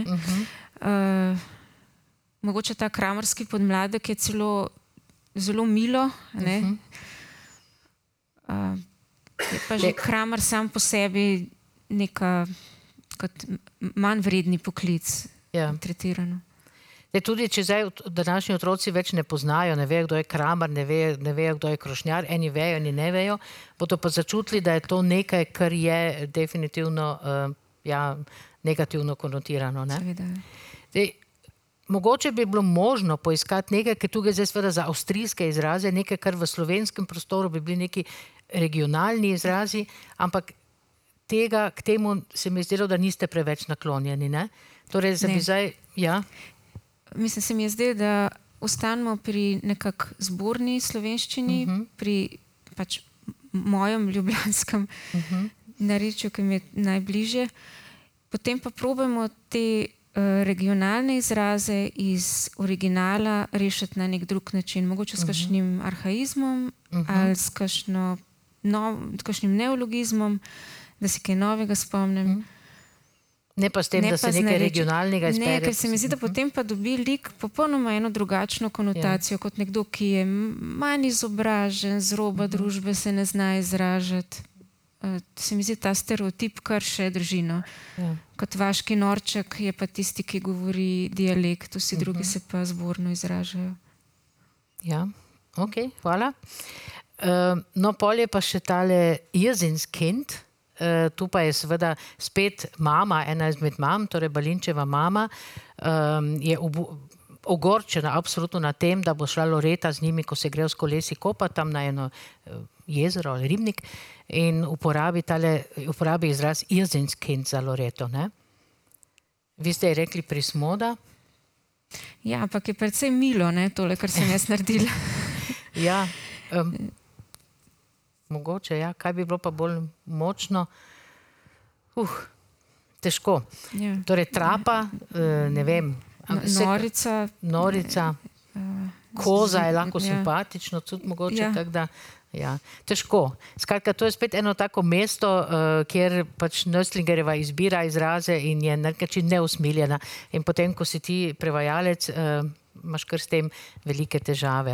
Mogoče ta kramarski podmladek je celo zelo milo, ne. Je pa že Kramar sam po sebi neka kot manj vredni poklic tretirano. Tudi, če zdaj današnji otroci več ne poznajo, ne vejo, kdo je Kramar, ne vejo, kdo je krošnjar, eni vejo, eni ne vejo, bodo pa začutili, da je to nekaj, kar je definitivno negativno konotirano, ne. Zdaj, mogoče bi bilo možno poiskati nekaj, ker tukaj zdaj seveda za avstrijske izraze, nekaj, kar v slovenskem prostoru bi bili neki regionalni izrazi, ampak k temu se mi je zdelo, da niste preveč naklonjeni, ne? Torej, da bi zdaj, Mislim, se mi je zdelo, da ostanemo pri nekak zborni slovenščini, pri pač mojem ljubljanskem narečju, ki mi je najbližje. Potem pa probujemo te regionalne izraze iz originala rešiti na nek drug način, mogoče s kakšnim arhaizmom ali s kakšnim neologizmom, da si kaj novega spomnim. Ne pa s tem, da se nekaj regionalnega izpere. Ne, ker se mi zdi, da potem pa dobi lik popolnoma eno drugačno konotacijo, kot nekdo, ki je manj izobražen, z roba družbe se ne zna izražati. Se mi zdi ta stereotip kar še drži, no. Kot vaški norček je pa tisti, ki govori dialekt, vsi drugi se pa zborno izražajo. Ja, ok, hvala. No, pol je pa še tale Irrsinnskind. Tu pa je seveda spet mama, ena izmed mam, torej Balinčeva mama, je ogorčena absolutno na tem, da bo šla Loreta z njimi, ko se grejo s kolesi kopati tam na eno jezero ali ribnik, in uporabi izraz Irrsinnskind za Loreto, ne? Vi ste ji rekli Prismoda? Ja, ampak je precej milo, ne, tole, kar sem jaz naredila. Ja, mogoče, ja, kaj bi bilo pa bolj močno? Težko. Ja. Torej trapa, ne vem. Norica, koza je lahko simpatično, tudi mogoče, tako da, ja, težko. Skratka, to je spet eno tako mesto, kjer pač Nöstlingerjeva izbira izraze in je na nek način neusmiljena. In potem, ko si ti prevajalec, imaš kar s tem velike težave.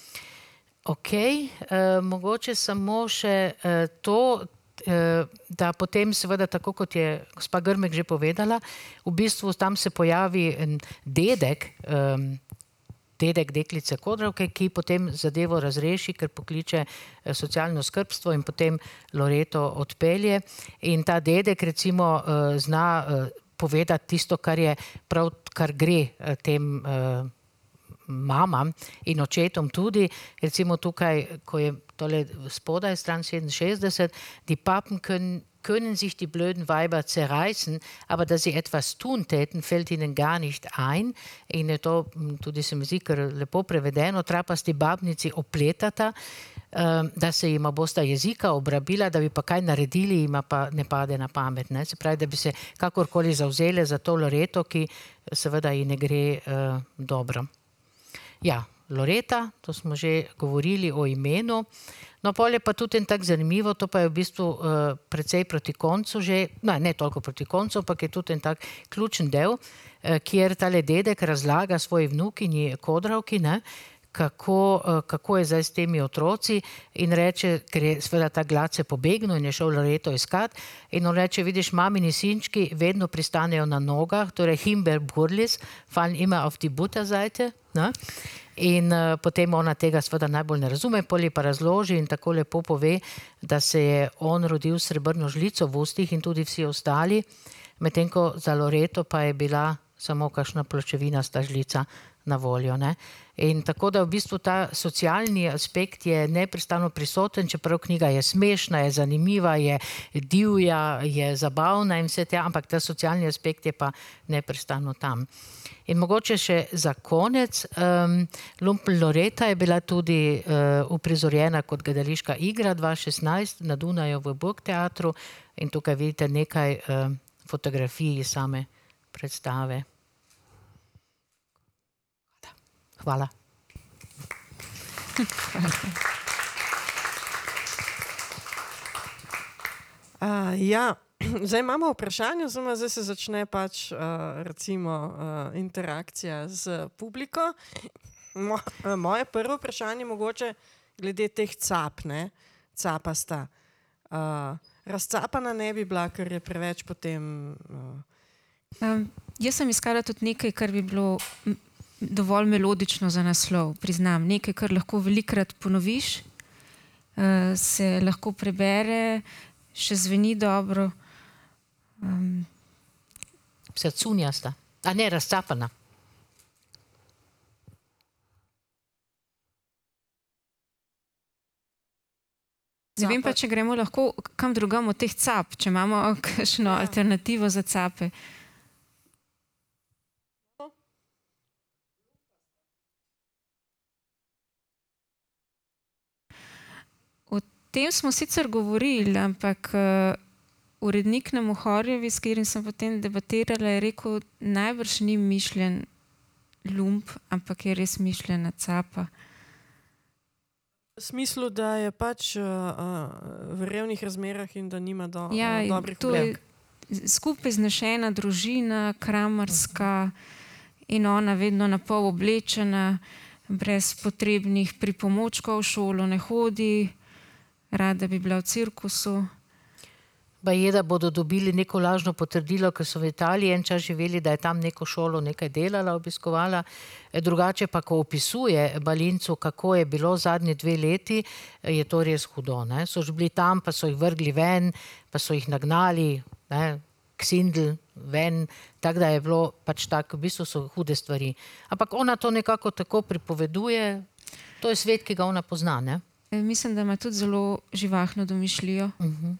Ok, mogoče samo še to, da potem seveda, tako kot je gospa Grmek že povedala, v bistvu tam se pojavi dedek deklice Kodravke, ki potem zadevo razreši, ker pokliče socialno skrbstvo in potem Loreto odpelje. In ta dedek recimo zna povedati tisto, kar je prav, kar gre tem mamam in očetom tudi. Recimo tukaj, ko je tole spodaj, stran 67, die Papen können sich die blöden Weiber zerreißen, aber dass sie etwas tun täten, fällt ihnen gar nicht ein. In je to tudi se mi zdi kar lepo prevedeno, trapasti babnici opletata, da se jima bosta jezika obrabila, da bi pa kaj naredili, jima pa ne pade na pamet, ne? Se pravi, da bi se kakorkoli zavzele za to Loreto, ki seveda ji ne gre dobro. Ja, Loreta, to smo že govorili o imenu. No, pol je pa tudi en tak zanimivo, to pa je v bistvu precej proti koncu že, ne toliko proti koncu, ampak je tudi en tak ključen del, kjer tale dedek razlaga svoji vnukinji Kodravki, ne, kako je zdaj s temi otroci, in reče, ker je seveda ta glad se pobegnil in je šel Loreto iskat, in on reče, vidiš, mamini sinčki vedno pristanejo na nogah, torej Himbeerburlis fallen immer auf die Butterseite, ne? In potem ona tega seveda najbolj ne razume, pol pa razloži in tako lepo pove, da se je on rodil s srebrno žlico v ustih in tudi vsi ostali, medtem ko za Loreto pa je bila samo kakšna pločevinasta žlica na voljo, ne. In tako da v bistvu ta socialni aspekt je neprestano prisoten, čeprav knjiga je smešna, je zanimiva, je divja, je zabavna in vse te, ampak ta socialni aspekt je pa neprestano tam. In mogoče še za konec, Lumpel Loreta je bila tudi uprizorjena kot gledališka igra 2016 na Dunaju v Burgteatru in tukaj vidite nekaj fotografij same predstave. Hvala. Ja, zdaj imamo vprašanje, oziroma zdaj se začne pač recimo interakcija z publiko. Moje prvo vprašanje mogoče glede teh cap, ne, capasta. Razcapana ne bi bila, ker je preveč potem... Jaz sem iskala tudi nekaj, kar bi bilo dovolj melodično za naslov, priznam. Nekaj, kar lahko velikrat ponoviš, se lahko prebere, še zveni dobro. Vse cunjasta, a ne razcapana. Ne vem pa, če gremo lahko kam drugam od teh cap, če imamo kakšno alternativo za cape. tem smo sicer govorili, ampak urednik na Mohorjevi, s katerim sem potem debatirala, je rekel, najbrž ni mišljen lump, ampak je res mišljena capa. V smislu, da je pač v revnih razmerah in da nima dobrih oblek. Skupaj znešena družina, kramarska in ona vedno na pol oblečena, brez potrebnih pripomočkov, v šolo ne hodi, rada bi bila v cirkusu. Pa je, da bodo dobili neko lažno potrdilo, ker so v Italiji en čas živeli, da je tam neko šolo nekaj delala, obiskovala. Drugače pa, ko opisuje Balincu, kako je bilo zadnje 2 leti, je to res hudo. Ne? So že bili tam, pa so jih vrgli ven, pa so jih nagnali, ne? Ksindl ven, tako da je bilo pač tako, v bistvu so hude stvari. Ampak ona to nekako tako pripoveduje, to je svet, ki ga ona pozna, ne? Mislim, da ima tudi zelo živahno domišljijo.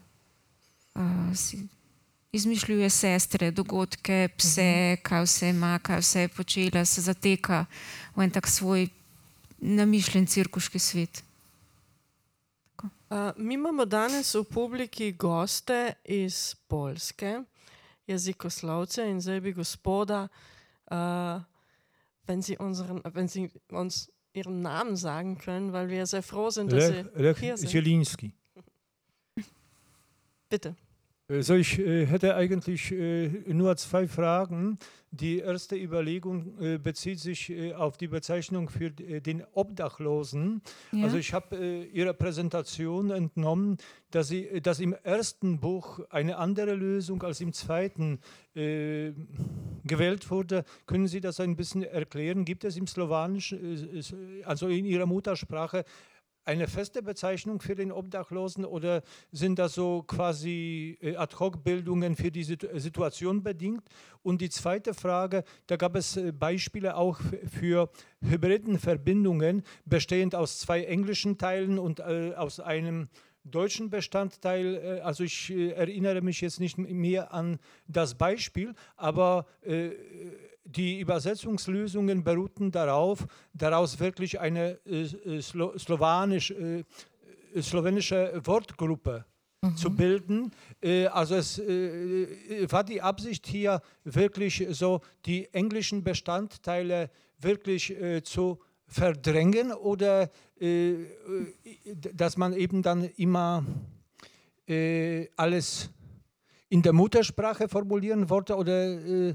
Izmišljuje sestre, dogodke, pse, kaj vse ima, kaj vse je počela, se zateka v en tak svoj namišljen cirkuški svet. Mi imamo danes v publiki goste iz Poljske, jezikoslovce, in zdaj bi gospoda, wenn Sie uns Ihren Namen sagen können, weil wir sehr froh sind, dass Sie hier sind. Zielinski. Bitte. Also ich hätte eigentlich nur 2 Fragen. Die erste Überlegung bezieht sich auf die Bezeichnung für den Obdachlosen. Ja. Also ich habe Ihrer Präsentation entnommen, dass im ersten Buch eine andere Lösung als im zweiten gewählt wurde. Können Sie das ein bisschen erklären? Gibt es im Slowanischen, also in Ihrer Muttersprache, eine feste Bezeichnung für den Obdachlosen oder sind das so quasi Ad-hoc-Bildungen für die Situation bedingt? Und die zweite Frage, da gab es Beispiele auch für Hybridenverbindungen, bestehend aus 2 englischen Teilen und aus einem deutschen Bestandteil. Also ich erinnere mich jetzt nicht mehr an das Beispiel, aber die Übersetzungslösungen beruhten daraus wirklich eine slowenische Wortgruppe zu bilden. Also es war die Absicht hier wirklich so die englischen Bestandteile wirklich zu verdrängen oder dass man eben dann immer alles in der Muttersprache formulieren wollte oder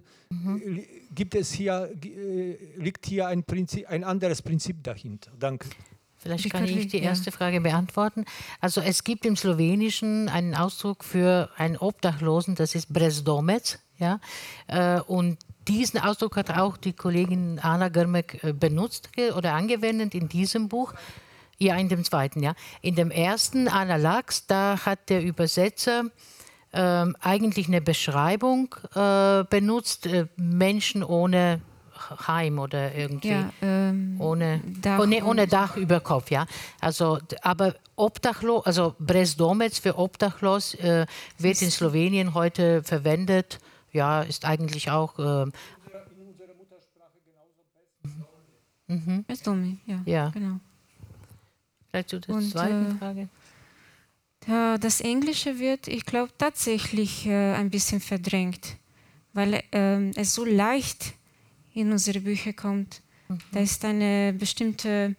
liegt hier ein anderes Prinzip dahinter? Danke. Vielleicht kann ich die erste Frage beantworten. Also es gibt im Slowenischen einen Ausdruck für einen Obdachlosen, das ist brezdomec, ja, und diesen Ausdruck hat auch die Kollegin Ana Grmek benutzt oder angewendet in diesem Buch. Ja, in dem zweiten, ja. In dem ersten, Anna Lachs, da hat der Übersetzer eigentlich eine Beschreibung benutzt, Menschen ohne Heim oder irgendwie ohne Dach über Kopf, ja. Also, aber Obdachlos, also brezdomec für Obdachlos wird in Slowenien heute verwendet. Ja, ist eigentlich auch. In unserer Muttersprache genauso best. Brezdomec, ja, genau. Vielleicht zu der zweiten Frage. Das Englische wird, ich glaube, tatsächlich ein bisschen verdrängt, weil es so leicht in unsere Bücher kommt. Da ist eine bestimmte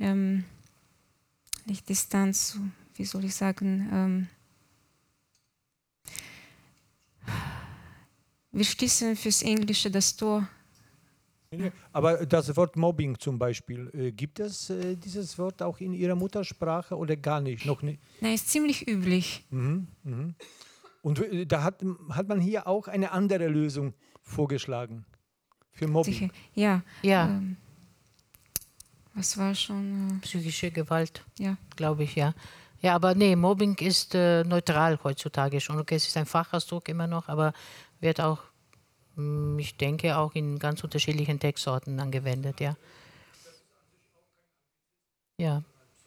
Distanz, wie soll ich sagen, wir schließen fürs Englische das Tor. Aber das Wort Mobbing zum Beispiel, gibt es dieses Wort auch in Ihrer Muttersprache oder gar nicht? Noch nicht? Nein, ist ziemlich üblich. Und da hat man hier auch eine andere Lösung vorgeschlagen für Mobbing. Sicher. Ja. Was war schon? Psychische Gewalt, ja, glaube ich, ja. Ja, aber nee, Mobbing ist neutral heutzutage schon. Okay, es ist ein Fachausdruck immer noch, aber wird auch, ich denke, auch in ganz unterschiedlichen Textsorten angewendet, ja. Ja.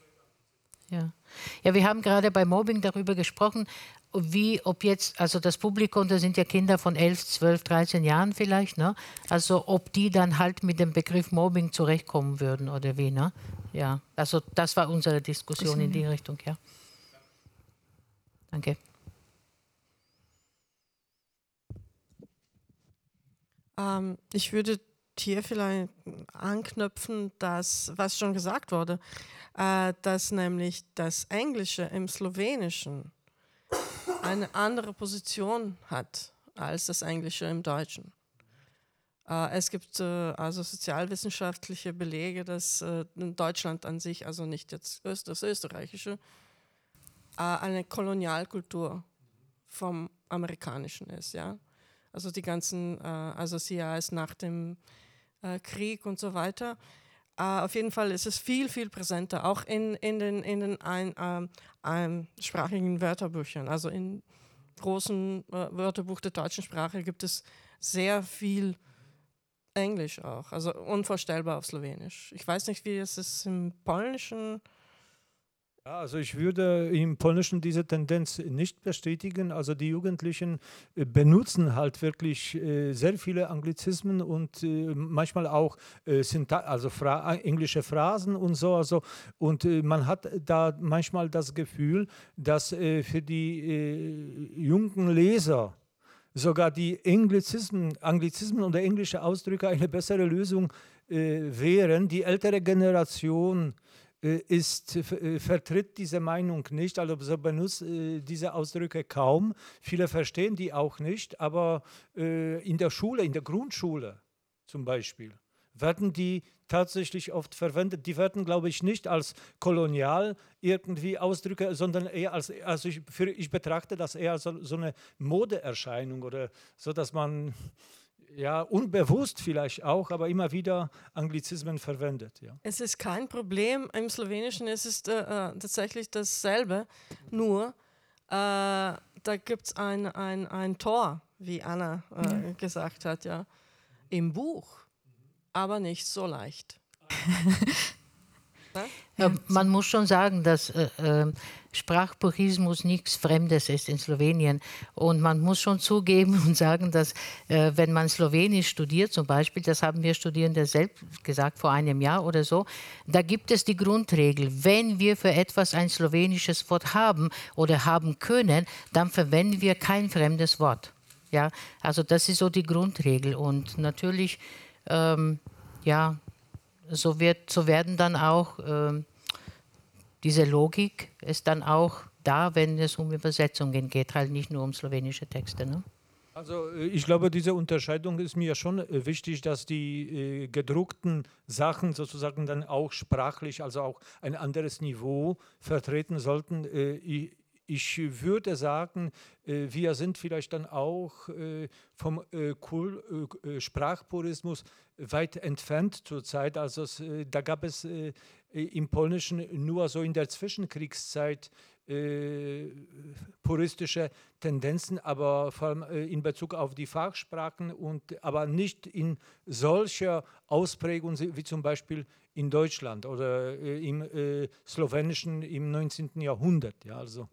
Ja, wir haben gerade bei Mobbing darüber gesprochen, ob jetzt, also das Publikum, da sind ja Kinder von 11, 12, 13 Jahren vielleicht, ne? Also ob die dann halt mit dem Begriff Mobbing zurechtkommen würden oder wie, ne? Ja, also das war unsere Diskussion in die Richtung, ja. Danke. Ich würde hier vielleicht anknüpfen, was schon gesagt wurde, dass nämlich das Englische im Slowenischen eine andere Position hat als das Englische im Deutschen. Es gibt also sozialwissenschaftliche Belege, dass Deutschland an sich, also nicht jetzt das Österreichische, eine Kolonialkultur vom Amerikanischen ist, ja. Also die ganzen, also CIS nach dem Krieg und so weiter. Auf jeden Fall ist es viel, viel präsenter, auch in den sprachigen Wörterbüchern. Also im großen Wörterbuch der deutschen Sprache gibt es sehr viel Englisch auch, also unvorstellbar auf Slowenisch. Ich weiß nicht, wie es ist im Polnischen. Ja, also ich würde im Polnischen diese Tendenz nicht bestätigen. Also die Jugendlichen benutzen halt wirklich sehr viele Anglizismen und manchmal auch englische Phrasen und so. Also, und man hat da manchmal das Gefühl, dass für die jungen Leser sogar die Anglizismen oder englische Ausdrücke eine bessere Lösung wären. Die ältere Generation vertritt diese Meinung nicht, also benutzt diese Ausdrücke kaum. Viele verstehen die auch nicht, aber in der Schule, in der Grundschule zum Beispiel, werden die tatsächlich oft verwendet. Die werden, glaube ich, nicht als kolonial irgendwie Ausdrücke, sondern eher also ich betrachte das eher als so eine Modeerscheinung oder so, dass man ja, unbewusst vielleicht auch, aber immer wieder Anglizismen verwendet. Ja. Es ist kein Problem. Im Slowenischen ist es tatsächlich dasselbe, nur da gibt es ein Tor, wie Anna gesagt hat, ja, im Buch, aber nicht so leicht. Ja, man muss schon sagen, dass Sprachpurismus nichts Fremdes ist in Slowenien. Und man muss schon zugeben und sagen, dass wenn man Slowenisch studiert, zum Beispiel, das haben wir Studierende selbst gesagt vor einem Jahr oder so, da gibt es die Grundregel, wenn wir für etwas ein slowenisches Wort haben oder haben können, dann verwenden wir kein fremdes Wort. Ja, also das ist so die Grundregel. Und natürlich, ja, so werden dann auch, diese Logik ist dann auch da, wenn es um Übersetzungen geht, halt nicht nur um slowenische Texte. Ne? Also ich glaube, diese Unterscheidung ist mir schon wichtig, dass die gedruckten Sachen sozusagen dann auch sprachlich, also auch ein anderes Niveau vertreten sollten. Ich würde sagen, wir sind vielleicht dann auch vom Sprachpurismus weit entfernt zurzeit. Also da gab es im Polnischen nur so in der Zwischenkriegszeit puristische Tendenzen, aber vor allem in Bezug auf die Fachsprachen aber nicht in solcher Ausprägung wie zum Beispiel in Deutschland oder im Slowenischen im 19. Jahrhundert. Ja, also.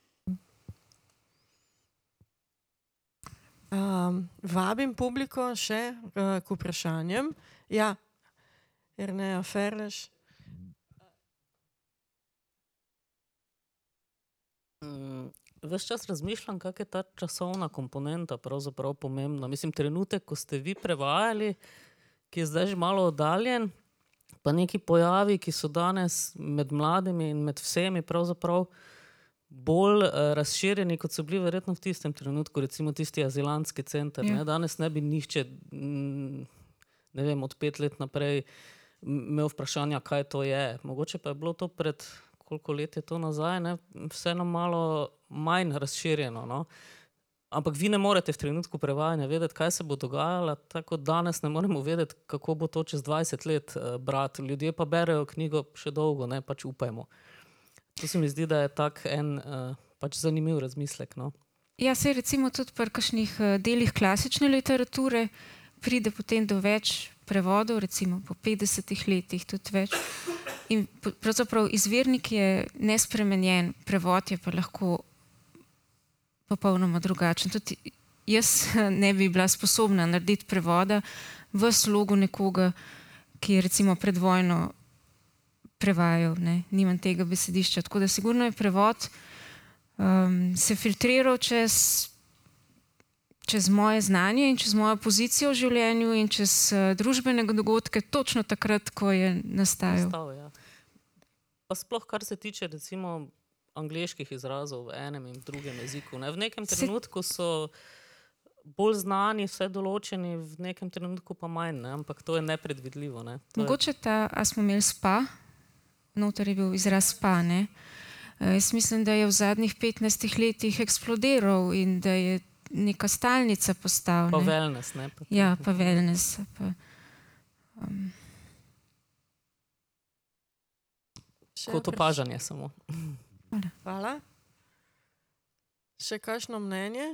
Vabim publiko še k vprašanjem. Ja, Jerneja Ferleš. Ves čas razmišljam, kako je ta časovna komponenta pravzaprav pomembna. Mislim, trenutek, ko ste vi prevajali, ki je zdaj že malo oddaljen, pa neki pojavi, ki so danes med mladimi in med vsemi pravzaprav bolj razširjeni, kot so bili verjetno v tistem trenutku, recimo tisti azilantski center. Ja. Ne? Danes ne bi nihče, ne vem, od 5 let naprej imel vprašanja, kaj to je. Mogoče pa je bilo to pred, koliko let je to nazaj, ne? Vseeno malo manj razširjeno. No? Ampak vi ne morete v trenutku prevajanja vedeti, kaj se bo dogajalo, tako danes ne moremo vedeti, kako bo to čez 20 let brati. Ljudje pa berejo knjigo še dolgo, ne? Pač upajmo. To se mi zdi, da je tak en pač zanimiv razmislek. No? Ja, se recimo tudi pri kakšnih delih klasične literature pride potem do več prevodov, recimo po 50 letih tudi več. In pravzaprav izvirnik je nespremenjen, prevod je pa lahko popolnoma drugačen. Tudi jaz ne bi bila sposobna narediti prevoda v slogu nekoga, ki je recimo pred vojno prevajal, ne? Nimam tega besedišča. Tako da sigurno je prevod se filtriral čez moje znanje in čez mojo pozicijo v življenju in čez družbene dogodke, točno takrat, ko je nastajal. Ja. Pa sploh, kar se tiče recimo angleških izrazov v enem in drugem jeziku. Ne? V nekem trenutku so bolj znani, vse določeni, v nekem trenutku pa manj, ne? Ampak to je nepredvidljivo. Ne? Mogoče a smo imeli spa, noter je bil izraz spa, ne? Jaz mislim, da je v zadnjih 15 letih eksplodiral in da je neka stalnica postal. Pa wellness, ne? Ja, pa wellness. Kot opažanje samo. Hvala. Še kakšno mnenje?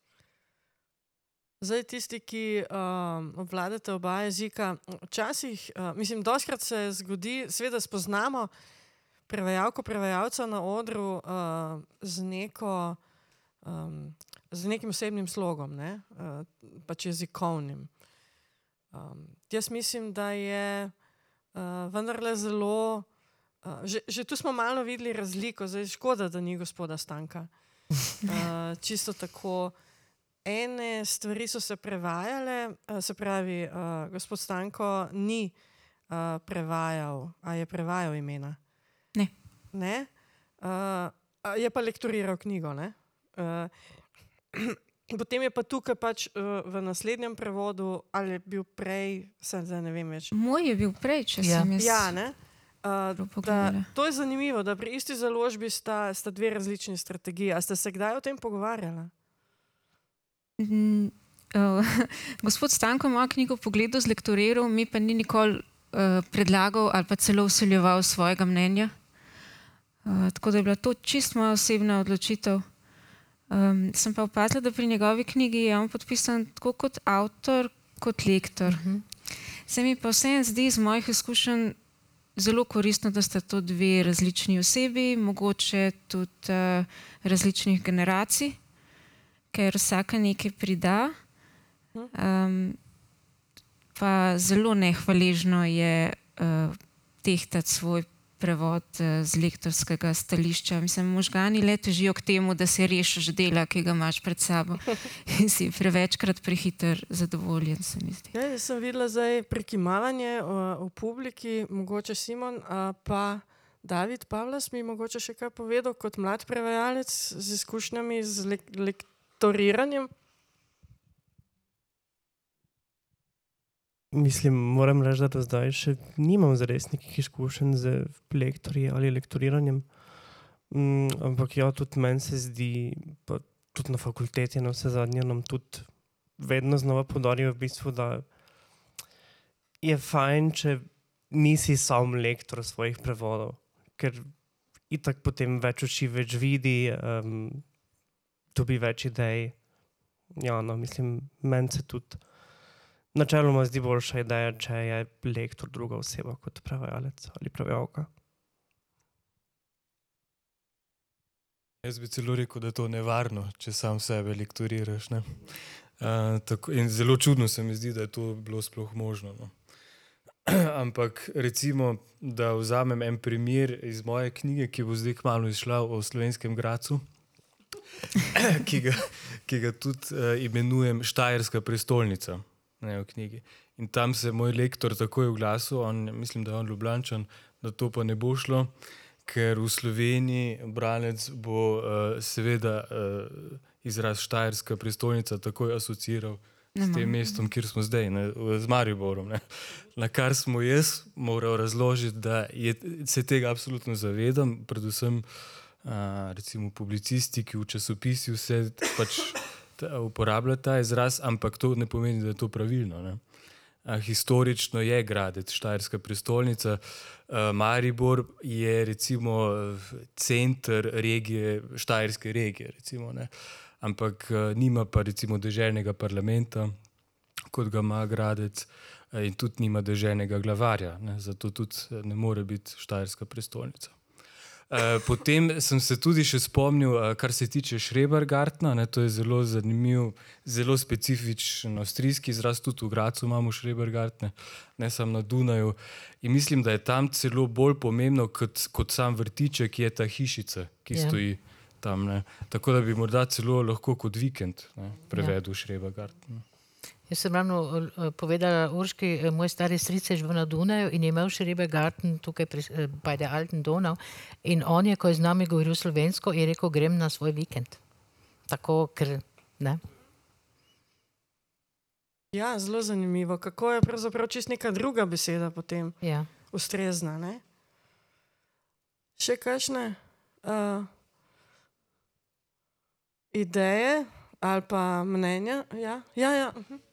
Zdaj tisti, ki obvladate oba jezika, včasih, mislim, dostikrat se zgodi, seveda spoznamo prevajalca na odru z nekim osebnim slogom, ne? Pač jezikovnim. Jaz mislim, da je vendarle zelo, že tu smo malo videli razliko, zdaj škoda, da ni gospoda Stanka. Čisto tako, ene stvari so se prevajale, se pravi, gospod Stanko ni prevajal, a je prevajal imena? Ne. Ne? Je pa lektoriral knjigo, ne? Potem je pa tukaj pač v naslednjem prevodu, ali je bil prej, zdaj ne vem več. Moj je bil prej, če sem jaz. Ja, ne? To je zanimivo, da pri isti založbi sta dve različni strategiji. A ste se kdaj o tem pogovarjala? Gospod Stanko mojo knjigo pogledal, zlektoriral, mi pa ni nikoli predlagal ali pa celo vsiljeval svojega mnenja. Tako da je bila to čisto moja osebna odločitev. Sem pa opazila, da pri njegovi knjigi je on podpisan tako kot avtor, kot lektor. Se mi pa vseeno zdi iz mojih izkušenj zelo koristno, da sta to dve različni osebi, mogoče tudi različnih generacij, ker vsaka nekaj prida. Pa zelo nehvaležno je tehtati svoj prevod z lektorskega stališča. Mislim, možgani le težijo k temu, da se rešiš dela, ki ga imaš pred sabo in si prevečkrat prehiter zadovoljen, se mi zdi. Jaz sem videla zdaj prikimavanje v publiki, mogoče Simon, pa David Pavlas mi mogoče še kaj povedal kot mlad prevajalec z izkušnjami z lektoriranjem. Mislim, moram reči, da do zdaj še nimam zares nekih izkušenj z lektorji ali lektoriranjem. Ampak ja, tudi meni se zdi, pa tudi na fakulteti na vse zadnje nam tudi vedno znova podarijo v bistvu, da je fajn, če nisi sam lektor svojih prevodov, ker itak potem več uči, več vidi, dobi več idej. Ja, no, mislim, meni se tudi načeloma zdi boljša ideja, če je lektor druga oseba kot prevajalec ali prevajalka. Jaz bi celo rekel, da je to nevarno, če sam sebe lektoriraš. Ne? In zelo čudno se mi zdi, da je to bilo sploh možno. No? Ampak recimo, da vzamem en primer iz moje knjige, ki bo zdaj kmalu izšla o Slovenskem Gradcu, ki ga tudi imenujem Štajerska prestolnica. Ne, v knjigi. In tam se moj lektor takoj oglasil, mislim, da je on Ljubljančan, da to pa ne bo šlo, ker v Sloveniji branec bo seveda izraz Štajerska prestolnica takoj asociiral s tem mestom, kjer smo zdaj, ne, z Mariborom. Ne. Na kar smo jaz moral razložiti, da se tega absolutno zavedam, predvsem recimo publicistiki, v časopisi vse pač uporablja ta izraz, ampak to ne pomeni, da je to pravilno. Ne? Historično je Gradec Štajerska prestolnica, Maribor je recimo center regije, Štajerske regije, recimo, ne? Ampak nima pa recimo deželnega parlamenta, kot ga ima Gradec, in tudi nima deželnega glavarja, ne? Zato tudi ne more biti Štajerska prestolnica. Potem sem se tudi še spomnil, kar se tiče Schrebergartna, ne, to je zelo zanimiv, zelo specifičen avstrijski izraz, tudi v Gradcu imamo Schrebergartne, ne samo na Dunaju. In mislim, da je tam celo bolj pomembno kot sam vrtiček, je ta hišica, ki stoji tam. Ne. Tako da bi morda celo lahko kot vikend prevedel Schrebergarten. Jaz sem ravno povedala Urški, moj stari stric je živel na Dunaju in je imel Schrebergarten tukaj bei der Alten Donau in on je, ko je z nami govoril slovensko, je rekel, grem na svoj vikend. Tako, ker, ne. Ja, zelo zanimivo. Kako je pravzaprav čist neka druga beseda potem ustrezna, ne? Še kakšne ideje ali pa mnenja? Ja.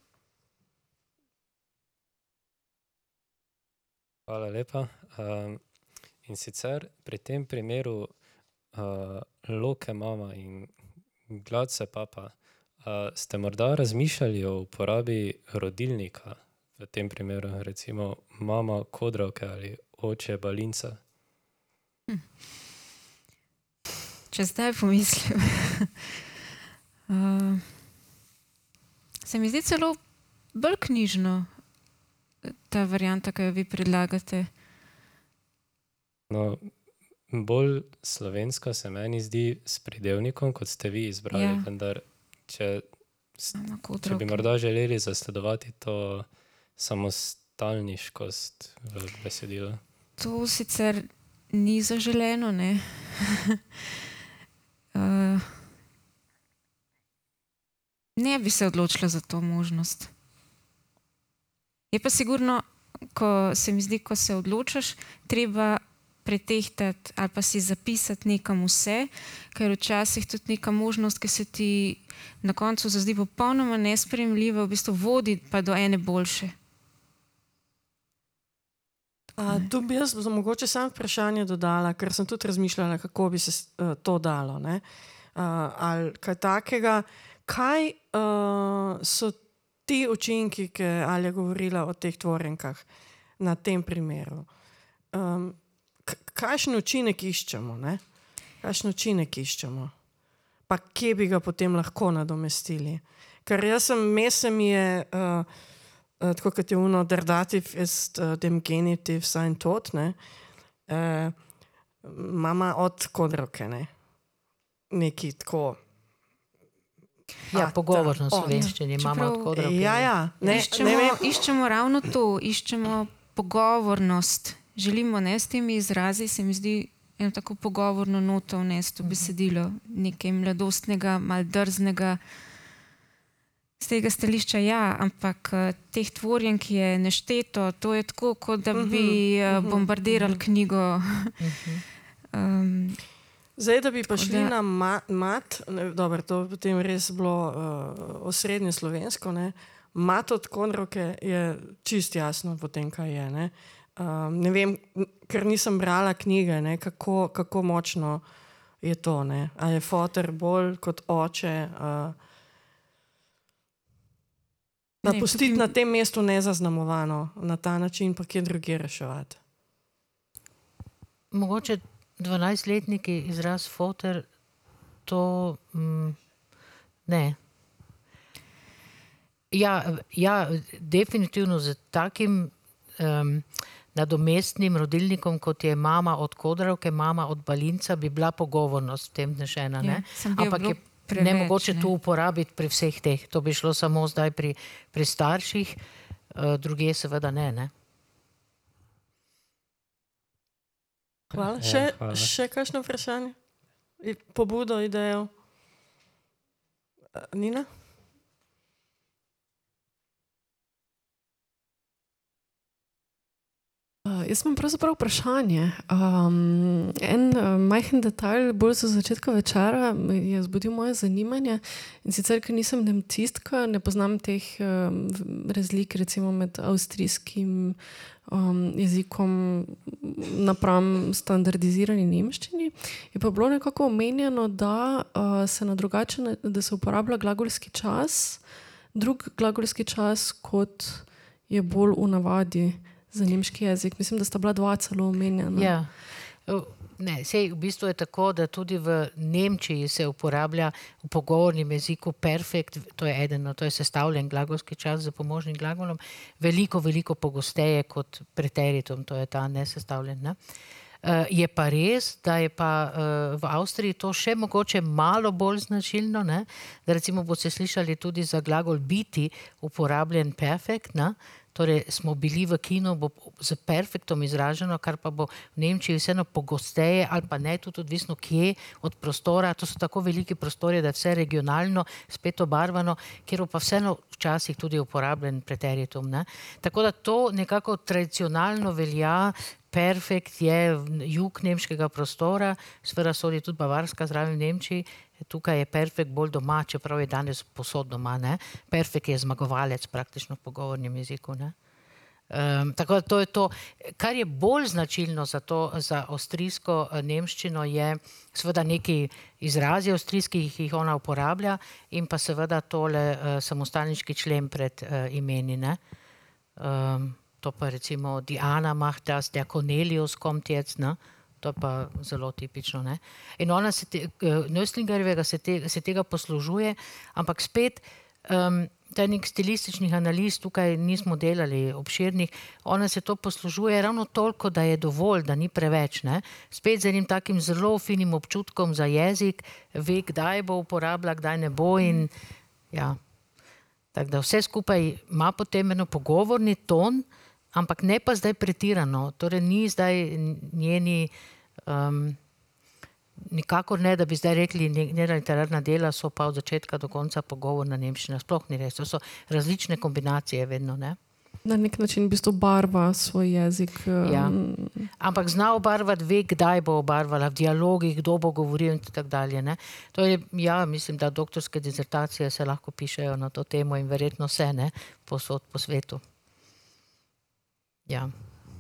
Hvala lepa. In sicer pri tem primeru loke mama in gladce papa, ste morda razmišljali o uporabi rodilnika v tem primeru, recimo mama kodravke ali oče balinca? Če zdaj pomislim. Se mi zdi celo bolj knjižno ta varianta, ki jo vi predlagate. No, bolj slovenska se meni zdi s pridevnikom, kot ste vi izbrali, vendar če bi morda želeli zasledovati to samostalniškost v besedilu. To sicer ni zaželeno, ne? Ne bi se odločila za to možnost. Je pa sigurno, se mi zdi, ko se odločaš, treba pretehtati ali pa si zapisati nekam vse, ker včasih tudi neka možnost, ki se ti na koncu zazdi popolnoma nesprejemljiva, v bistvu vodi pa do ene boljše. Tu bi jaz mogoče samo vprašanje dodala, ker sem tudi razmišljala, kako bi se to dalo, ne? Ali kaj takega. Kaj so ti učinki, ki Alja govorila o teh tvorenkah na tem primeru? Kakšen učinek iščemo, ne? Kakšen učinek iščemo? Pa kje bi ga potem lahko nadomestili? Ker jaz se mi je, tako kot je ono, der Dativ ist dem Genitiv sein Tod, ne? Mama od kodrovke, ne? Neki tako. Ja, pogovorno slovenščini, mama od kodrovke. Ja. Iščemo ravno to, iščemo pogovornost. Želimo, ne, s temi izrazi, se mi zdi eno tako pogovorno noto vnesti v besedilo, nekaj mladostnega, malo drznega. Z tega stališča ampak teh tvorjenk je nešteto, to je tako, kot da bi bombardirali knjigo. Zdaj, da bi pa šli na mat, dobro, to bi potem res bilo osrednje slovensko, ne? Mat od kodrovke je čist jasno potem, kaj je, ne? Ne vem, ker nisem brala knjige, ne, kako močno je to, ne. A je foter bolj kot oče, da pustiti na tem mestu nezaznamovano, na ta način pa kje drugje reševati. Mogoče 12-letniki izraz foter, to ne. Ja, definitivno z takim nadomestnim rodilnikom, kot je mama od kodrovke, mama od balinca, bi bila pogovornost v tem vnešena, ne? Ampak je nemogoče to uporabiti pri vseh teh. To bi šlo samo zdaj pri starših, drugje seveda ne. Hvala. Še kakšno vprašanje? Pobudo, idejo? Nina? Jaz imam pravzaprav vprašanje. En majhen detalj, bolj za začetka večera, je vzbudil moje zanimanje. In sicer, ker nisem nemcistka, ne poznam teh razlik recimo med avstrijskim jezikom napram standardizirani nemščini. Je pa bilo nekako omenjeno, da se uporablja glagolski čas, drug glagolski čas, kot je bolj v navadi za nemški jezik. Mislim, da sta bila dva celo omenjena. Ja, Ne, sej v bistvu je tako, da tudi v Nemčiji se uporablja v pogovornem jeziku perfekt, to je sestavljen glagolski čas z pomožnim glagolom, veliko pogosteje kot preteritum, to je ta nesestavljen. Ne? Je pa res, da je pa v Avstriji to še mogoče malo bolj značilno, ne? Da recimo boste slišali tudi za glagol biti uporabljen perfekt, ne? Torej smo bili v kinu, bo z perfektom izraženo, kar pa bo v Nemčiji vseeno pogosteje ali pa ne, tudi odvisno kje od prostora, to so tako veliki prostori, da je vse regionalno spet obarvano, kjer pa vseeno včasih tudi uporabljen preteritum. Ne? Tako da to nekako tradicionalno velja, perfekt je jug nemškega prostora, seveda sodi tudi Bavarska zraven v Nemčiji, tukaj je perfekt bolj doma, čeprav je danes posod doma. Ne? Perfekt je zmagovalec praktično v pogovornem jeziku. Ne? Tako da to je to. Kar je bolj značilno za avstrijsko nemščino je seveda neki izrazi avstrijski, ki jih ona uporablja in pa seveda tole samostalniški člen pred imeni. Ne? To pa recimo Diana macht das, der Cornelius kommt jetzt, ne? To pa zelo tipično. Ne? In ona Nöstlingerjevega se tega poslužuje, ampak spet tajnih stilističnih analiz tukaj nismo delali obširnih, ona se to poslužuje ravno toliko, da je dovolj, da ni preveč. Ne? Spet z enim takim zelo finim občutkom za jezik, ve, kdaj bo uporabila, kdaj ne bo in ja. Tako da vse skupaj ima potem eno pogovorni ton, ampak ne pa zdaj pretirano. Torej ni zdaj njeni nikakor ne, da bi zdaj rekli, njena literarna dela so pa od začetka do konca pogovorna nemščina. Sploh ni res. To so različne kombinacije vedno, ne? Na nek način v bistvu barva svoj jezik. Ja. Ampak zna obarvati, ve, kdaj bo obarvala, v dialogih, kdo bo govoril in tako dalje. Ne? To je, ja, mislim, da doktorske dizertacije se lahko pišejo na to temo in verjetno se, ne, posod po svetu. Ja.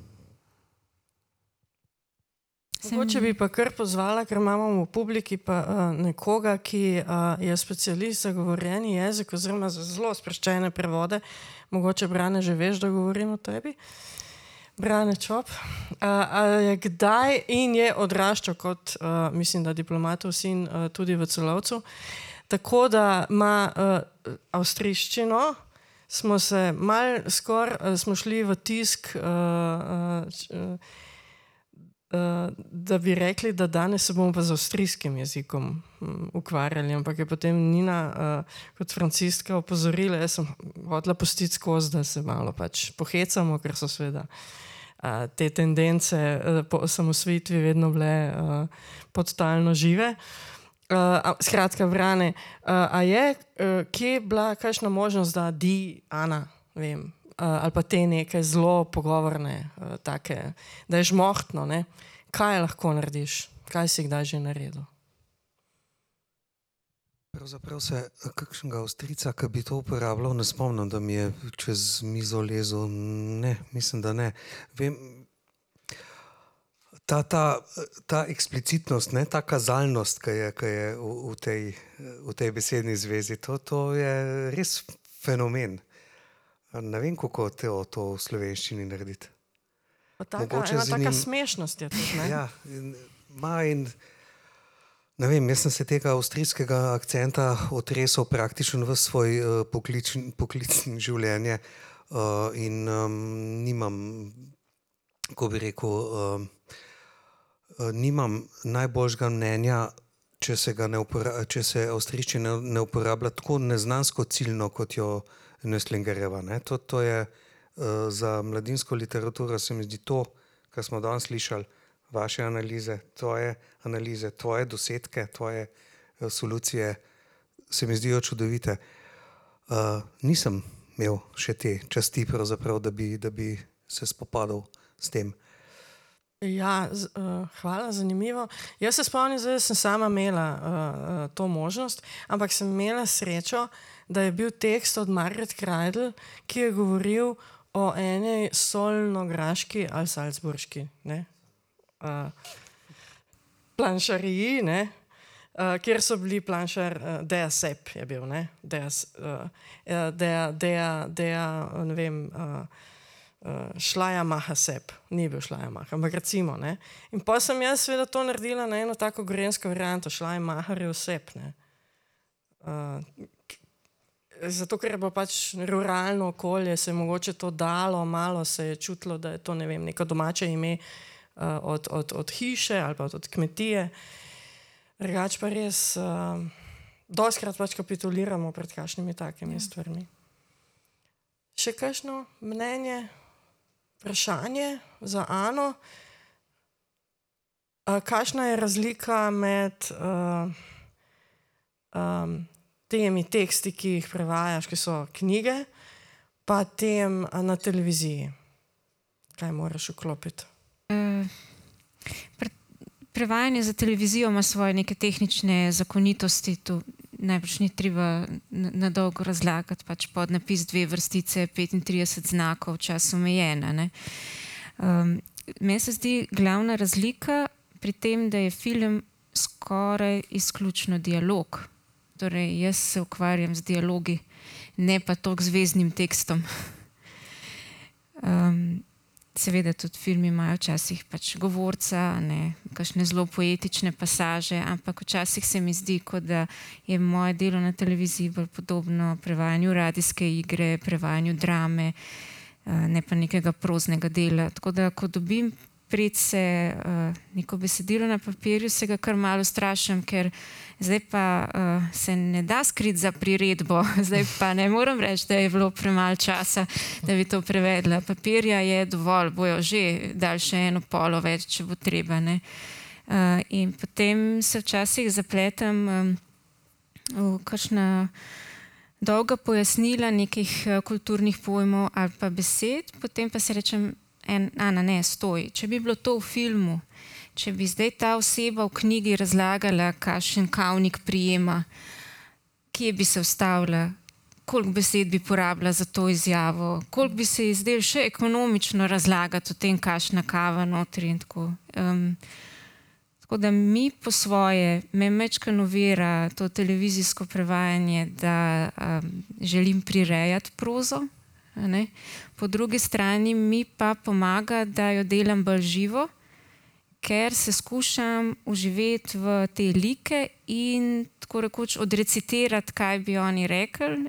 Mogoče bi pa kar pozvala, ker imamo v publiki pa nekoga, ki je specialist za govorjeni jezik oziroma za zelo sproščene prevode. Mogoče, Brane, že veš, da govorim o tebi. Brane Čop. Je kdaj in je odraščal kot, mislim, da diplomatov sin tudi v Celovcu. Tako da ima avstrijščino, smo se smo šli v tisk, da bi rekli, da danes se bomo pa z avstrijskim jezikom ukvarjali, ampak je potem Nina kot francistka opozorila, jaz sem hotela pustiti skozi, da se malo pač pohecamo, ker so seveda te tendence po osamosvojitvi vedno bile podtalno žive. Skratka, Brane, a je kje bila kakšna možnost, da Ana, vem, ali pa te neke zelo pogovorne, take, da je žmohtno, ne? Kaj lahko narediš? Kaj si kdaj že naredil? Pravzaprav se kakšnega Avstrijca, ki bi to uporabljal, ne spomnim, da mi je čez mizo lezel. Ne, mislim, da ne. Vem, ta eksplicitnost, ne, ta kazalnost, ki je v tej besedni zvezi, to je res fenomen. Ne vem, kako to v slovenščini narediti. Taka smešnost je tudi, ne? Ja, ne vem, jaz sem se tega avstrijskega akcenta otresel praktično v svoj poklicno življenje in nimam, kako bi rekel, nimam najboljšega mnenja, če se avstrijščina ne uporablja tako neznansko ciljno, kot jo Nöstlingerjeva. To je za mladinsko literaturo, se mi zdi to, kar smo danes slišali, vaše analize, tvoje dosedke, tvoje solucije, se mi zdijo čudovite. Nisem imel še te časti, pravzaprav, da bi se spopadal s tem. Ja, hvala, zanimivo. Jaz se spomnim, da sem sama imela to možnost, ampak sem imela srečo, da je bil tekst od Margaret Kreidl, ki je govoril o eni solnograški ali salzburški planšariji, kjer so bili planšar, Der Sepp je bil, ne vem, Šlajamaha Sepp, ni bil Šlajamaha, ampak recimo, ne. In pa sem jaz seveda to naredila na eno tako gorenjsko varianto, Šlajmaharjev Sepp, ne. Zato, ker je bilo pač ruralno okolje, se je mogoče to dalo, malo se je čutilo, da je to, ne vem, neko domače ime od hiše ali pa od kmetije. Drugače pa res, dostikrat pač kapituliramo pred kakšnimi takimi stvarmi. Še kakšno mnenje, vprašanje za Ano? Kakšna je razlika med temi teksti, ki jih prevajaš, ki so knjige, pa tem na televiziji? Kaj moraš vklopiti? Prevajanje za televizijo ima svoje neke tehnične zakonitosti, tu najbrž ni treba na dolgo razlagati, pač podnapis 2 vrstice, 35 znakov, čas omejena, ne. Meni se zdi glavna razlika pri tem, da je film skoraj izključno dialog. Torej, jaz se ukvarjam z dialogi, ne pa toliko z veznim tekstom. Seveda tudi filmi imajo včasih pač govorca, ne, kakšne zelo poetične pasaže, ampak včasih se mi zdi, kot da je moje delo na televiziji bolj podobno prevajanju radijske igre, prevajanju drame, ne pa nekega proznega dela. Tako da, ko dobim pred se neko besedilo na papirju, se ga kar malo strašim, ker zdaj pa se ne da skriti za priredbo, zdaj pa ne moram reči, da je bilo premalo časa, da bi to prevedla. Papirja je dovolj, bojo že dali še eno polo več, če bo treba, ne. In potem se včasih zapletem v kakšna dolga pojasnila nekih kulturnih pojmov ali pa besed, potem pa se rečem, Ana, ne, stoj, če bi bilo to v filmu, če bi zdaj ta oseba v knjigi razlagala, kakšen kavnik prijema, kje bi se ustavila, koliko besed bi porabila za to izjavo, koliko bi se ji zdelo še ekonomično razlagati o tem, kakšna kava notri in tako. Tako da mi po svoje, me majčkeno ovira to televizijsko prevajanje, da želim prirejati prozo, ne? Po drugi strani mi pa pomaga, da jo delam bolj živo, ker se skušam uživeti v te like in tako rekoč odrecitirati, kaj bi oni rekli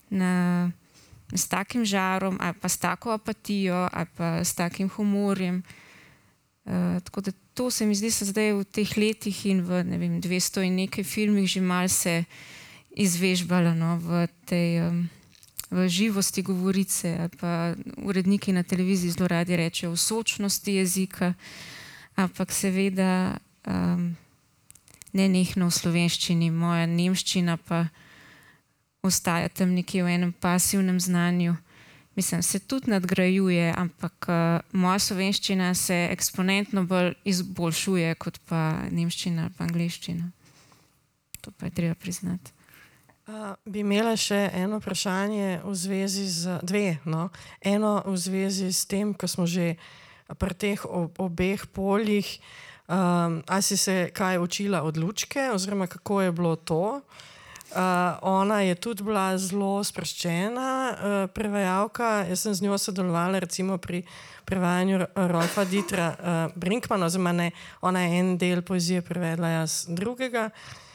s takim žarom ali pa s tako apatijo ali pa s takim humorjem. Tako da to se mi zdi, se zdaj v teh letih in v, ne vem, 200 in nekaj filmih že malo se izvežbala, no, v tej v živosti govorice, ali pa uredniki na televiziji zelo radi rečejo v sočnosti jezika, ampak seveda nenehno v slovenščini, moja nemščina pa ostaja tam nekje v enem pasivnem znanju. Mislim, se tudi nadgrajuje, ampak moja slovenščina se eksponentno bolj izboljšuje, kot pa nemščina ali pa angleščina. To pa je treba priznati. Bi imela še eno vprašanje v zvezi z eno v zvezi s tem, ko smo že pri teh obeh poljih. A si se kaj učila od Lučke oziroma kako je bilo to? Ona je tudi bila zelo sproščena prevajalka. Jaz sem z njo sodelovala recimo pri prevajanju Rolfa Dietra Brinkmana, oziroma ne, ona je en del poezije prevedla, jaz drugega.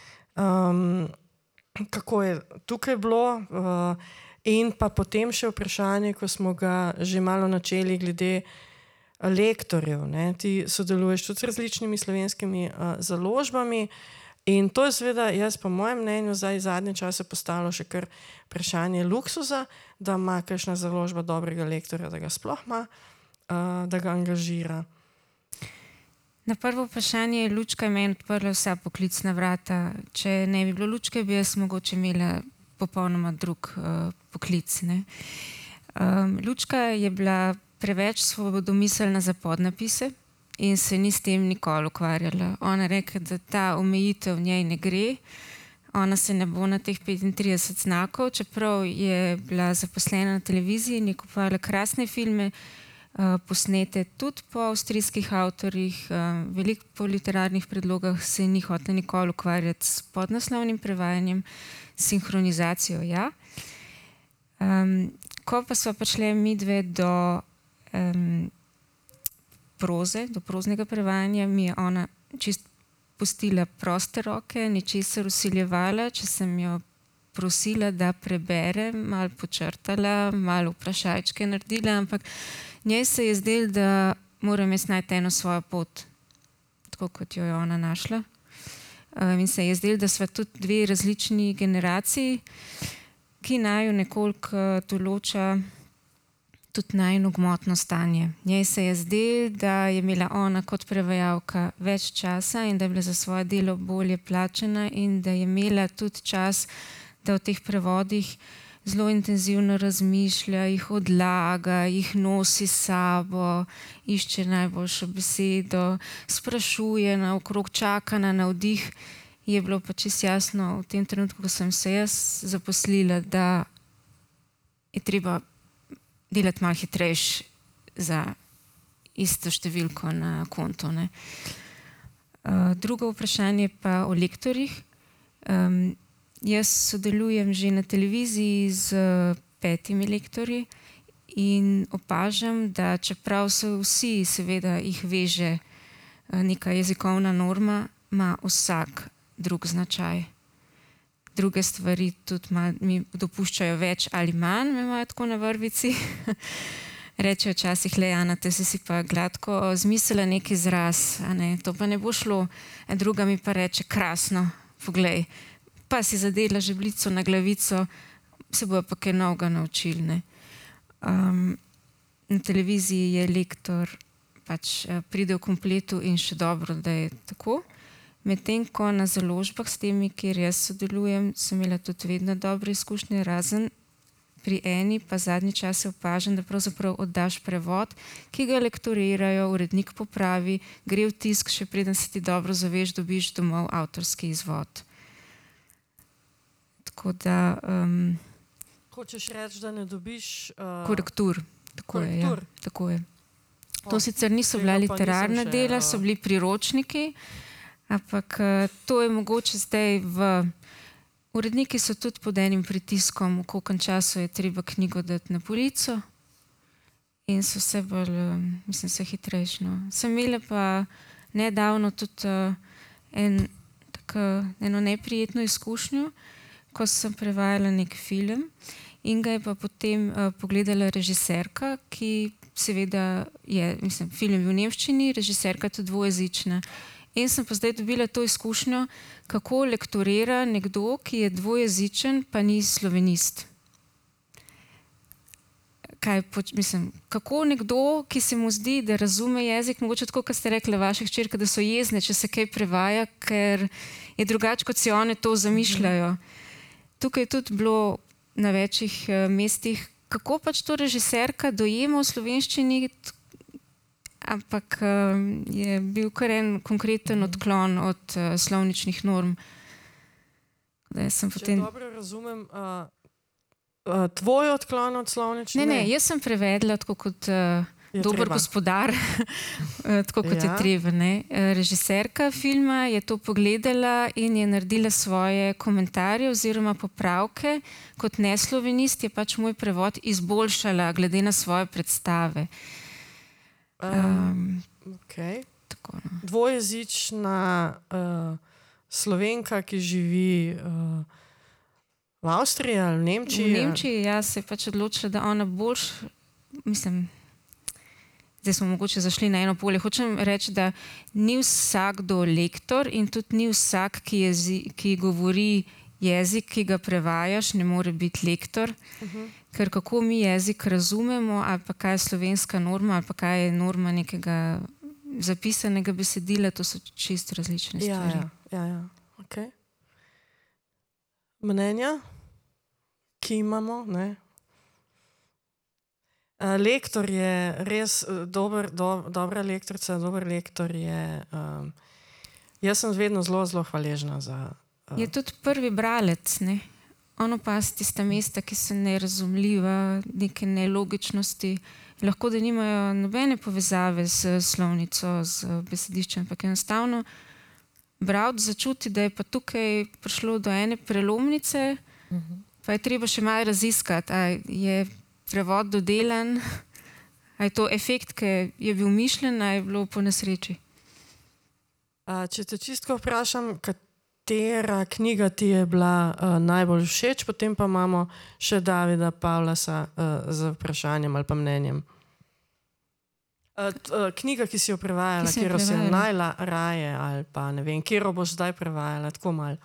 Kako je tukaj bilo, in pa potem še vprašanje, ko smo ga že malo načeli glede lektorjev, ne? Ti sodeluješ tudi s različnimi slovenskimi založbami in to je seveda, jaz po mojem mnenju zdaj zadnje čase postalo še kar vprašanje luksuza, da ima kakšna založba dobrega lektorja, da ga sploh ima, da ga angažira. Na prvo vprašanje je Lučka meni odprla vsa poklicna vrata. Če ne bi bilo Lučke, bi jaz mogoče imela popolnoma drug poklic, ne. Lučka je bila preveč svobodomiselna za podnapise in se ni s tem nikoli ukvarjala. Ona reka, da ta omejitev njej ne gre, ona se ne bo na teh 35 znakov, čeprav je bila zaposlena na televiziji in je kupovala krasne filme, posnete tudi po avstrijskih avtorjih, veliko po literarnih predlogah se ni hotela nikoli ukvarjati s podnaslovnim prevajanjem, sinhronizacijo, ja. Ko pa sva prišli midve do proze, do proznega prevajanja, mi je ona čist pustila proste roke, ničesar usiljevala, če sem jo prosila, da prebere, malo počrtala, malo vprašajčke naredila, ampak njej se je zdelo, da moram jaz najti eno svojo pot, tako kot jo je ona našla. In se je zdelo, da sva tudi dve različni generaciji, ki naju nekoliko določa tudi najino gmotno stanje. Njej se je zdelo, da je imela ona kot prevajalka več časa in da je bila za svoje delo bolje plačena in da je imela tudi čas, da o teh prevodih zelo intenzivno razmišlja, jih odlaga, jih nosi s sabo, išče najboljšo besedo, sprašuje naokrog, čaka na navdih. Je bilo pa čisto jasno v tem trenutku, ko sem se jaz zaposlila, da je treba delati malo hitrejš za isto številko na konto. Ne. Drugo vprašanje pa o lektorjih. Jaz sodelujem že na televiziji z 5 lektorji in opažam, da čeprav so vsi, seveda jih veže neka jezikovna norma, ima vsak drug značaj. Druge stvari tudi mi dopuščajo več ali manj, me imajo tako na vrvici. Rečejo včasih, Ana, te si pa gladko zmislila neki izraz, a ne, to pa ne bo šlo. Druga mi pa reče, krasno, poglej, pa si zadela žebljico na glavico, se bojo pa kaj novega naučili. Ne. Na televiziji je lektor pač pride v kompletu in še dobro, da je tako. Medtem ko na založbah s temi, kjer jaz sodelujem, sem imela tudi vedno dobre izkušnje, razen pri eni pa zadnji čas se opažam, da pravzaprav oddaš prevod, ki ga lektorirajo, urednik popravi, gre v tisk, še preden se ti dobro zaveš, dobiš domov avtorski izvod. Tako da... Hočeš reči, da ne dobiš... Korektur. Tako je, ja, tako je. To sicer niso bila literarna dela, so bili priročniki, ampak to je mogoče zdaj v... Uredniki so tudi pod enim pritiskom, v kolikor času je treba knjigo dati na polico in so vse bolj, mislim, se hitrejšno. Sem imela pa nedavno tudi eno neprijetno izkušnjo, ko sem prevajala nek film in ga je pa potem pogledala režiserka, ki seveda je, mislim, film je bil v nemščini, režiserka tudi dvojezična. In sem pa zdaj dobila to izkušnjo, kako lektorira nekdo, ki je dvojezičen, pa ni slovenist. Kako nekdo, ki se mu zdi, da razume jezik, mogoče tako, kot ste rekli vaše hčerke, da so jezne, če se kaj prevaja, ker je drugače, kot si one to zamišljajo. Tukaj je tudi bilo na večjih mestih, kako pač to režiserka dojema v slovenščini, ampak je bil kar en konkreten odklon od slovničnih norm. Če dobro razumem, tvoj odklon od slovničnih? Ne, jaz sem prevedla tako kot dober gospodar, tako kot je treba. Režiserka filma je to pogledala in je naredila svoje komentarje oziroma popravke. Kot neslovenist je pač moj prevod izboljšala glede na svoje predstave. Dvojezična Slovenka, ki živi v Avstriji ali v Nemčiji? V Nemčiji, ja, se je pač odločila, da ona boljš, mislim, zdaj smo mogoče zašli na eno polje. Hočem reči, da ni vsakdo lektor in tudi ni vsak, ki govori jezik, ki ga prevajaš, ne more biti lektor. Ker kako mi jezik razumemo, ali pa kaj je slovenska norma, ali pa kaj je norma nekega zapisanega besedila, to so čisto različne stvari. Ja. Okay. Mnenja, ki imamo, ne? Lektor je res dobra lektorica, dober lektor je... Jaz sem vedno zelo hvaležna za... Je tudi prvi bralec, ne? On opazuje tista mesta, ki so nerazumljiva, neke nelogičnosti. Lahko, da nimajo nobene povezave s slovnico, z besediščem, ampak enostavno bralec začuti, da je pa tukaj prišlo do ene prelomnice, pa je treba še malo raziskati, ali je prevod dodelan, A je to efekt, ki je bil mišljen, ali je bilo po nesreči? Če te čisto vprašam, katera knjiga ti je bila najbolj všeč, potem pa imamo še Davida Pavlasa z vprašanjem ali pa mnenjem. Knjiga, ki si jo prevajala, kjer si jo najraje ali pa ne vem, kjer boš zdaj prevajala, tako malo.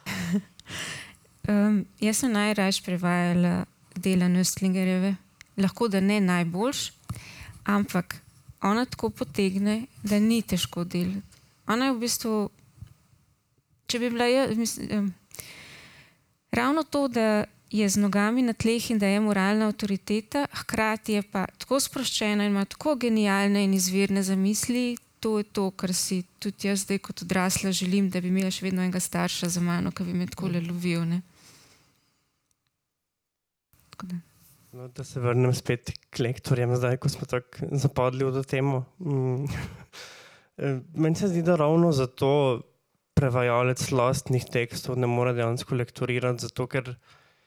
Jaz sem najraje prevajala dela Nöstlingerjeve. Lahko, da ne najboljš, ampak ona tako potegne, da ni težko delati. Ona je v bistvu, če bi bila ravno to, da je z nogami na tleh in da je moralna avtoriteta, hkrati je pa tako sproščena in ima tako genialne in izvirne zamisli, to je to, kar si tudi jaz zdaj kot odrasla želim, da bi imela še vedno enega starša za mano, ki bi me takole lovil. Ne? Tako da. No, da se vrnem spet k lektorjem zdaj, ko smo tako zapadli v to temo. Meni se zdi, da ravno zato prevajalec lastnih tekstov ne more dejansko lektorirati, zato ker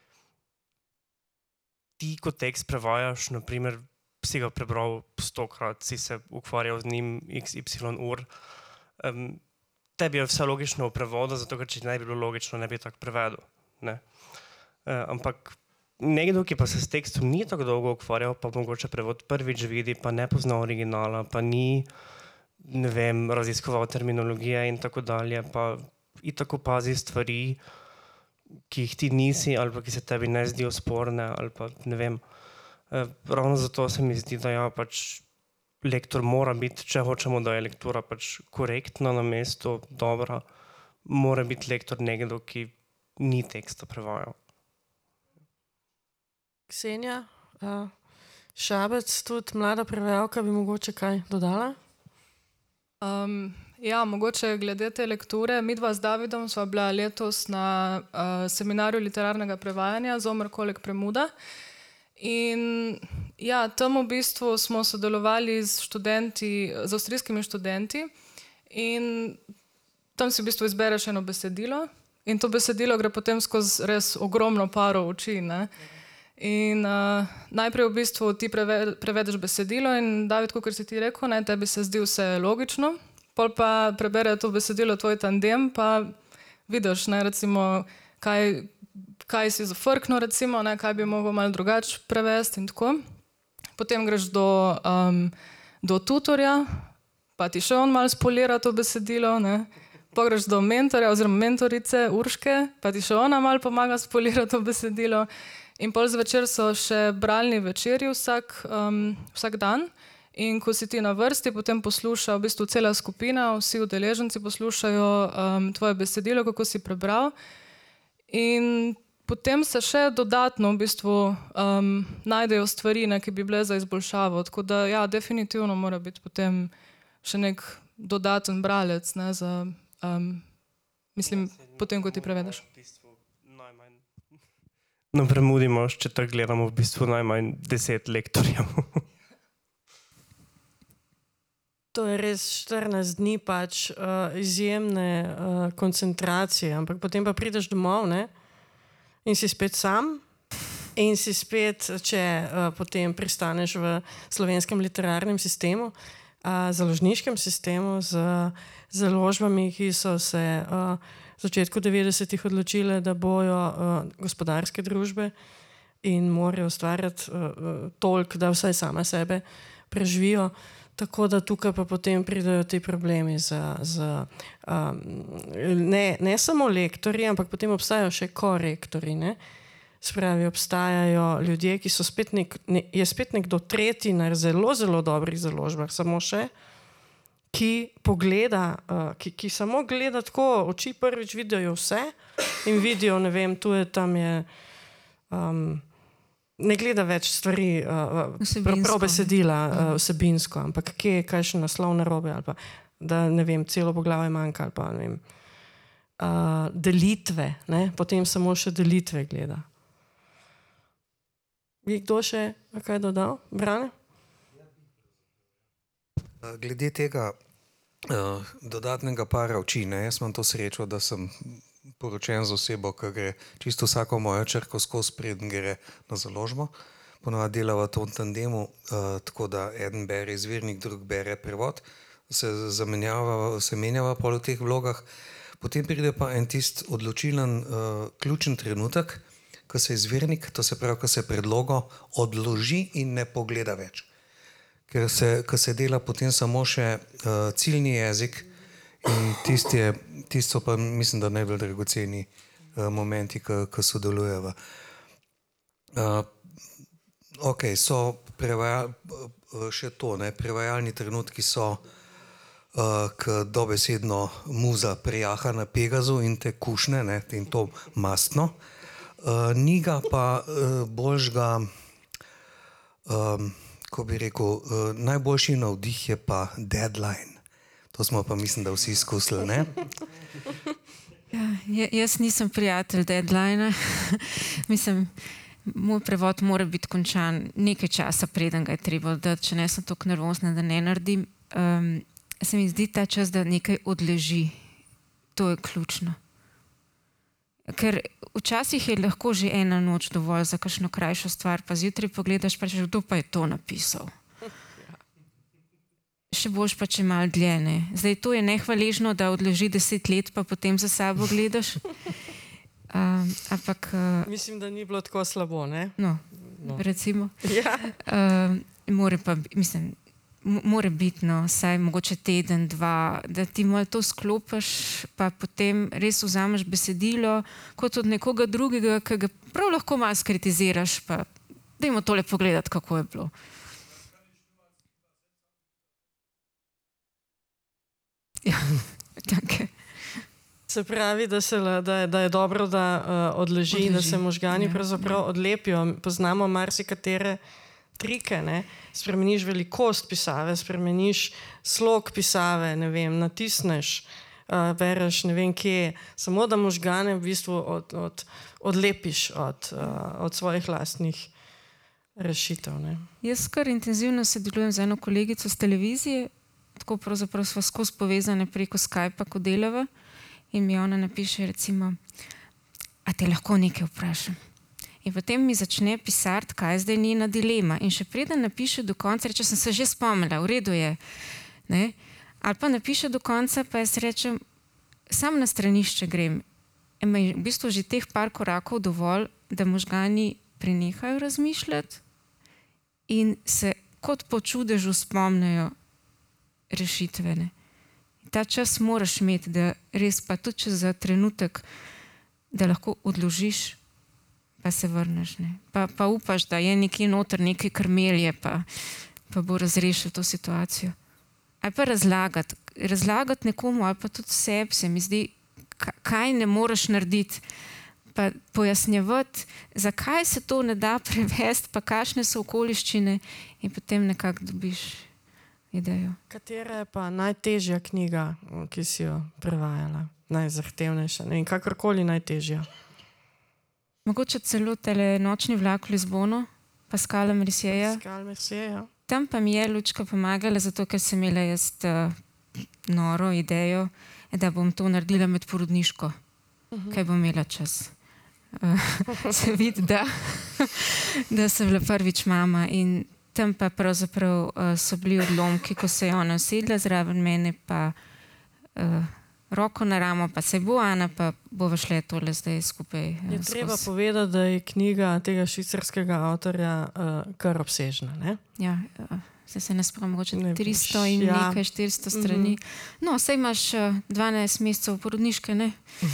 ti, ko tekst prevajaš, naprimer, si ga prebral 100-krat, si se ukvarjal z njim XY ur, tebi je vse logično v prevodu, zato ker če ne bi bilo logično, ne bi tako prevedel. Ne? Ampak nekdo, ki pa se s tekstom ni tako dolgo ukvarjal, pa mogoče prevod prvič vidi, pa ne pozna originala, pa ni, ne vem, raziskoval terminologije in tako dalje, pa i tako pazi stvari, ki jih ti nisi ali pa ki se tebi ne zdijo sporne ali pa ne vem. Ravno zato se mi zdi, da ja, pač lektor mora biti, če hočemo, da je lektura pač korektna na mestu, dobra, mora biti lektor nekdo, ki ni teksta prevajal. Ksenija, Šabec, tudi mlada prevajalka, bi mogoče kaj dodala? Ja, mogoče glede te lekture. Midva z Davidom sva bila letos na seminarju literarnega prevajanja Zomer Kolek Premuda. In ja, tam v bistvu smo sodelovali z avstrijskimi študenti in tam si v bistvu izbereš eno besedilo in to besedilo gre potem skozi res ogromno parov oči, ne? In najprej v bistvu ti prevedeš besedilo in David, kakor si ti rekel, ne, tebi se zdi vse logično, pol pa prebere to besedilo tvoj tandem, pa vidiš, ne, recimo, kaj si zafrknil, recimo, ne, kaj bi mogel malo drugače prevesti in tako. Potem greš do tutorja, pa ti še on malo spolira to besedilo, ne. Pa greš do mentorja oziroma mentorice Urške, pa ti še ona malo pomaga spolirati to besedilo. In pol zvečer so še bralni večeri vsak dan in ko si ti na vrsti, potem posluša v bistvu cela skupina, vsi udeleženci poslušajo tvoje besedilo, kako si prebral. In potem se še dodatno v bistvu najdejo stvari, ne, ki bi bile za izboljšavo. Tako da ja, definitivno mora biti potem še nek dodaten bralec, ne, mislim, potem, ko ti prevedeš. No, Premudimo, če tako gledamo, v bistvu najmanj 10 lektorjev. To je res 14 dni pač izjemne koncentracije, ampak potem pa prideš domov, ne? In si spet sam in si spet, če potem pristaneš v slovenskem literarnem sistemu, založniškem sistemu z založbami, ki so se v začetku 90-ih odločile, da bojo gospodarske družbe in morajo ustvarjati toliko, da vsaj sama sebe preživijo. Tako da tukaj pa potem pridejo ti problemi ne samo lektorji, ampak potem obstajajo še korektorji, ne? Spravi, obstajajo ljudje, ki so spet je spet nekdo tretji na zelo, zelo dobrih založbah, samo še, ki pogleda, ki samo gleda tako, oči prvič vidijo vse in vidijo, ne vem, tu je, tam je, ne gleda več stvari, prav besedila vsebinsko, ampak kje je kaj še naslov narobe ali pa, da ne vem, celo poglavje manjka ali pa, ne vem, delitve, ne, potem samo še delitve gleda. Bi kdo še kaj dodal? Brane? Glede tega dodatnega para oči, ne, jaz imam to srečo, da sem poročen z osebo, ki gre čisto vsako mojo črko skozi, preden gre na založbo. ponovadi delava to v tandemu, tako da eden bere izvirnik, drug bere prevod, se menjava pol v teh vlogah. Potem pride pa en tist odločilen, ključen trenutek, ko se izvirnik, to se pravi, ko se predlogo odloži in ne pogleda več. Ker se dela potem samo še ciljni jezik in tisto pa mislim, da najbolj dragoceni momenti, ko sodelujeva. Ok, so še to, ne, prevajalni trenutki so, ko dobesedno muza prejaha na Pegazu in te kušne, ne, in to mastno. Ni ga pa boljšega, ko bi rekel, najboljši navdih je pa deadline. To smo pa mislim, da vsi izkusili, ne? Ja, jaz nisem prijatelj deadline. Mislim, moj prevod mora biti končan nekaj časa, preden ga je treba oddati, če ne sem toliko nervozna, da ne naredim. Se mi zdi ta čas, da nekaj odleži. To je ključno. Ker včasih je lahko že ena noč dovolj za kakšno krajšo stvar, pa zjutraj pogledaš, pa rečeš, kdo pa je to napisal. Še boljš pa, če malo dlje, ne. Zdaj, to je nehvaležno, da odleži 10 let, pa potem za sabo gledaš. Ampak... Mislim, da ni bilo tako slabo, ne? No, recimo. Ja. More biti, no, saj mogoče teden, dva, da ti malo to sklopiš, pa potem res vzameš besedilo kot od nekoga drugega, ki ga prav lahko malo skritiziraš, pa dajmo tole pogledati, kako je bilo. Ja, danke. Se pravi, da je dobro, da odleži, da se možgani pravzaprav odlepijo. Poznamo marsikatere trike, ne? Spremeniš velikost pisave, spremeniš slog pisave, ne vem, natisneš, bereš ne vem kje, samo da možgane v bistvu odlepiš od svojih lastnih rešitev, ne? Jaz kar intenzivno sodelujem z eno kolegico z televizije, tako pravzaprav sva skozi povezane preko Skypa, ko delava, in mi ona napiše recimo, a te lahko nekaj vprašam? In potem mi začne pisati, kaj je zdaj njena dilema. In še preden napiše do konca, reče, sem se že spomnila, v redu je. Ne? Ali pa napiše do konca, pa jaz rečem, sam na stranišče grem. Ima v bistvu že teh par korakov dovolj, da možgani prenehajo razmišljati in se kot po čudežu spomnejo rešitvene. Ta čas moraš imeti, da res pa tudi za trenutek, da lahko odložiš, pa se vrneš, ne. Pa upaš, da je nekje noter nekaj krmelje, pa bo razrešil to situacijo. Ali pa razlagati nekomu, ali pa tudi sebi, se mi zdi, kaj ne moreš narediti, pa pojasnjevati, zakaj se to ne da prevesti, pa kakšne so okoliščine in potem nekako dobiš idejo. Katera je pa najtežja knjiga, ki si jo prevajala? Najzahtevnejša, ne? In kakorkoli najtežja? Mogoče celo tele Nočni vlak v Lizbono, Pascala Mercieja. Tam pa mi je Lučka pomagala, zato ker sem imela jaz noro idejo, da bom to naredila med porodniško, kaj bom imela čas. Se vidi, da sem bila prvič mama in tam pa pravzaprav so bili odlomki, ko se je ona usedla zraven mene, pa roko na ramo, pa se bo Ana, pa bova šle tole zdaj skupaj. Je treba povedati, da je knjiga tega švicarskega avtorja kar obsežna, ne? Ja, zdaj se ne spomnim, mogoče 300 in nekaj, 400 strani. No, saj imaš 12 mesecev porodniške, ne?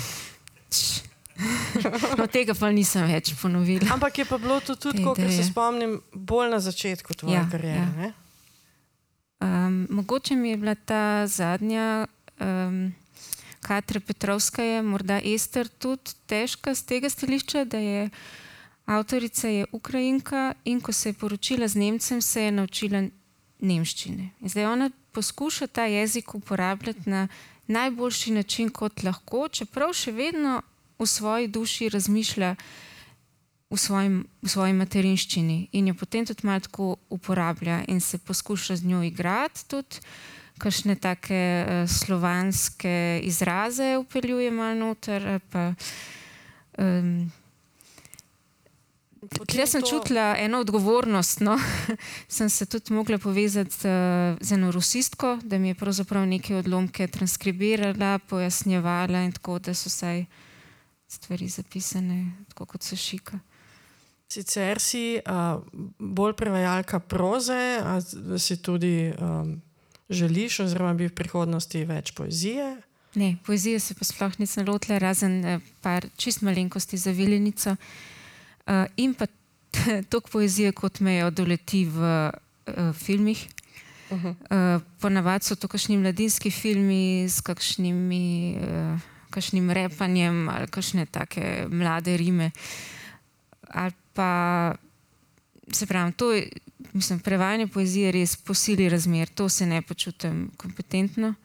No, tega pa nisem več ponovila. Ampak je pa bilo to tudi, kolikor se spomnim, bolj na začetku tvoje kariere, ne? Mogoče mi je bila ta zadnja Katra Petrovskaja, morda Ester, tudi težka z tega stališča, da je avtorica je Ukrajinka in ko se je poročila z Nemcem, se je naučila nemščine. In zdaj ona poskuša ta jezik uporabljati na najboljši način, kot lahko, čeprav še vedno v svoji duši razmišlja v svoji materinščini in jo potem tudi malo tako uporablja in se poskuša z njo igrati tudi, kakšne take slovanske izraze vpeljuje malo noter, pa Tukaj sem čutila eno odgovornost, no. Sem se tudi mogla povezati z eno rusistko, da mi je pravzaprav neke odlomke transkribirala, pojasnjevala in tako, da so vsaj stvari zapisane, tako kot se šika. Sicer si bolj prevajalka proze, a si tudi želiš oziroma bi v prihodnosti več poezije? Ne, poezije se pa sploh nisem lotila, razen par čist malenkosti za Vilenico. In pa toliko poezije, kot me jo doleti v filmih. Ponavadi so to kakšni mladinski filmi s kakšnim repanjem ali kakšne take mlade rime. Ali pa, se pravim, to je, mislim, prevajanje poezije res po sili razmer, to se ne počutim kompetentno.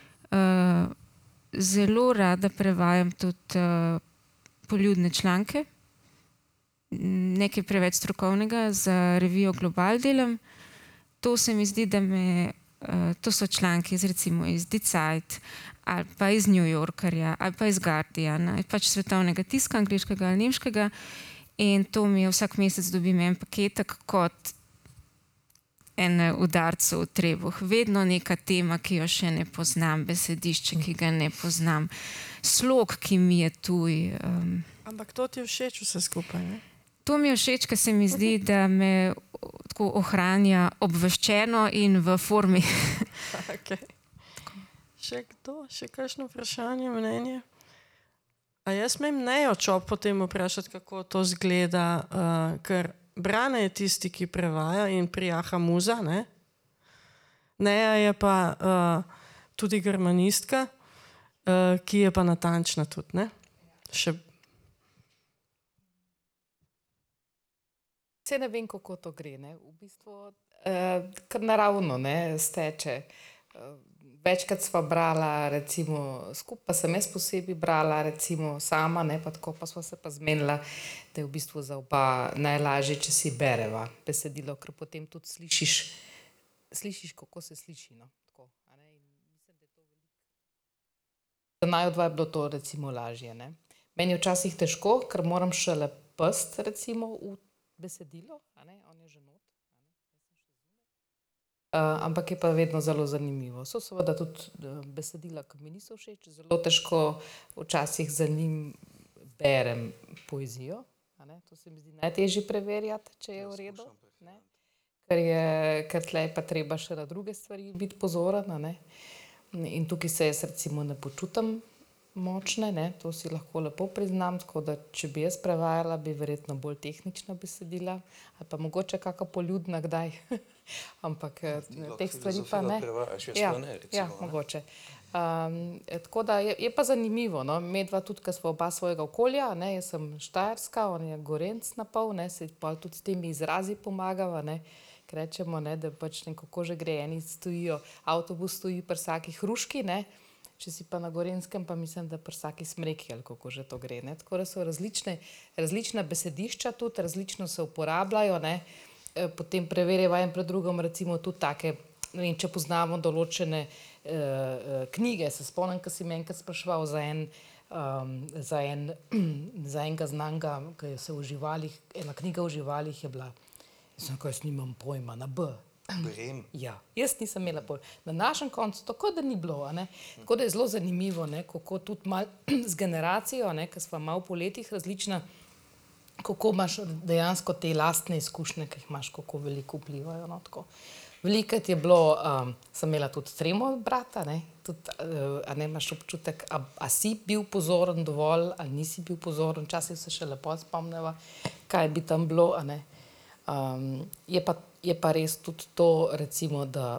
Zelo rada prevajam tudi poljudne članke, nekaj preveč strokovnega, za revijo Global delam. To se mi zdi, da to so članki recimo iz Die Zeit ali pa iz New Yorkerja ali pa iz Guardiana, pač svetovnega tiska, angleškega ali nemškega. In to mi je vsak mesec dobim en paketek kot en udarcev v trebuh. Vedno neka tema, ki jo še ne poznam, besedišče, ki ga ne poznam, slog, ki mi je tuj. Ampak to ti je všeč vse skupaj, ne? To mi je všeč, ker se mi zdi, da me tako ohranja obveščeno in v formi. Okay. Še kdo? Še kakšno vprašanje, mnenje? A jaz smem Nejo Čop potem vprašati, kako to zgleda, ker Brane je tisti, ki prevaja in prijaha muza, ne? Neja je pa tudi germanistka, ki je pa natančna tudi, ne? Še... Se ne vem, kako to gre, ne? V bistvu kar naravno, ne, steče. Večkrat sva brala, recimo, skupaj pa sem jaz posebej brala, recimo, sama, ne, pa tako, pa sva se pa zmenila, da je v bistvu za oba najlažje, če si bereva besedilo, ker potem tudi slišiš, kako se sliši, no, tako, a ne, in mislim, da je to veliko. Za naju dva je bilo to, recimo, lažje, ne. Meni je včasih težko, ker moram šele past, recimo, v besedilo, a ne, on je že not. Ampak je pa vedno zelo zanimivo. So seveda tudi besedila, ki mi niso všeč, zelo težko včasih za njim berem poezijo. To se mi zdi najtežje preverjati, če je v redu. Ne? Ker tle je pa treba še na druge stvari biti pozoren. Ne? In tukaj se jaz recimo ne počutim močne, ne? To si lahko lepo priznam, tako da če bi jaz prevajala, bi verjetno bolj tehnična besedila, ali pa mogoče kakšna poljudna kdaj. Ampak teh stvari pa ne. Ja, mogoče. Tako da je pa zanimivo, no? Medva tudi, ker smo oba svojega okolja, ne? Jaz sem Štajerska, on je Gorenc na pol, ne? Se pa tudi s temi izrazi pomagava, ne? Ker rečemo, ne, da pač nekako že gre, eni stojijo, avtobus stoji pri vsaki hruški, ne? Če si pa na Gorenskem, pa mislim, da pri vsaki smreki, ali kako že to gre, ne? Tako da so različna besedišča tudi, različno se uporabljajo, ne? Potem preverjava en pred drugom, recimo tudi take, ne vem, če poznamo določene knjige, se spomnim, ko si me enkrat spraševal za enega znanga, ki se v živalih, ena knjiga o živalih je bila, jaz nimam pojma, na B. Brem. Ja, jaz nisem imela pojma. Na našem koncu tako da ni bilo, ne? Tako da je zelo zanimivo, ne? Kako tudi malo z generacijo, ne? Ker sva malo po letih različna, kako imaš dejansko te lastne izkušnje, ki jih imaš, kako veliko vplivajo, no, tako. Velikrat je bilo, sem imela tudi tremo brata, ne, tudi, a ne imaš občutek, a si bil pozoren dovolj, ali nisi bil pozoren, včasih se še lepo spomneva, kaj bi tam bilo, a ne. Je pa res tudi to, recimo, da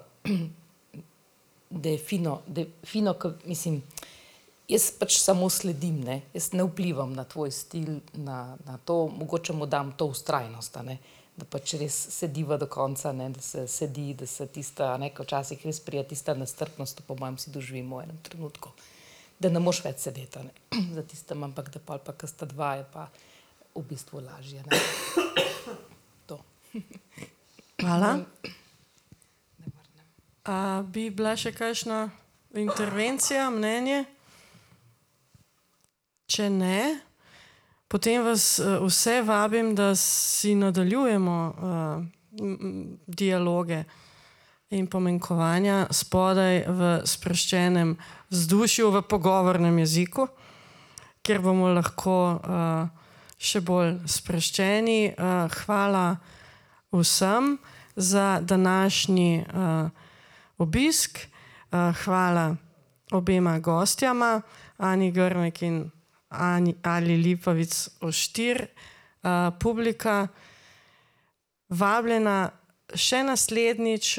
je fino, mislim, jaz pač samo sledim, ne, jaz ne vplivam na tvoj stil, na to, mogoče mu dam to vztrajnost, a ne, da pač res sediva do konca, ne, da se sedi, da se tista, ne, včasih res prija tista nestrpnost, po mojem si doživimo v enem trenutku, da ne moš več sedeti, a ne, za tistem, ampak da pa ko sta dva, je pa v bistvu lažje, ne. To. Hvala. Bi bila še kakšna intervencija, mnenje? Če ne, Potem vas vse vabim, da si nadaljujemo dialoge in pomenkovanja spodaj v sproščenem vzdušju, v pogovornem jeziku, kjer bomo lahko še bolj sproščeni. Hvala vsem za današnji obisk. Hvala obema gostjama, Ani Grmek in Ali Lipovic Oštir. Publika vabljena še naslednjič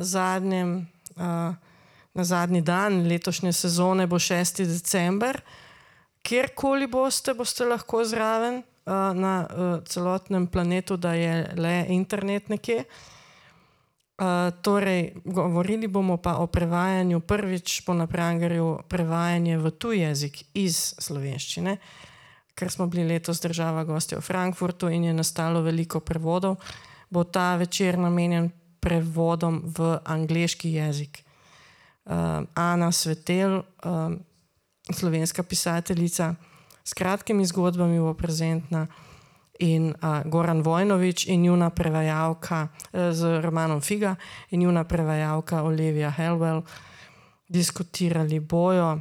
na zadnji dan letošnje sezone bo 6. december. Kjerkoli boste lahko zraven na celotnem planetu, da je le internet nekje. Torej, govorili bomo pa o prevajanju, prvič bo na Prangerju prevajanje v tuj jezik iz slovenščine, ker smo bili letos država gostja v Frankfurtu in je nastalo veliko prevodov, bo ta večer namenjen prevodom v angleški jezik. Ana Svetel, slovenska pisateljica s kratkimi zgodbami bo prezentna, in Goran Vojnović in njuna prevajalka z romanom Figa in njuna prevajalka Olivia Helwell. Diskutirali bojo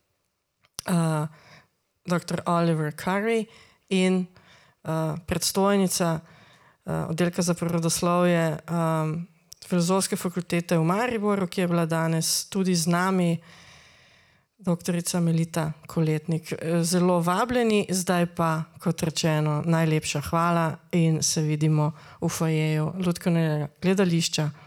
dr. Oliver Curry in predstojnica oddelka za prirodoslovje Filozofske fakultete v Mariboru, ki je bila danes tudi z nami, doktorica Melita Koletnik. Zelo vabljeni, zdaj pa, kot rečeno, najlepša hvala in se vidimo v foajeju Lutkovnega gledališča.